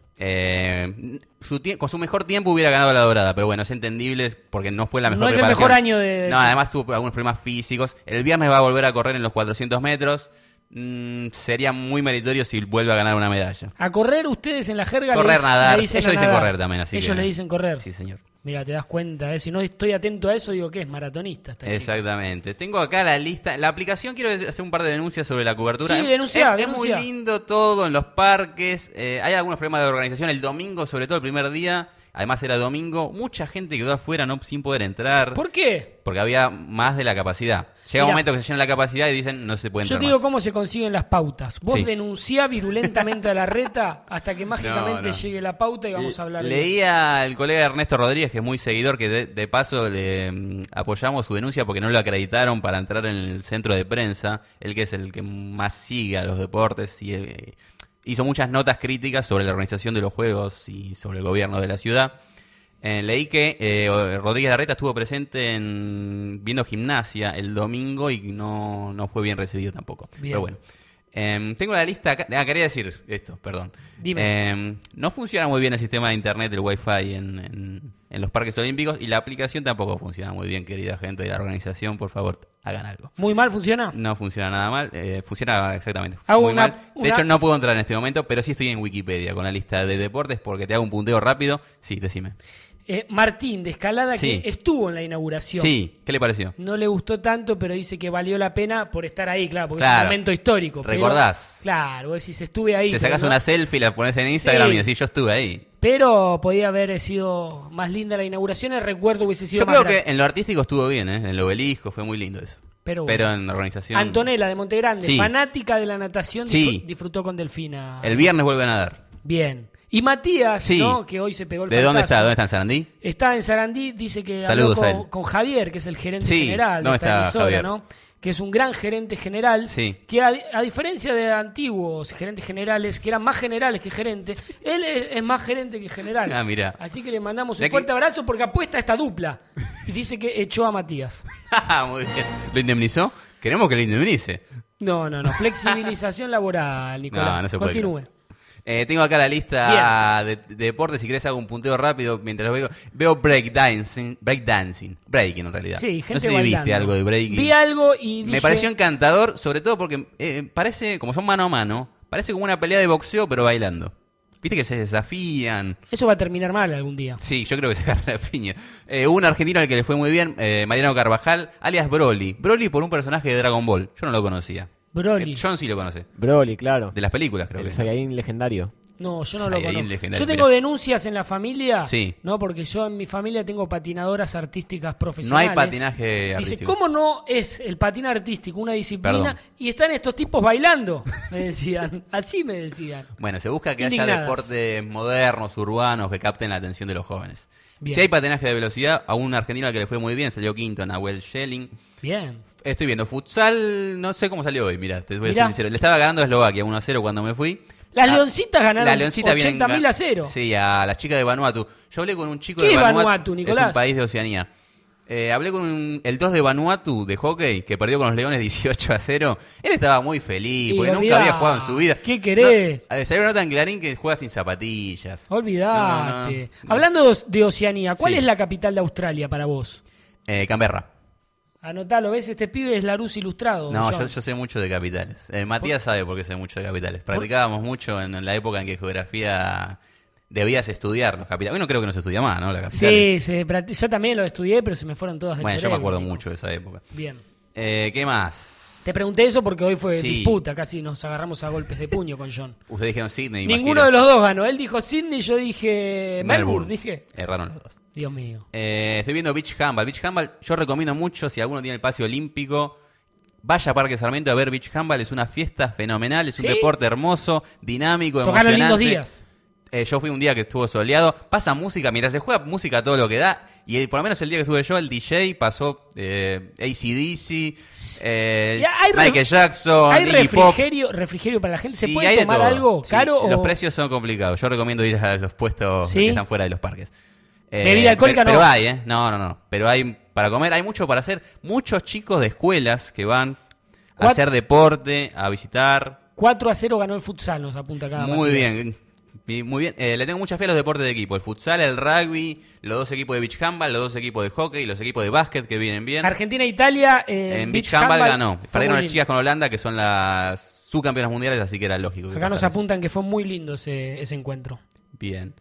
Speaker 7: Eh, su tie- con su mejor tiempo hubiera ganado la dorada, pero bueno, es entendible porque no fue la mejor
Speaker 2: No es el
Speaker 7: preparación.
Speaker 2: mejor año de-
Speaker 7: No, además tuvo algunos problemas físicos. El viernes va a volver a correr en los cuatrocientos metros. Mm, sería muy meritorio si vuelve a ganar una medalla.
Speaker 2: A correr ustedes en la jerga
Speaker 7: Correr,
Speaker 2: le dicen,
Speaker 7: nadar.
Speaker 2: le dicen
Speaker 7: Ellos
Speaker 2: a
Speaker 7: dicen
Speaker 2: nadar.
Speaker 7: correr también, así
Speaker 2: Ellos
Speaker 7: que-
Speaker 2: le dicen correr.
Speaker 7: Sí, señor.
Speaker 2: Mira, te das cuenta, ¿eh? Si no estoy atento a eso, digo que es maratonista esta chica.
Speaker 7: Exactamente. Tengo acá la lista. La aplicación, quiero hacer un par de denuncias sobre la cobertura.
Speaker 2: Sí,
Speaker 7: Es-
Speaker 2: denunciá,
Speaker 7: es, es
Speaker 2: denunciá.
Speaker 7: muy lindo todo en los parques. Eh, hay algunos problemas de organización. El domingo, sobre todo el primer día, además era domingo, mucha gente quedó afuera no sin poder entrar.
Speaker 2: ¿Por qué?
Speaker 7: Porque había más de la capacidad. Llega un
Speaker 2: Mirá.
Speaker 7: momento que se llena la capacidad y dicen no se puede
Speaker 2: Yo
Speaker 7: entrar
Speaker 2: te digo
Speaker 7: más.
Speaker 2: cómo se consiguen las pautas. Vos
Speaker 7: Sí.
Speaker 2: denunciá virulentamente a la reta hasta que mágicamente
Speaker 7: No, no.
Speaker 2: llegue la pauta y vamos a hablar de
Speaker 7: Leía al colega Ernesto Rodríguez, que es muy seguidor, que de, de paso le mm, apoyamos su denuncia porque no lo acreditaron para entrar en el centro de prensa. Él que es el que más sigue a los deportes y eh, hizo muchas notas críticas sobre la organización de los juegos y sobre el gobierno de la ciudad. Eh, leí que eh, Rodríguez Larreta estuvo presente en viendo gimnasia el domingo y no, no fue bien recibido tampoco.
Speaker 2: Bien.
Speaker 7: Pero bueno. Em, tengo la lista acá. Ah, quería decir esto, perdón.
Speaker 2: Dime.
Speaker 7: Em, no funciona muy bien el sistema de internet, el wifi en, en, en los parques olímpicos y la aplicación tampoco funciona muy bien, querida gente de la organización. Por favor, hagan algo.
Speaker 2: ¿Muy mal funciona?
Speaker 7: No funciona nada mal. Eh, funciona exactamente
Speaker 2: Hago
Speaker 7: muy
Speaker 2: una-
Speaker 7: mal. De
Speaker 2: una-
Speaker 7: hecho, no puedo entrar en este momento, pero sí estoy en Wikipedia con la lista de deportes porque te hago un punteo rápido. Sí, decime.
Speaker 2: Eh, Martín de Escalada,
Speaker 7: Sí.
Speaker 2: que estuvo en la inauguración.
Speaker 7: Sí, ¿qué le pareció?
Speaker 2: No le gustó tanto, pero dice que valió la pena por estar ahí, claro, porque es
Speaker 7: Claro.
Speaker 2: un momento histórico. pero-
Speaker 7: ¿Recordás?
Speaker 2: claro, vos decís, estuve ahí.
Speaker 7: Te
Speaker 2: pero
Speaker 7: sacas
Speaker 2: no-
Speaker 7: una selfie, la pones en Instagram
Speaker 2: Sí.
Speaker 7: y decís yo estuve ahí.
Speaker 2: Pero podía haber sido más linda la inauguración, el recuerdo hubiese sido
Speaker 7: Yo
Speaker 2: más
Speaker 7: creo
Speaker 2: grande.
Speaker 7: que en lo artístico estuvo bien, ¿eh? En el obelisco fue muy lindo eso.
Speaker 2: Pero, bueno.
Speaker 7: Pero en la organización...
Speaker 2: Antonella de Montegrande,
Speaker 7: Sí.
Speaker 2: fanática de la natación,
Speaker 7: Sí.
Speaker 2: disfr- disfrutó con Delfina.
Speaker 7: El viernes vuelve a nadar.
Speaker 2: Bien. Y Matías,
Speaker 7: Sí.
Speaker 2: ¿no? Que hoy se pegó el
Speaker 7: ¿De dónde
Speaker 2: fartazo.
Speaker 7: está? ¿Dónde está en Sarandí?
Speaker 2: Está en Sarandí, dice que
Speaker 7: Saludos
Speaker 2: habló
Speaker 7: a
Speaker 2: con,
Speaker 7: él.
Speaker 2: con Javier, que es el gerente
Speaker 7: Sí,
Speaker 2: general de
Speaker 7: ¿dónde
Speaker 2: esta
Speaker 7: está
Speaker 2: emisora,
Speaker 7: Javier?
Speaker 2: ¿no? Que es un gran gerente general,
Speaker 7: Sí.
Speaker 2: que a, a diferencia de antiguos gerentes generales, que eran más generales que gerentes, él es, es más gerente que general.
Speaker 7: Ah, mirá.
Speaker 2: Así que le mandamos un
Speaker 7: Mirá que-
Speaker 2: fuerte abrazo porque apuesta a esta dupla. Y dice que echó a Matías.
Speaker 7: Muy bien. ¿Lo indemnizó? Queremos que lo indemnice.
Speaker 2: No, no, no. Flexibilización laboral, Nicolás.
Speaker 7: No, no se puede
Speaker 2: Continúe.
Speaker 7: Eh, tengo acá la lista de, de deportes. Si querés hago un punteo rápido mientras lo veo. Veo breakdancing. Breakdancing. Breaking en realidad.
Speaker 2: Sí, gente
Speaker 7: no sé si
Speaker 2: bailando.
Speaker 7: viste algo de breaking.
Speaker 2: Vi algo y dije...
Speaker 7: Me pareció encantador, sobre todo porque eh, parece, como son mano a mano, parece como una pelea de boxeo pero bailando. Viste que se desafían.
Speaker 2: Eso va a terminar mal algún día.
Speaker 7: Sí, yo creo que se agarra la piña. Eh, hubo un argentino al que le fue muy bien, eh, Mariano Carvajal, alias Broly. Broly por un personaje de Dragon Ball. Yo no lo conocía.
Speaker 2: Broly.
Speaker 7: Eh, John sí lo conoce.
Speaker 3: Broly, claro.
Speaker 7: De las películas, creo
Speaker 3: El
Speaker 7: que.
Speaker 3: Saiyajin legendario.
Speaker 2: No, yo no lo
Speaker 7: Saiyajin
Speaker 2: conozco.
Speaker 7: legendario,
Speaker 2: Yo tengo
Speaker 7: mirá.
Speaker 2: denuncias en la familia,
Speaker 7: Sí.
Speaker 2: no, porque yo en mi familia tengo patinadoras artísticas profesionales.
Speaker 7: No hay patinaje
Speaker 2: Dice,
Speaker 7: artístico.
Speaker 2: ¿cómo no es el patín artístico una disciplina
Speaker 7: Perdón.
Speaker 2: y están estos tipos bailando? Me decían, así me decían.
Speaker 7: Bueno, se busca que haya
Speaker 2: Indignadas.
Speaker 7: deportes modernos, urbanos, que capten la atención de los jóvenes.
Speaker 2: Bien.
Speaker 7: Si hay patinaje de velocidad, a un argentino al que le fue muy bien, salió quinto, Nahuel Schelling.
Speaker 2: Bien.
Speaker 7: Estoy viendo futsal, no sé cómo salió hoy, mirá, te voy a
Speaker 2: Mirá.
Speaker 7: ser sincero. Le estaba ganando a Eslovaquia uno a cero cuando me fui.
Speaker 2: Las
Speaker 7: Ah,
Speaker 2: leoncitas ganaron
Speaker 7: las leoncitas
Speaker 2: ochenta mil
Speaker 7: vienen
Speaker 2: a cero.
Speaker 7: Sí, a las chicas de Vanuatu. Yo hablé con un chico
Speaker 2: ¿Qué
Speaker 7: de
Speaker 2: es
Speaker 7: Vanuatu.
Speaker 2: Vanuatu, Nicolás?
Speaker 7: Es un país de Oceanía. Eh, hablé con un- el dos de Vanuatu de hockey, que perdió con los Leones dieciocho a cero. Él estaba muy feliz,
Speaker 2: Y
Speaker 7: porque
Speaker 2: olvidá,
Speaker 7: nunca había jugado en su vida.
Speaker 2: ¿qué querés?
Speaker 7: No, eh, salió una nota en Clarín que juega sin zapatillas.
Speaker 2: Olvidate.
Speaker 7: No, no, no.
Speaker 2: Hablando de Oceanía, ¿cuál
Speaker 7: Sí.
Speaker 2: es la capital de Australia para vos?
Speaker 7: Eh, Canberra.
Speaker 2: Anotalo, ¿ves? Este pibe es Larus ilustrado.
Speaker 7: No,
Speaker 2: John.
Speaker 7: yo, yo sé mucho de capitales. Eh, Matías sabe por qué sé mucho de capitales. Practicábamos mucho en, en la época en que geografía debías estudiar los capitales. Bueno, creo que no se estudia más, ¿no? La capital.
Speaker 2: Sí, se practi- yo también lo estudié, pero se me fueron todas del
Speaker 7: Bueno, yo
Speaker 2: cerebro.
Speaker 7: me acuerdo mucho de esa época.
Speaker 2: Bien.
Speaker 7: Eh, ¿Qué más?
Speaker 2: Te pregunté eso porque hoy fue
Speaker 7: Sí.
Speaker 2: disputa, casi nos agarramos a golpes de puño con John.
Speaker 7: Ustedes dijeron Sydney.
Speaker 2: Ninguno de los dos ganó. Él dijo Sydney, yo dije Melbourne, dije.
Speaker 7: Erraron los dos.
Speaker 2: Dios mío.
Speaker 7: Eh, estoy viendo Beach Handball. Beach Handball yo recomiendo mucho, si alguno tiene el pase olímpico, vaya a Parque Sarmiento a ver Beach Handball. Es una fiesta fenomenal, es un
Speaker 2: ¿Sí?
Speaker 7: deporte hermoso, dinámico,
Speaker 2: Tocaron
Speaker 7: emocionante.
Speaker 2: lindos días.
Speaker 7: Eh, yo fui un día que estuvo soleado. Pasa música, mientras se juega música a todo lo que da. Y eh, por lo menos el día que estuve yo, el D J pasó eh, A C D C, eh,
Speaker 2: Ya, hay re-
Speaker 7: Michael Jackson,
Speaker 2: ¿Hay
Speaker 7: Iggy Pop.
Speaker 2: refrigerio, refrigerio para la gente? ¿Se
Speaker 7: Sí,
Speaker 2: puede
Speaker 7: hay de
Speaker 2: tomar
Speaker 7: todo.
Speaker 2: algo
Speaker 7: Sí,
Speaker 2: caro?
Speaker 7: Los
Speaker 2: o...
Speaker 7: precios son complicados. Yo recomiendo ir a los puestos
Speaker 2: ¿Sí?
Speaker 7: que están fuera de los parques. Eh,
Speaker 2: Bebida alcohólica
Speaker 7: pero,
Speaker 2: no.
Speaker 7: Pero hay, ¿eh? No, no, no. Pero hay para comer, hay mucho para hacer. Muchos chicos de escuelas que van a
Speaker 2: Cuat-
Speaker 7: hacer deporte, a visitar.
Speaker 2: cuatro a cero ganó el futsal, nos apunta acá.
Speaker 7: Muy
Speaker 2: Matías.
Speaker 7: bien. Y Muy bien. Eh, le tengo mucha fe a los deportes de equipo. El futsal, el rugby, los dos equipos de beach handball, los dos equipos de hockey, los equipos de básquet que vienen bien.
Speaker 2: Argentina e Italia eh,
Speaker 7: en
Speaker 2: beach
Speaker 7: beach handball
Speaker 2: handball
Speaker 7: ganó.
Speaker 2: fue
Speaker 7: Perdieron
Speaker 2: muy
Speaker 7: las chicas con Holanda, que son las subcampeonas mundiales, así que era lógico. que
Speaker 2: Acá nos
Speaker 7: pasara eso.
Speaker 2: apuntan que fue muy lindo ese, ese encuentro.
Speaker 7: Bien.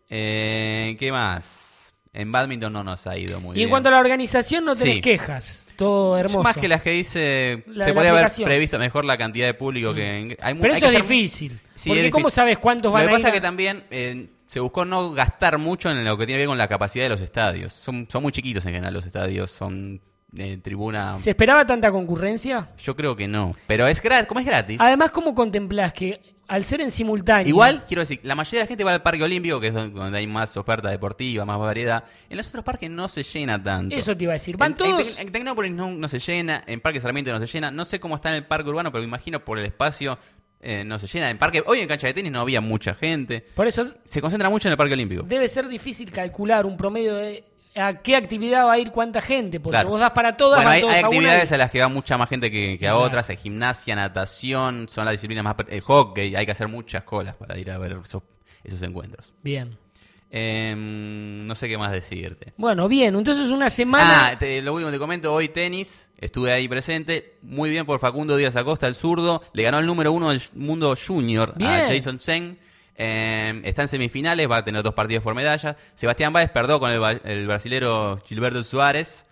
Speaker 7: Eh, ¿Qué más? En badminton no nos ha ido muy
Speaker 2: Y
Speaker 7: bien.
Speaker 2: en cuanto a la organización no tenés
Speaker 7: Sí.
Speaker 2: quejas. Todo hermoso.
Speaker 7: Más que las que dice,
Speaker 2: La-
Speaker 7: se
Speaker 2: la
Speaker 7: podría haber
Speaker 2: aplicación.
Speaker 7: previsto mejor la cantidad de público que... Hay mu-
Speaker 2: Pero
Speaker 7: hay
Speaker 2: eso
Speaker 7: que
Speaker 2: es
Speaker 7: hacer-
Speaker 2: difícil.
Speaker 7: Sí,
Speaker 2: porque
Speaker 7: es
Speaker 2: ¿cómo
Speaker 7: difícil.
Speaker 2: sabes cuántos van
Speaker 7: Lo
Speaker 2: a
Speaker 7: que
Speaker 2: ir
Speaker 7: pasa
Speaker 2: a-
Speaker 7: es que también eh, se buscó no gastar mucho en lo que tiene que ver con la capacidad de los estadios. Son, son muy chiquitos en general los estadios, son eh, tribuna...
Speaker 2: ¿Se esperaba tanta concurrencia?
Speaker 7: Yo creo que no. Pero es gratis, como es gratis.
Speaker 2: Además, ¿cómo contemplás que al ser en simultáneo...
Speaker 7: Igual, quiero decir, la mayoría de la gente va al Parque Olímpico, que es donde donde hay más oferta deportiva, más variedad. En los otros parques no se llena tanto.
Speaker 2: Eso te iba a decir. Van
Speaker 7: en,
Speaker 2: todos...
Speaker 7: En, en Tecnópolis no, no se llena, en Parque Sarmiento no se llena. No sé cómo está en el Parque Urbano, pero me imagino por el espacio eh, no se llena. En parque, hoy en cancha de tenis no había mucha gente.
Speaker 2: Por eso
Speaker 7: Se concentra mucho en el Parque Olímpico.
Speaker 2: debe ser difícil calcular un promedio de a qué actividad va a ir cuánta gente. Porque
Speaker 7: Claro.
Speaker 2: vos das para todas,
Speaker 7: Bueno,
Speaker 2: van
Speaker 7: hay,
Speaker 2: todos
Speaker 7: hay
Speaker 2: a una
Speaker 7: actividades
Speaker 2: y-
Speaker 7: a las que va mucha más gente que, que a
Speaker 2: Claro.
Speaker 7: otras. Hay gimnasia, natación, son las disciplinas más... El hockey, hay que hacer muchas colas para ir a ver esos, esos encuentros.
Speaker 2: Bien.
Speaker 7: Eh, no sé qué más decirte.
Speaker 2: Bueno, bien. Entonces una semana...
Speaker 7: Ah, te- lo último que te comento, hoy tenis, estuve ahí presente, muy bien por Facundo Díaz Acosta, el zurdo, le ganó el número uno del mundo junior
Speaker 2: Bien.
Speaker 7: a Jason Chen, eh, está en semifinales, va a tener dos partidos por medalla. Sebastián Báez perdió con el, ba- el brasilero Gilberto Suárez,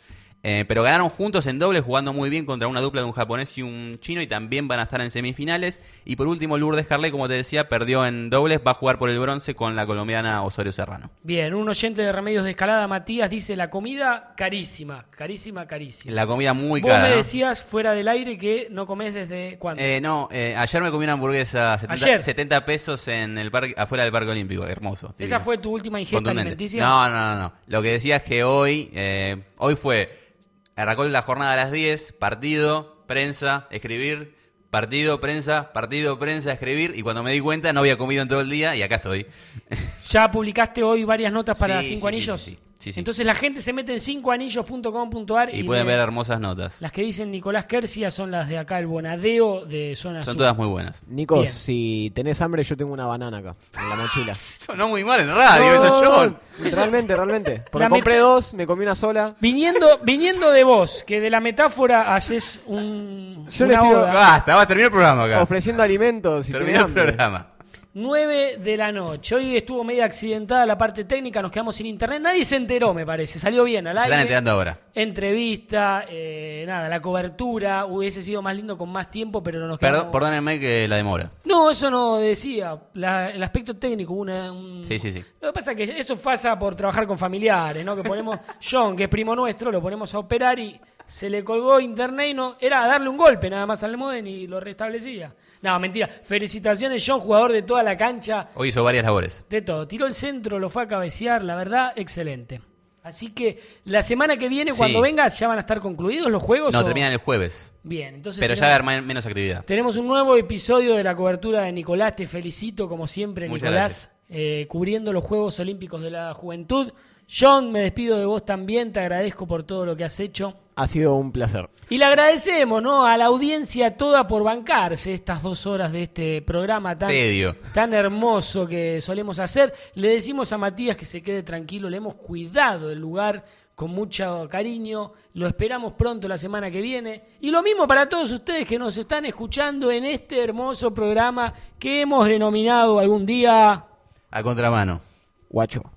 Speaker 7: Eh, pero ganaron juntos en dobles, jugando muy bien contra una dupla de un japonés y un chino, y también van a estar en semifinales. Y por último, Lourdes Carlet, como te decía, perdió en dobles, va a jugar por el bronce con la colombiana Osorio Serrano.
Speaker 2: Bien, un oyente de Remedios de Escalada, Matías, dice: la comida carísima, carísima, carísima.
Speaker 7: La comida muy
Speaker 2: Vos
Speaker 7: cara,
Speaker 2: me
Speaker 7: ¿no?
Speaker 2: decías fuera del aire que no comés desde cuándo.
Speaker 7: Eh, no, eh, ayer me comí una hamburguesa setenta,
Speaker 2: Ayer.
Speaker 7: setenta pesos en el parque, afuera del Parque Olímpico, hermoso.
Speaker 2: ¿Esa
Speaker 7: divino.
Speaker 2: fue tu última ingesta
Speaker 7: Contundente.
Speaker 2: alimenticia?
Speaker 7: No, no, no, no. Lo que decía es que hoy, eh, hoy fue, arrancó la jornada a las diez, partido, prensa, escribir, partido, prensa, partido, prensa, escribir, y cuando me di cuenta no había comido en todo el día y acá estoy.
Speaker 2: ¿Ya publicaste hoy varias notas para
Speaker 7: Sí,
Speaker 2: Cinco
Speaker 7: sí,
Speaker 2: Anillos?
Speaker 7: sí, sí, sí, sí.
Speaker 2: Entonces la gente se mete en cinco anillos punto com punto ar
Speaker 7: Y,
Speaker 2: y
Speaker 7: pueden
Speaker 2: ve-
Speaker 7: ver hermosas notas.
Speaker 2: Las que dicen Nicolás Quercia son las de acá, el Bonadeo de Zona
Speaker 7: Son
Speaker 2: Sur.
Speaker 7: todas muy buenas.
Speaker 3: Nico,
Speaker 2: Bien.
Speaker 3: si tenés hambre, yo tengo una banana acá, en la mochila.
Speaker 7: Sonó muy mal en radio,
Speaker 3: No,
Speaker 7: eso,
Speaker 3: no,
Speaker 7: John.
Speaker 3: no, realmente, realmente. Porque
Speaker 2: La
Speaker 3: compré
Speaker 2: meta-
Speaker 3: dos, me comí una sola.
Speaker 2: Viniendo, viniendo de vos, que de la metáfora haces un,
Speaker 3: Yo
Speaker 2: una
Speaker 3: les digo-
Speaker 2: oda.
Speaker 7: Basta, va a terminar el programa acá.
Speaker 3: Ofreciendo alimentos y
Speaker 7: Terminó
Speaker 3: tenés
Speaker 7: el
Speaker 3: hambre.
Speaker 7: programa.
Speaker 2: nueve de la noche. Hoy estuvo media accidentada la parte técnica, nos quedamos sin internet. Nadie se enteró, me parece. Salió bien al
Speaker 7: Se
Speaker 2: aire.
Speaker 7: están enterando ahora.
Speaker 2: Entrevista, eh, nada, la cobertura. Hubiese sido más lindo con más tiempo, pero nos
Speaker 7: Perdón,
Speaker 2: quedamos...
Speaker 7: perdónenme que la demora.
Speaker 2: No, eso no decía. La- el aspecto técnico, una, un...
Speaker 7: Sí, sí, sí.
Speaker 2: Lo que pasa es que eso pasa por trabajar con familiares, ¿no? Que ponemos, John, que es primo nuestro, lo ponemos a operar y se le colgó internet y no, era darle un golpe nada más al modem y lo restablecía. No, mentira. Felicitaciones, John, jugador de toda la cancha,
Speaker 7: Hoy hizo varias labores.
Speaker 2: de todo. Tiró el centro, lo fue a cabecear, la verdad, excelente. Así que la semana que viene,
Speaker 7: Sí.
Speaker 2: cuando vengas, ya van a estar concluidos los juegos.
Speaker 7: No,
Speaker 2: ¿o?
Speaker 7: terminan el jueves.
Speaker 2: Bien, entonces
Speaker 7: Pero ya va a
Speaker 2: tenemos-
Speaker 7: haber men- menos actividad.
Speaker 2: tenemos un nuevo episodio de la cobertura de Nicolás. Te felicito, como siempre,
Speaker 7: Muchas
Speaker 2: Nicolás, eh, cubriendo los Juegos Olímpicos de la Juventud. John, me despido de vos también. Te agradezco por todo lo que has hecho.
Speaker 3: Ha sido un placer.
Speaker 2: Y le agradecemos, ¿no?, a la audiencia toda por bancarse estas dos horas de este programa tan,
Speaker 7: Tedio.
Speaker 2: tan hermoso que solemos hacer. Le decimos a Matías que se quede tranquilo. Le hemos cuidado el lugar con mucho cariño. Lo esperamos pronto la semana que viene. Y lo mismo para todos ustedes que nos están escuchando en este hermoso programa que hemos denominado algún día...
Speaker 7: A contramano.
Speaker 3: Guacho.